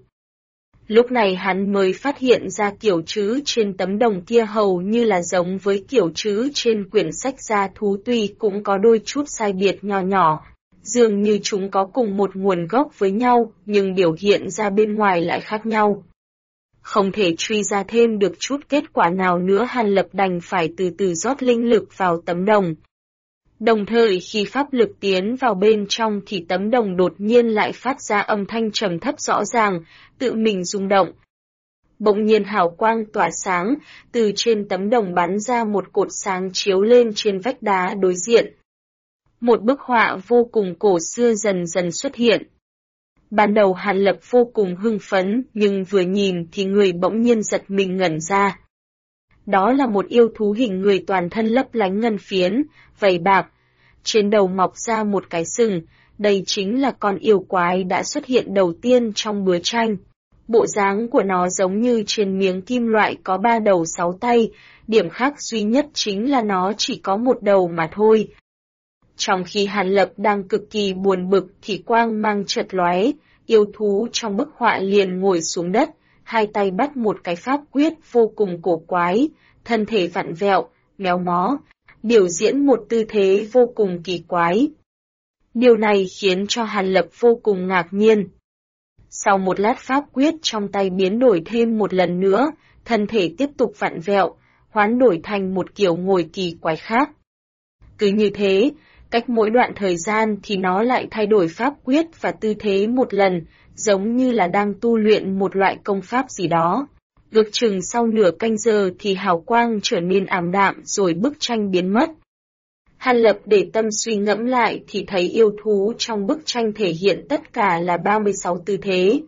Speaker 1: Lúc này hắn mới phát hiện ra kiểu chữ trên tấm đồng kia hầu như là giống với kiểu chữ trên quyển sách gia thú, tuy cũng có đôi chút sai biệt nhỏ nhỏ, dường như chúng có cùng một nguồn gốc với nhau, nhưng biểu hiện ra bên ngoài lại khác nhau. Không thể truy ra thêm được chút kết quả nào nữa, Hàn Lập đành phải từ từ rót linh lực vào tấm đồng. Đồng thời khi pháp lực tiến vào bên trong thì tấm đồng đột nhiên lại phát ra âm thanh trầm thấp rõ ràng, tự mình rung động. Bỗng nhiên hào quang tỏa sáng, từ trên tấm đồng bắn ra một cột sáng chiếu lên trên vách đá đối diện. Một bức họa vô cùng cổ xưa dần dần xuất hiện. Ban đầu Hàn Lập vô cùng hưng phấn, nhưng vừa nhìn thì người bỗng nhiên giật mình ngẩn ra. Đó là một yêu thú hình người toàn thân lấp lánh ngân phiến, vảy bạc, trên đầu mọc ra một cái sừng, đây chính là con yêu quái đã xuất hiện đầu tiên trong bứa tranh. Bộ dáng của nó giống như trên miếng kim loại có 3 đầu 6 tay, điểm khác duy nhất chính là nó chỉ có một đầu mà thôi. Trong khi Hàn Lập đang cực kỳ buồn bực thì quang mang chợt lóe, yêu thú trong bức họa liền ngồi xuống đất, hai tay bắt một cái pháp quyết vô cùng cổ quái, thân thể vặn vẹo, méo mó, biểu diễn một tư thế vô cùng kỳ quái. Điều này khiến cho Hàn Lập vô cùng ngạc nhiên. Sau một lát pháp quyết trong tay biến đổi thêm một lần nữa, thân thể tiếp tục vặn vẹo, hoán đổi thành một kiểu ngồi kỳ quái khác. Cứ như thế, cách mỗi đoạn thời gian thì nó lại thay đổi pháp quyết và tư thế một lần, giống như là đang tu luyện một loại công pháp gì đó. Ước chừng sau nửa canh giờ thì hào quang trở nên ảm đạm rồi bức tranh biến mất. Hàn Lập để tâm suy ngẫm lại thì thấy yêu thú trong bức tranh thể hiện tất cả là 36 tư thế.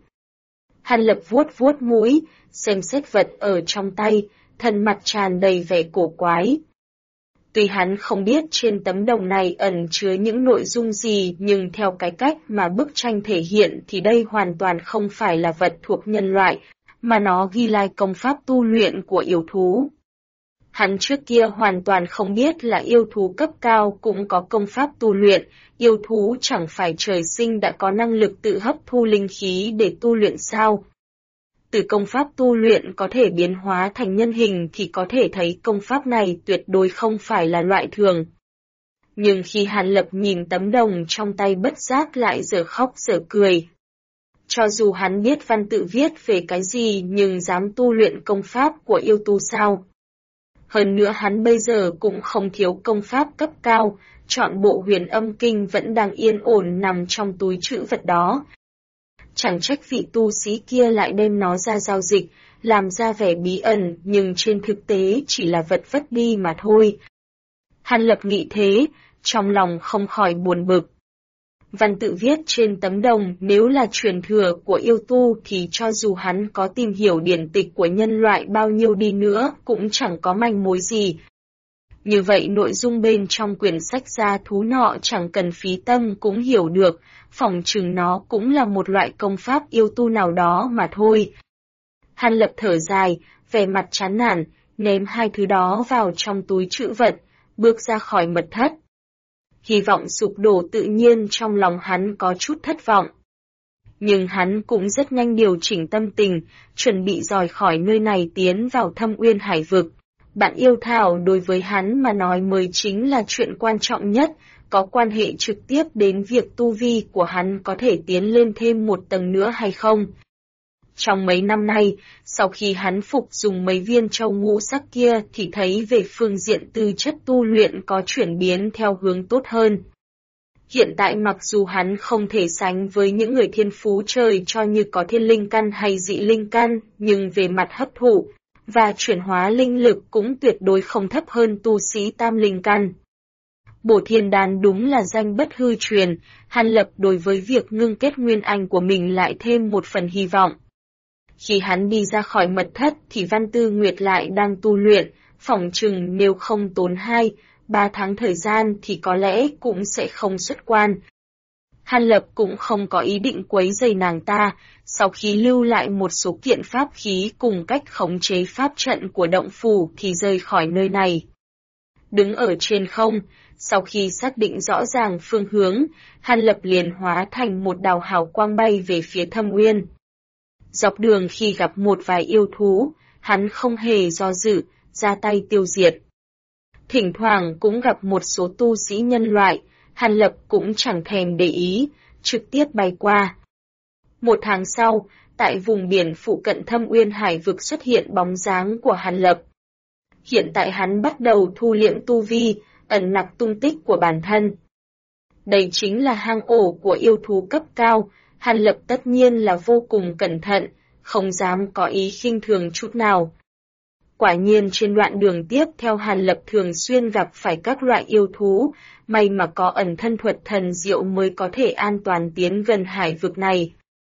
Speaker 1: Hàn Lập vuốt vuốt mũi, xem xét vật ở trong tay, thân mặt tràn đầy vẻ cổ quái. Tuy hắn không biết trên tấm đồng này ẩn chứa những nội dung gì nhưng theo cái cách mà bức tranh thể hiện thì đây hoàn toàn không phải là vật thuộc nhân loại, mà nó ghi lại công pháp tu luyện của yêu thú. Hắn trước kia hoàn toàn không biết là yêu thú cấp cao cũng có công pháp tu luyện, yêu thú chẳng phải trời sinh đã có năng lực tự hấp thu linh khí để tu luyện sao. Từ công pháp tu luyện có thể biến hóa thành nhân hình thì có thể thấy công pháp này tuyệt đối không phải là loại thường. Nhưng khi Hàn Lập nhìn tấm đồng trong tay bất giác lại dở khóc dở cười. Cho dù hắn biết văn tự viết về cái gì nhưng dám tu luyện công pháp của yêu tu sao? Hơn nữa hắn bây giờ cũng không thiếu công pháp cấp cao, chọn bộ huyền âm kinh vẫn đang yên ổn nằm trong túi trữ vật đó. Chẳng trách vị tu sĩ kia lại đem nó ra giao dịch, làm ra vẻ bí ẩn nhưng trên thực tế chỉ là vật vất đi mà thôi. Hàn Lập nghĩ thế, trong lòng không khỏi buồn bực. Văn tự viết trên tấm đồng nếu là truyền thừa của yêu tu thì cho dù hắn có tìm hiểu điển tịch của nhân loại bao nhiêu đi nữa cũng chẳng có manh mối gì. Như vậy nội dung bên trong quyển sách gia thú nọ chẳng cần phí tâm cũng hiểu được, phỏng chừng nó cũng là một loại công pháp yêu tu nào đó mà thôi. Hàn Lập thở dài, vẻ mặt chán nản, ném hai thứ đó vào trong túi trữ vật, bước ra khỏi mật thất. Hy vọng sụp đổ tự nhiên trong lòng hắn có chút thất vọng. Nhưng hắn cũng rất nhanh điều chỉnh tâm tình, chuẩn bị rời khỏi nơi này tiến vào Thâm Uyên Hải Vực. Bạn yêu thảo đối với hắn mà nói mới chính là chuyện quan trọng nhất, có quan hệ trực tiếp đến việc tu vi của hắn có thể tiến lên thêm một tầng nữa hay không. Trong mấy năm nay, sau khi hắn phục dùng mấy viên châu ngũ sắc kia thì thấy về phương diện tư chất tu luyện có chuyển biến theo hướng tốt hơn. Hiện tại mặc dù hắn không thể sánh với những người thiên phú trời cho như có thiên linh căn hay dị linh căn, nhưng về mặt hấp thụ và chuyển hóa linh lực cũng tuyệt đối không thấp hơn tu sĩ tam linh căn. Bổ thiên đan đúng là danh bất hư truyền, Hàn Lập đối với việc ngưng kết nguyên anh của mình lại thêm một phần hy vọng. Khi hắn đi ra khỏi mật thất thì Văn Tư Nguyệt lại đang tu luyện, phỏng chừng nếu không tốn 2-3 tháng thời gian thì có lẽ cũng sẽ không xuất quan. Hàn Lập cũng không có ý định quấy rầy nàng ta, sau khi lưu lại một số kiện pháp khí cùng cách khống chế pháp trận của động phủ thì rời khỏi nơi này. Đứng ở trên không, sau khi xác định rõ ràng phương hướng, Hàn Lập liền hóa thành một đạo hào quang bay về phía Thâm Uyên. Dọc đường khi gặp một vài yêu thú, hắn không hề do dự, ra tay tiêu diệt. Thỉnh thoảng cũng gặp một số tu sĩ nhân loại, Hàn Lập cũng chẳng thèm để ý, trực tiếp bay qua. Một tháng sau, tại vùng biển phụ cận Thâm Uyên Hải Vực xuất hiện bóng dáng của Hàn Lập. Hiện tại hắn bắt đầu thu liễm tu vi, ẩn nặc tung tích của bản thân. Đây chính là hang ổ của yêu thú cấp cao, Hàn Lập tất nhiên là vô cùng cẩn thận, không dám có ý khinh thường chút nào. Quả nhiên trên đoạn đường tiếp theo Hàn Lập thường xuyên gặp phải các loại yêu thú, may mà có ẩn thân thuật thần diệu mới có thể an toàn tiến gần hải vực này.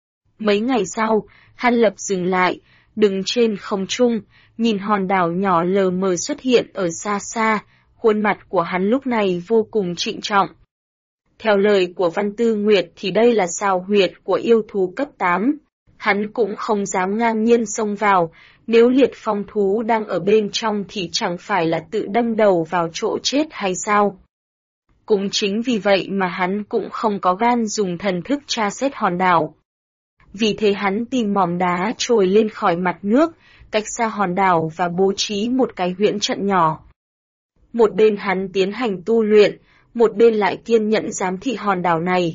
Speaker 1: Mấy ngày sau, Hàn Lập dừng lại, đứng trên không trung, nhìn hòn đảo nhỏ lờ mờ xuất hiện ở xa xa, khuôn mặt của hắn lúc này vô cùng trịnh trọng. Theo lời của Văn Tư Nguyệt thì đây là sao huyệt của yêu thú cấp 8. Hắn cũng không dám ngang nhiên xông vào, nếu liệt phong thú đang ở bên trong thì chẳng phải là tự đâm đầu vào chỗ chết hay sao? Cũng chính vì vậy mà hắn cũng không có gan dùng thần thức tra xét hòn đảo. Vì thế hắn tìm mỏm đá trồi lên khỏi mặt nước, cách xa hòn đảo và bố trí một cái huyễn trận nhỏ. Một bên hắn tiến hành tu luyện, một bên lại kiên nhẫn giám thị hòn đảo này.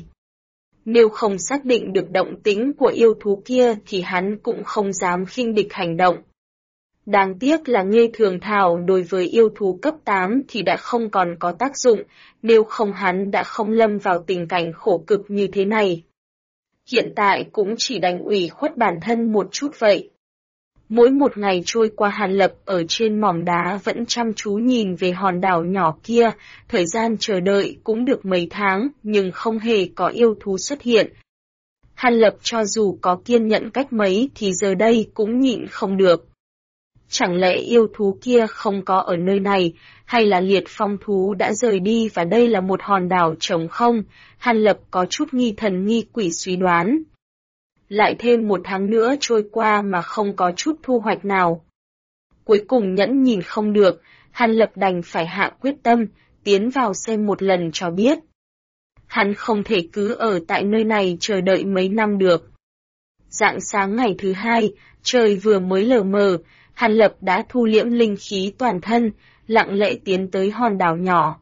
Speaker 1: Nếu không xác định được động tĩnh của yêu thú kia thì hắn cũng không dám khinh địch hành động. Đáng tiếc là Nghê Thường Thảo đối với yêu thú cấp 8 thì đã không còn có tác dụng, nếu không hắn đã không lâm vào tình cảnh khổ cực như thế này. hiện tại cũng chỉ đành ủy khuất bản thân một chút vậy. Mỗi một ngày trôi qua Hàn Lập ở trên mỏm đá vẫn chăm chú nhìn về hòn đảo nhỏ kia, thời gian chờ đợi cũng được mấy tháng nhưng không hề có yêu thú xuất hiện. Hàn Lập cho dù có kiên nhẫn cách mấy thì giờ đây cũng nhịn không được. Chẳng lẽ yêu thú kia không có ở nơi này, hay là liệt phong thú đã rời đi và đây là một hòn đảo trống không? Hàn Lập có chút nghi thần nghi quỷ suy đoán. Lại thêm một tháng nữa trôi qua mà không có chút thu hoạch nào. Cuối cùng nhẫn nhìn không được, Hàn Lập đành phải hạ quyết tâm, tiến vào xem một lần cho biết. Hắn không thể cứ ở tại nơi này chờ đợi mấy năm được. Rạng sáng ngày thứ hai, trời vừa mới lờ mờ, Hàn Lập đã thu liễm linh khí toàn thân, lặng lẽ tiến tới hòn đảo nhỏ.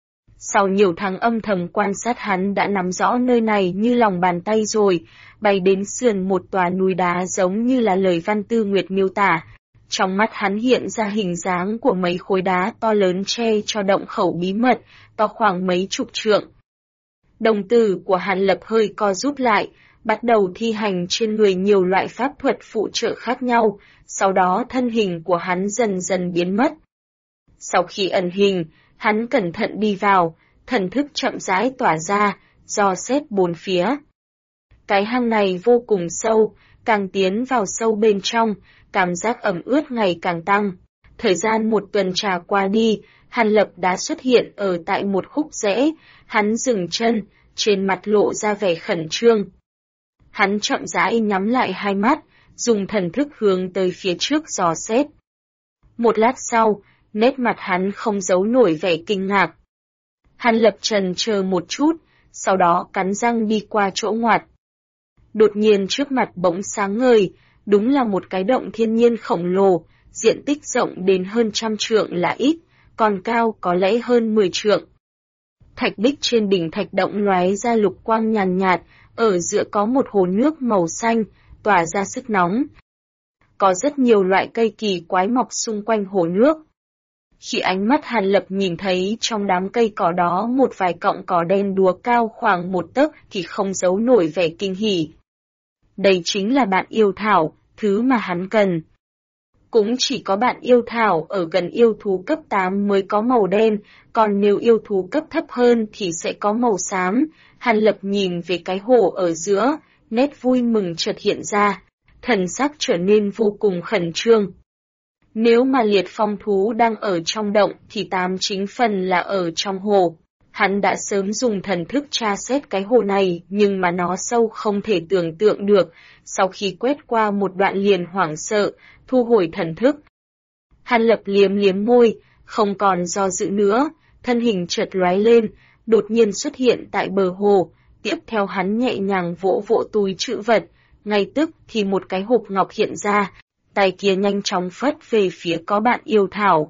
Speaker 1: Sau nhiều tháng âm thầm quan sát hắn đã nắm rõ nơi này như lòng bàn tay rồi, bay đến sườn một tòa núi đá giống như là lời Văn Tư Nguyệt miêu tả. Trong mắt hắn hiện ra hình dáng của mấy khối đá to lớn che cho động khẩu bí mật, to khoảng mấy chục trượng. Đồng tử của Hàn Lập hơi co rút lại, bắt đầu thi hành trên người nhiều loại pháp thuật phụ trợ khác nhau, sau đó thân hình của hắn dần dần biến mất. Sau khi ẩn hình, hắn cẩn thận đi vào, thần thức chậm rãi tỏa ra, dò xét bốn phía. Cái hang này vô cùng sâu, càng tiến vào sâu bên trong, cảm giác ẩm ướt ngày càng tăng. Thời gian một tuần trà qua đi, Hàn Lập đã xuất hiện ở tại một khúc rẽ, hắn dừng chân, trên mặt lộ ra vẻ khẩn trương. Hắn chậm rãi nhắm lại hai mắt, dùng thần thức hướng tới phía trước dò xét. Một lát sau, nét mặt hắn không giấu nổi vẻ kinh ngạc. Hàn Lập trần chờ một chút, sau đó cắn răng đi qua chỗ ngoặt. Đột nhiên trước mặt bỗng sáng ngời, đúng là một cái động thiên nhiên khổng lồ, diện tích rộng đến hơn 100 trượng là ít, còn cao có lẽ hơn 10 trượng. Thạch bích trên đỉnh thạch động lóe ra lục quang nhàn nhạt, ở giữa có một hồ nước màu xanh, tỏa ra sức nóng. Có rất nhiều loại cây kỳ quái mọc xung quanh hồ nước. Khi ánh mắt Hàn Lập nhìn thấy trong đám cây cỏ đó một vài cọng cỏ đen đúa cao khoảng 1 tấc thì không giấu nổi vẻ kinh hỉ. Đây chính là bạn yêu thảo, thứ mà hắn cần. Cũng chỉ có bạn yêu thảo ở gần yêu thú cấp 8 mới có màu đen, còn nếu yêu thú cấp thấp hơn thì sẽ có màu xám. Hàn Lập nhìn về cái hồ ở giữa, nét vui mừng chợt hiện ra, thần sắc trở nên vô cùng khẩn trương. Nếu mà liệt phong thú đang ở trong động thì 89 phần là ở trong hồ. Hắn đã sớm dùng thần thức tra xét cái hồ này nhưng mà nó sâu không thể tưởng tượng được, sau khi quét qua một đoạn liền hoảng sợ, thu hồi thần thức. Hàn Lập liếm liếm môi, không còn do dự nữa, thân hình chợt lóe lên, đột nhiên xuất hiện tại bờ hồ, tiếp theo hắn nhẹ nhàng vỗ vỗ túi trữ vật, ngay tức thì một cái hộp ngọc hiện ra, tay kia nhanh chóng phất về phía có bạn yêu thảo.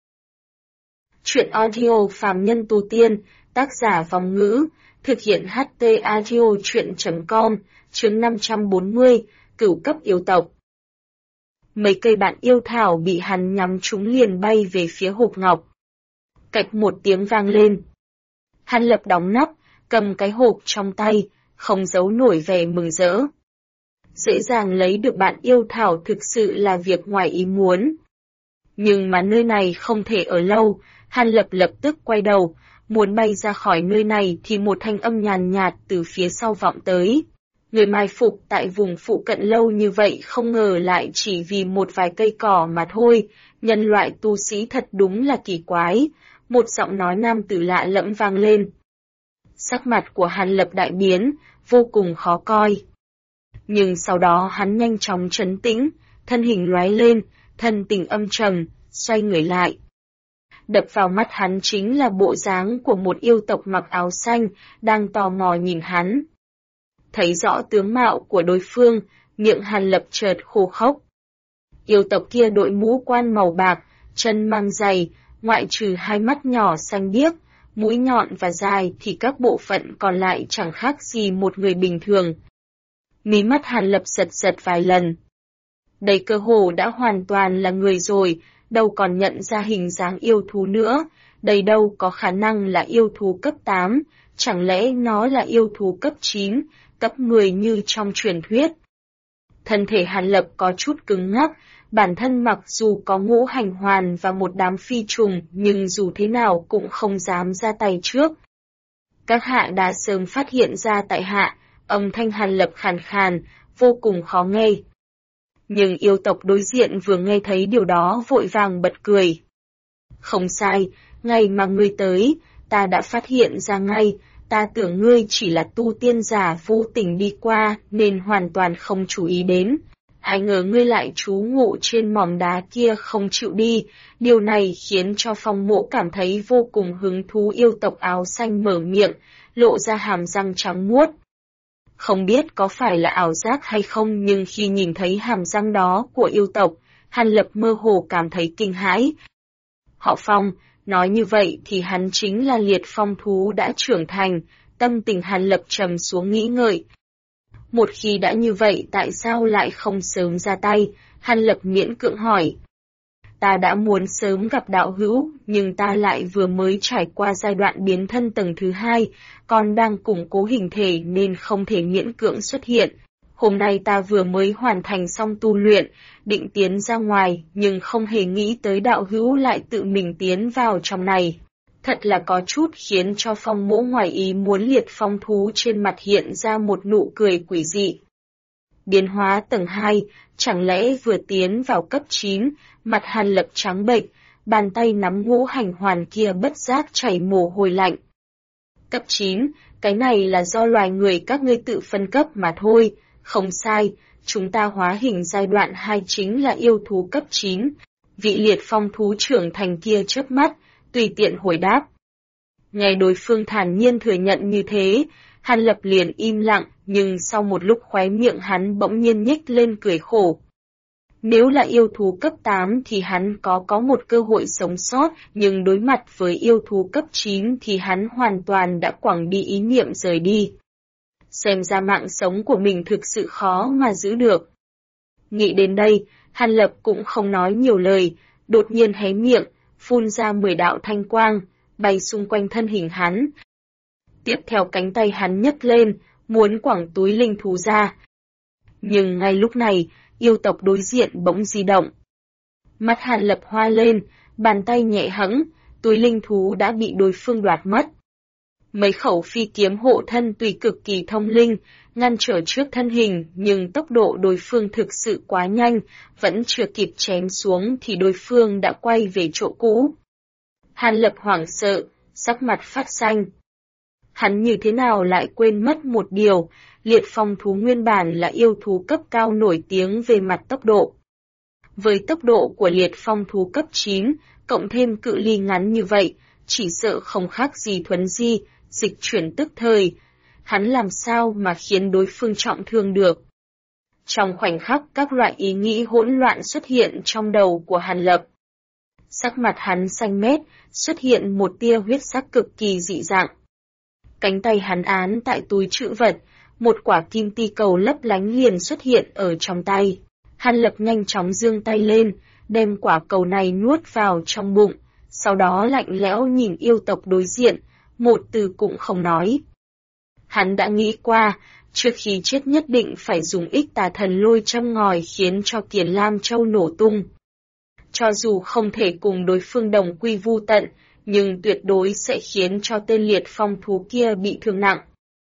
Speaker 1: Chuyện audio phàm nhân tu tiên, tác giả Vong Ngữ, thực hiện HT audio chuyện.com, chương 540, cửu cấp yêu tộc. Mấy cây bạn yêu thảo bị hắn nhắm trúng liền bay về phía hộp ngọc. Cạch một tiếng vang lên. Hàn Lập đóng nắp, cầm cái hộp trong tay, không giấu nổi vẻ mừng rỡ. Dễ dàng lấy được bạn yêu thảo thực sự là việc ngoài ý muốn. Nhưng mà nơi này không thể ở lâu, Hàn Lập lập tức quay đầu, muốn bay ra khỏi nơi này thì một thanh âm nhàn nhạt từ phía sau vọng tới. Người mai phục tại vùng phụ cận lâu như vậy không ngờ lại chỉ vì một vài cây cỏ mà thôi, nhân loại tu sĩ thật đúng là kỳ quái, một giọng nói nam tử lạ lẫm vang lên. Sắc mặt của Hàn Lập đại biến, vô cùng khó coi. Nhưng sau đó hắn nhanh chóng trấn tĩnh, thân hình lóe lên, thân tình âm trầm, xoay người lại. Đập vào mắt hắn chính là bộ dáng của một yêu tộc mặc áo xanh, đang tò mò nhìn hắn. Thấy rõ tướng mạo của đối phương, miệng Hàn Lập chợt khô khốc. Yêu tộc kia đội mũ quan màu bạc, chân mang giày, ngoại trừ hai mắt nhỏ xanh biếc, mũi nhọn và dài thì các bộ phận còn lại chẳng khác gì một người bình thường. Mí mắt Hàn Lập giật giật vài lần. Đây cơ hồ đã hoàn toàn là người rồi, đâu còn nhận ra hình dáng yêu thú nữa, đây đâu có khả năng là yêu thú cấp 8, chẳng lẽ nó là yêu thú cấp 9, cấp 10 như trong truyền thuyết. Thân thể Hàn Lập có chút cứng ngắc, bản thân mặc dù có ngũ hành hoàn và một đám phi trùng nhưng dù thế nào cũng không dám ra tay trước. Các hạ đã sớm phát hiện ra tại hạ, âm thanh Hàn Lập khàn khàn, vô cùng khó nghe. Nhưng yêu tộc đối diện vừa nghe thấy điều đó vội vàng bật cười. Không sai, ngày mà ngươi tới, ta đã phát hiện ra ngay, ta tưởng ngươi chỉ là tu tiên giả vô tình đi qua nên hoàn toàn không chú ý đến. Ai ngờ ngươi lại trú ngụ trên mỏm đá kia không chịu đi, điều này khiến cho Phong Mộ cảm thấy vô cùng hứng thú. Yêu tộc áo xanh mở miệng, lộ ra hàm răng trắng muốt. Không biết có phải là ảo giác hay không nhưng khi nhìn thấy hàm răng đó của yêu tộc, Hàn Lập mơ hồ cảm thấy kinh hãi. Họ Phong, nói như vậy thì hắn chính là liệt phong thú đã trưởng thành, tâm tình Hàn Lập trầm xuống nghĩ ngợi. Một khi đã như vậy tại sao lại không sớm ra tay, Hàn Lập miễn cưỡng hỏi. Ta đã muốn sớm gặp đạo hữu, nhưng ta lại vừa mới trải qua giai đoạn biến thân tầng thứ 2, còn đang củng cố hình thể nên không thể miễn cưỡng xuất hiện. Hôm nay ta vừa mới hoàn thành xong tu luyện, định tiến ra ngoài, nhưng không hề nghĩ tới đạo hữu lại tự mình tiến vào trong này. Thật là có chút khiến cho Phong Mỗ ngoài ý muốn. Liệt phong thú trên mặt hiện ra một nụ cười quỷ dị. Biến hóa tầng 2, chẳng lẽ vừa tiến vào cấp 9, mặt Hàn Lập trắng bệch, bàn tay nắm ngũ hành hoàn kia bất giác chảy mồ hôi lạnh. Cấp 9, cái này là do loài người các ngươi tự phân cấp mà thôi, không sai, chúng ta hóa hình giai đoạn 2 chính là yêu thú cấp 9. Vị liệt phong thú trưởng thành kia chớp mắt, tùy tiện hồi đáp. Nghe đối phương thản nhiên thừa nhận như thế, Hàn Lập liền im lặng, nhưng sau một lúc khóe miệng hắn bỗng nhiên nhếch lên cười khổ. Nếu là yêu thú cấp 8 thì hắn có một cơ hội sống sót, nhưng đối mặt với yêu thú cấp 9 thì hắn hoàn toàn đã quẳng đi ý niệm rời đi. Xem ra mạng sống của mình thực sự khó mà giữ được. Nghĩ đến đây, Hàn Lập cũng không nói nhiều lời, đột nhiên hé miệng, phun ra 10 đạo thanh quang, bay xung quanh thân hình hắn. Tiếp theo cánh tay hắn nhấc lên, muốn quẳng túi linh thú ra. Nhưng ngay lúc này, yêu tộc đối diện bỗng di động. Mắt Hàn Lập hoa lên, bàn tay nhẹ hẫng, túi linh thú đã bị đối phương đoạt mất. Mấy khẩu phi kiếm hộ thân tùy cực kỳ thông linh, ngăn trở trước thân hình, nhưng tốc độ đối phương thực sự quá nhanh, vẫn chưa kịp chém xuống thì đối phương đã quay về chỗ cũ. Hàn Lập hoảng sợ, sắc mặt phát xanh. Hắn như thế nào lại quên mất một điều, liệt phong thú nguyên bản là yêu thú cấp cao nổi tiếng về mặt tốc độ. Với tốc độ của liệt phong thú cấp 9, cộng thêm cự ly ngắn như vậy, chỉ sợ không khác gì thuấn di, dịch chuyển tức thời. Hắn làm sao mà khiến đối phương trọng thương được? Trong khoảnh khắc các loại ý nghĩ hỗn loạn xuất hiện trong đầu của Hàn Lập. Sắc mặt hắn xanh mét, xuất hiện một tia huyết sắc cực kỳ dị dạng. Cánh tay hắn án tại túi trữ vật, một quả kim ti cầu lấp lánh liền xuất hiện ở trong tay. Hàn Lập nhanh chóng giương tay lên, đem quả cầu này nuốt vào trong bụng, sau đó lạnh lẽo nhìn yêu tộc đối diện, một từ cũng không nói. Hắn đã nghĩ qua, trước khi chết nhất định phải dùng ích tà thần lôi châm ngòi khiến cho Kiền Lam Châu nổ tung. Cho dù không thể cùng đối phương đồng quy vu tận, nhưng tuyệt đối sẽ khiến cho tên liệt phong thú kia bị thương nặng.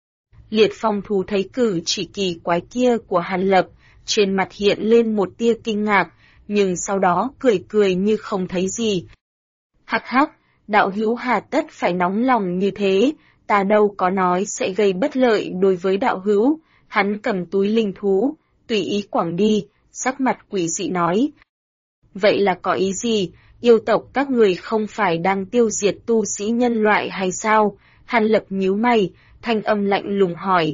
Speaker 1: Liệt phong thú thấy cử chỉ kỳ quái kia của Hàn Lập, trên mặt hiện lên một tia kinh ngạc, nhưng sau đó cười cười như không thấy gì. Hắc hắc, đạo hữu hà tất phải nóng lòng như thế, ta đâu có nói sẽ gây bất lợi đối với đạo hữu. Hắn cầm túi linh thú, tùy ý quẳng đi, sắc mặt quỷ dị nói. Vậy là có ý gì, yêu tộc các người không phải đang tiêu diệt tu sĩ nhân loại hay sao? Hàn Lập nhíu mày, thanh âm lạnh lùng hỏi.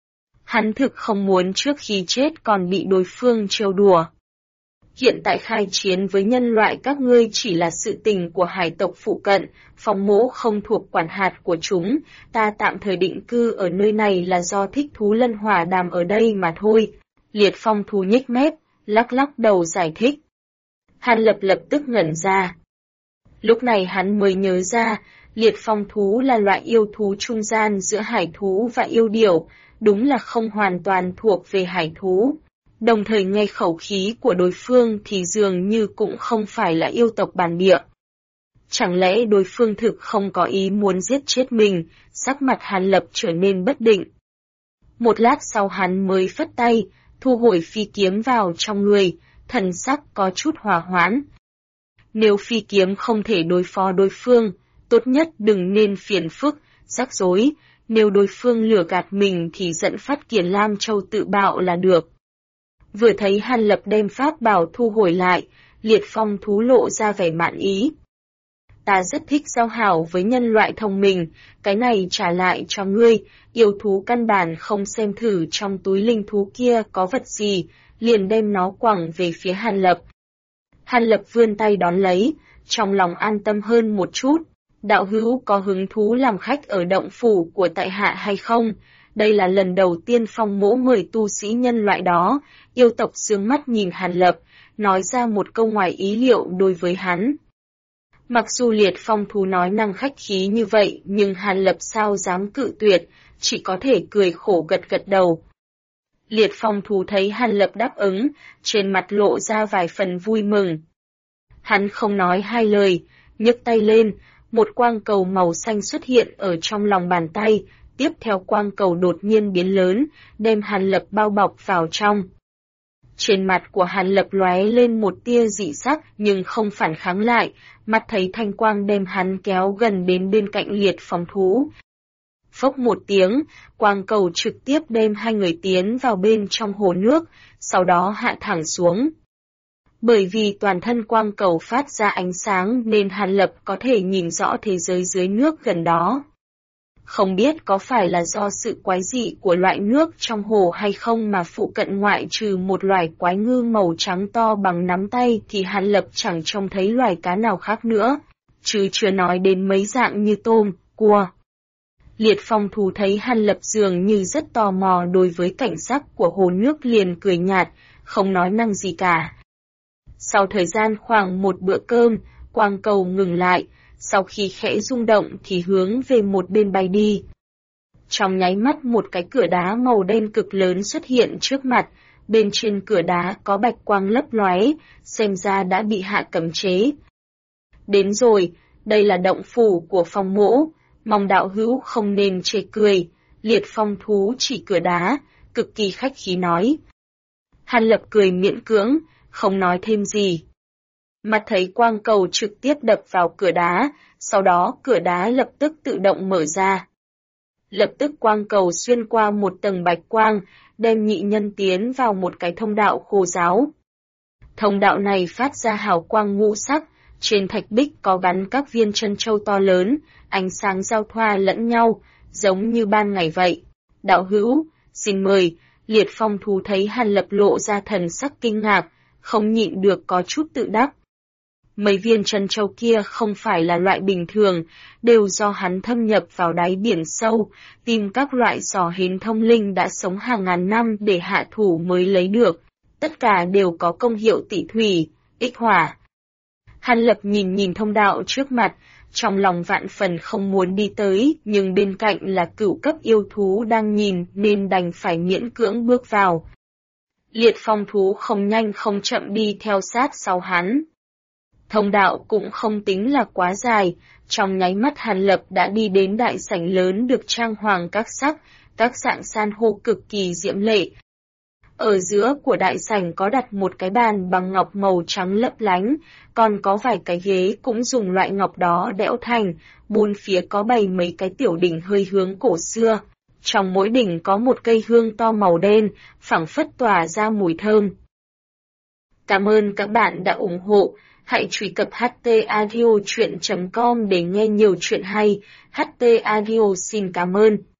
Speaker 1: Hắn thực không muốn trước khi chết còn bị đối phương trêu đùa. Hiện tại khai chiến với nhân loại các ngươi chỉ là sự tình của hải tộc phụ cận, Phong Mỗ không thuộc quản hạt của chúng, ta tạm thời định cư ở nơi này là do thích thú lân hỏa đàm ở đây mà thôi. Liệt phong thú nhếch mép, lắc lắc đầu giải thích. Hàn Lập lập tức ngẩn ra. Lúc này hắn mới nhớ ra, Liệt phong thú là loại yêu thú trung gian giữa hải thú và yêu điểu, đúng là không hoàn toàn thuộc về hải thú. Đồng thời nghe khẩu khí của đối phương thì dường như cũng không phải là yêu tộc bản địa. Chẳng lẽ đối phương thực không có ý muốn giết chết mình, sắc mặt Hàn Lập trở nên bất định. Một lát sau hắn mới phất tay, thu hồi phi kiếm vào trong người, thần sắc có chút hòa hoãn. Nếu phi kiếm không thể đối phó đối phương, tốt nhất đừng nên phiền phức, rắc rối, nếu đối phương lừa gạt mình thì dẫn phát Kiền Lam Châu tự bạo là được. Vừa thấy Hàn Lập đem pháp bảo thu hồi lại, liệt phong thú lộ ra vẻ mãn ý. Ta rất thích giao hảo với nhân loại thông minh, cái này trả lại cho ngươi, yêu thú căn bản không xem thử trong túi linh thú kia có vật gì, liền đem nó quẳng về phía Hàn Lập. Hàn Lập vươn tay đón lấy, trong lòng an tâm hơn một chút. Đạo hữu có hứng thú làm khách ở động phủ của tại hạ hay không? Đây là lần đầu tiên Phong Mỗ mời tu sĩ nhân loại đó, yêu tộc sướng mắt nhìn Hàn Lập, nói ra một câu ngoài ý liệu đối với hắn. Mặc dù liệt phong thú nói năng khách khí như vậy, nhưng Hàn Lập sao dám cự tuyệt, chỉ có thể cười khổ gật gật đầu. Liệt phong thú thấy Hàn Lập đáp ứng, trên mặt lộ ra vài phần vui mừng. Hắn không nói hai lời, nhấc tay lên, một quang cầu màu xanh xuất hiện ở trong lòng bàn tay, tiếp theo quang cầu đột nhiên biến lớn, đem Hàn Lập bao bọc vào trong. Trên mặt của Hàn Lập lóe lên một tia dị sắc nhưng không phản kháng lại, mắt thấy thanh quang đem hắn kéo gần đến bên cạnh liệt phong thú. Phốc một tiếng, quang cầu trực tiếp đem hai người tiến vào bên trong hồ nước, sau đó hạ thẳng xuống. Bởi vì toàn thân quang cầu phát ra ánh sáng nên Hàn Lập có thể nhìn rõ thế giới dưới nước gần đó. Không biết có phải là do sự quái dị của loại nước trong hồ hay không mà phụ cận ngoại trừ một loài quái ngư màu trắng to bằng nắm tay thì Hàn Lập chẳng trông thấy loài cá nào khác nữa, chứ chưa nói đến mấy dạng như tôm, cua. Liệt phong thú thấy Hàn Lập dường như rất tò mò đối với cảnh sắc của hồ nước liền cười nhạt, không nói năng gì cả. Sau thời gian khoảng một bữa cơm, quang cầu ngừng lại, sau khi khẽ rung động thì hướng về một bên bay đi. Trong nháy mắt một cái cửa đá màu đen cực lớn xuất hiện trước mặt, bên trên cửa đá có bạch quang lấp lóe, xem ra đã bị hạ cấm chế. Đến rồi, đây là động phủ của Phong Mỗ, mong đạo hữu không nên chê cười, liệt phong thú chỉ cửa đá, cực kỳ khách khí nói. Hàn Lập cười miễn cưỡng, không nói thêm gì. Mặt thấy quang cầu trực tiếp đập vào cửa đá, sau đó cửa đá lập tức tự động mở ra. Lập tức quang cầu xuyên qua một tầng bạch quang, đem nhị nhân tiến vào một cái thông đạo khô ráo. Thông đạo này phát ra hào quang ngũ sắc, trên thạch bích có gắn các viên chân châu to lớn, ánh sáng giao thoa lẫn nhau, giống như ban ngày vậy. Đạo hữu, xin mời, liệt phong thú thấy Hàn Lập lộ ra thần sắc kinh ngạc, không nhịn được có chút tự đắc. Mấy viên chân châu kia không phải là loại bình thường, đều do hắn thâm nhập vào đáy biển sâu, tìm các loại giỏ hến thông linh đã sống hàng ngàn năm để hạ thủ mới lấy được. Tất cả đều có công hiệu tỷ thủy, ích hỏa. Hàn Lập nhìn thông đạo trước mặt, trong lòng vạn phần không muốn đi tới, nhưng bên cạnh là cửu cấp yêu thú đang nhìn nên đành phải miễn cưỡng bước vào. Liệt phong thú không nhanh không chậm đi theo sát sau hắn. Thông đạo cũng không tính là quá dài, trong nháy mắt Hàn Lập đã đi đến đại sảnh lớn được trang hoàng các sắc, các dạng san hô cực kỳ diễm lệ. Ở giữa của đại sảnh có đặt một cái bàn bằng ngọc màu trắng lấp lánh, còn có vài cái ghế cũng dùng loại ngọc đó đẽo thành, bốn phía có bày mấy cái tiểu đỉnh hơi hướng cổ xưa. Trong mỗi đỉnh có một cây hương to màu đen, phảng phất tỏa ra mùi thơm. Cảm ơn các bạn đã ủng hộ. Hãy truy cập htaudio.com để nghe nhiều chuyện hay. HT Audio xin cảm ơn.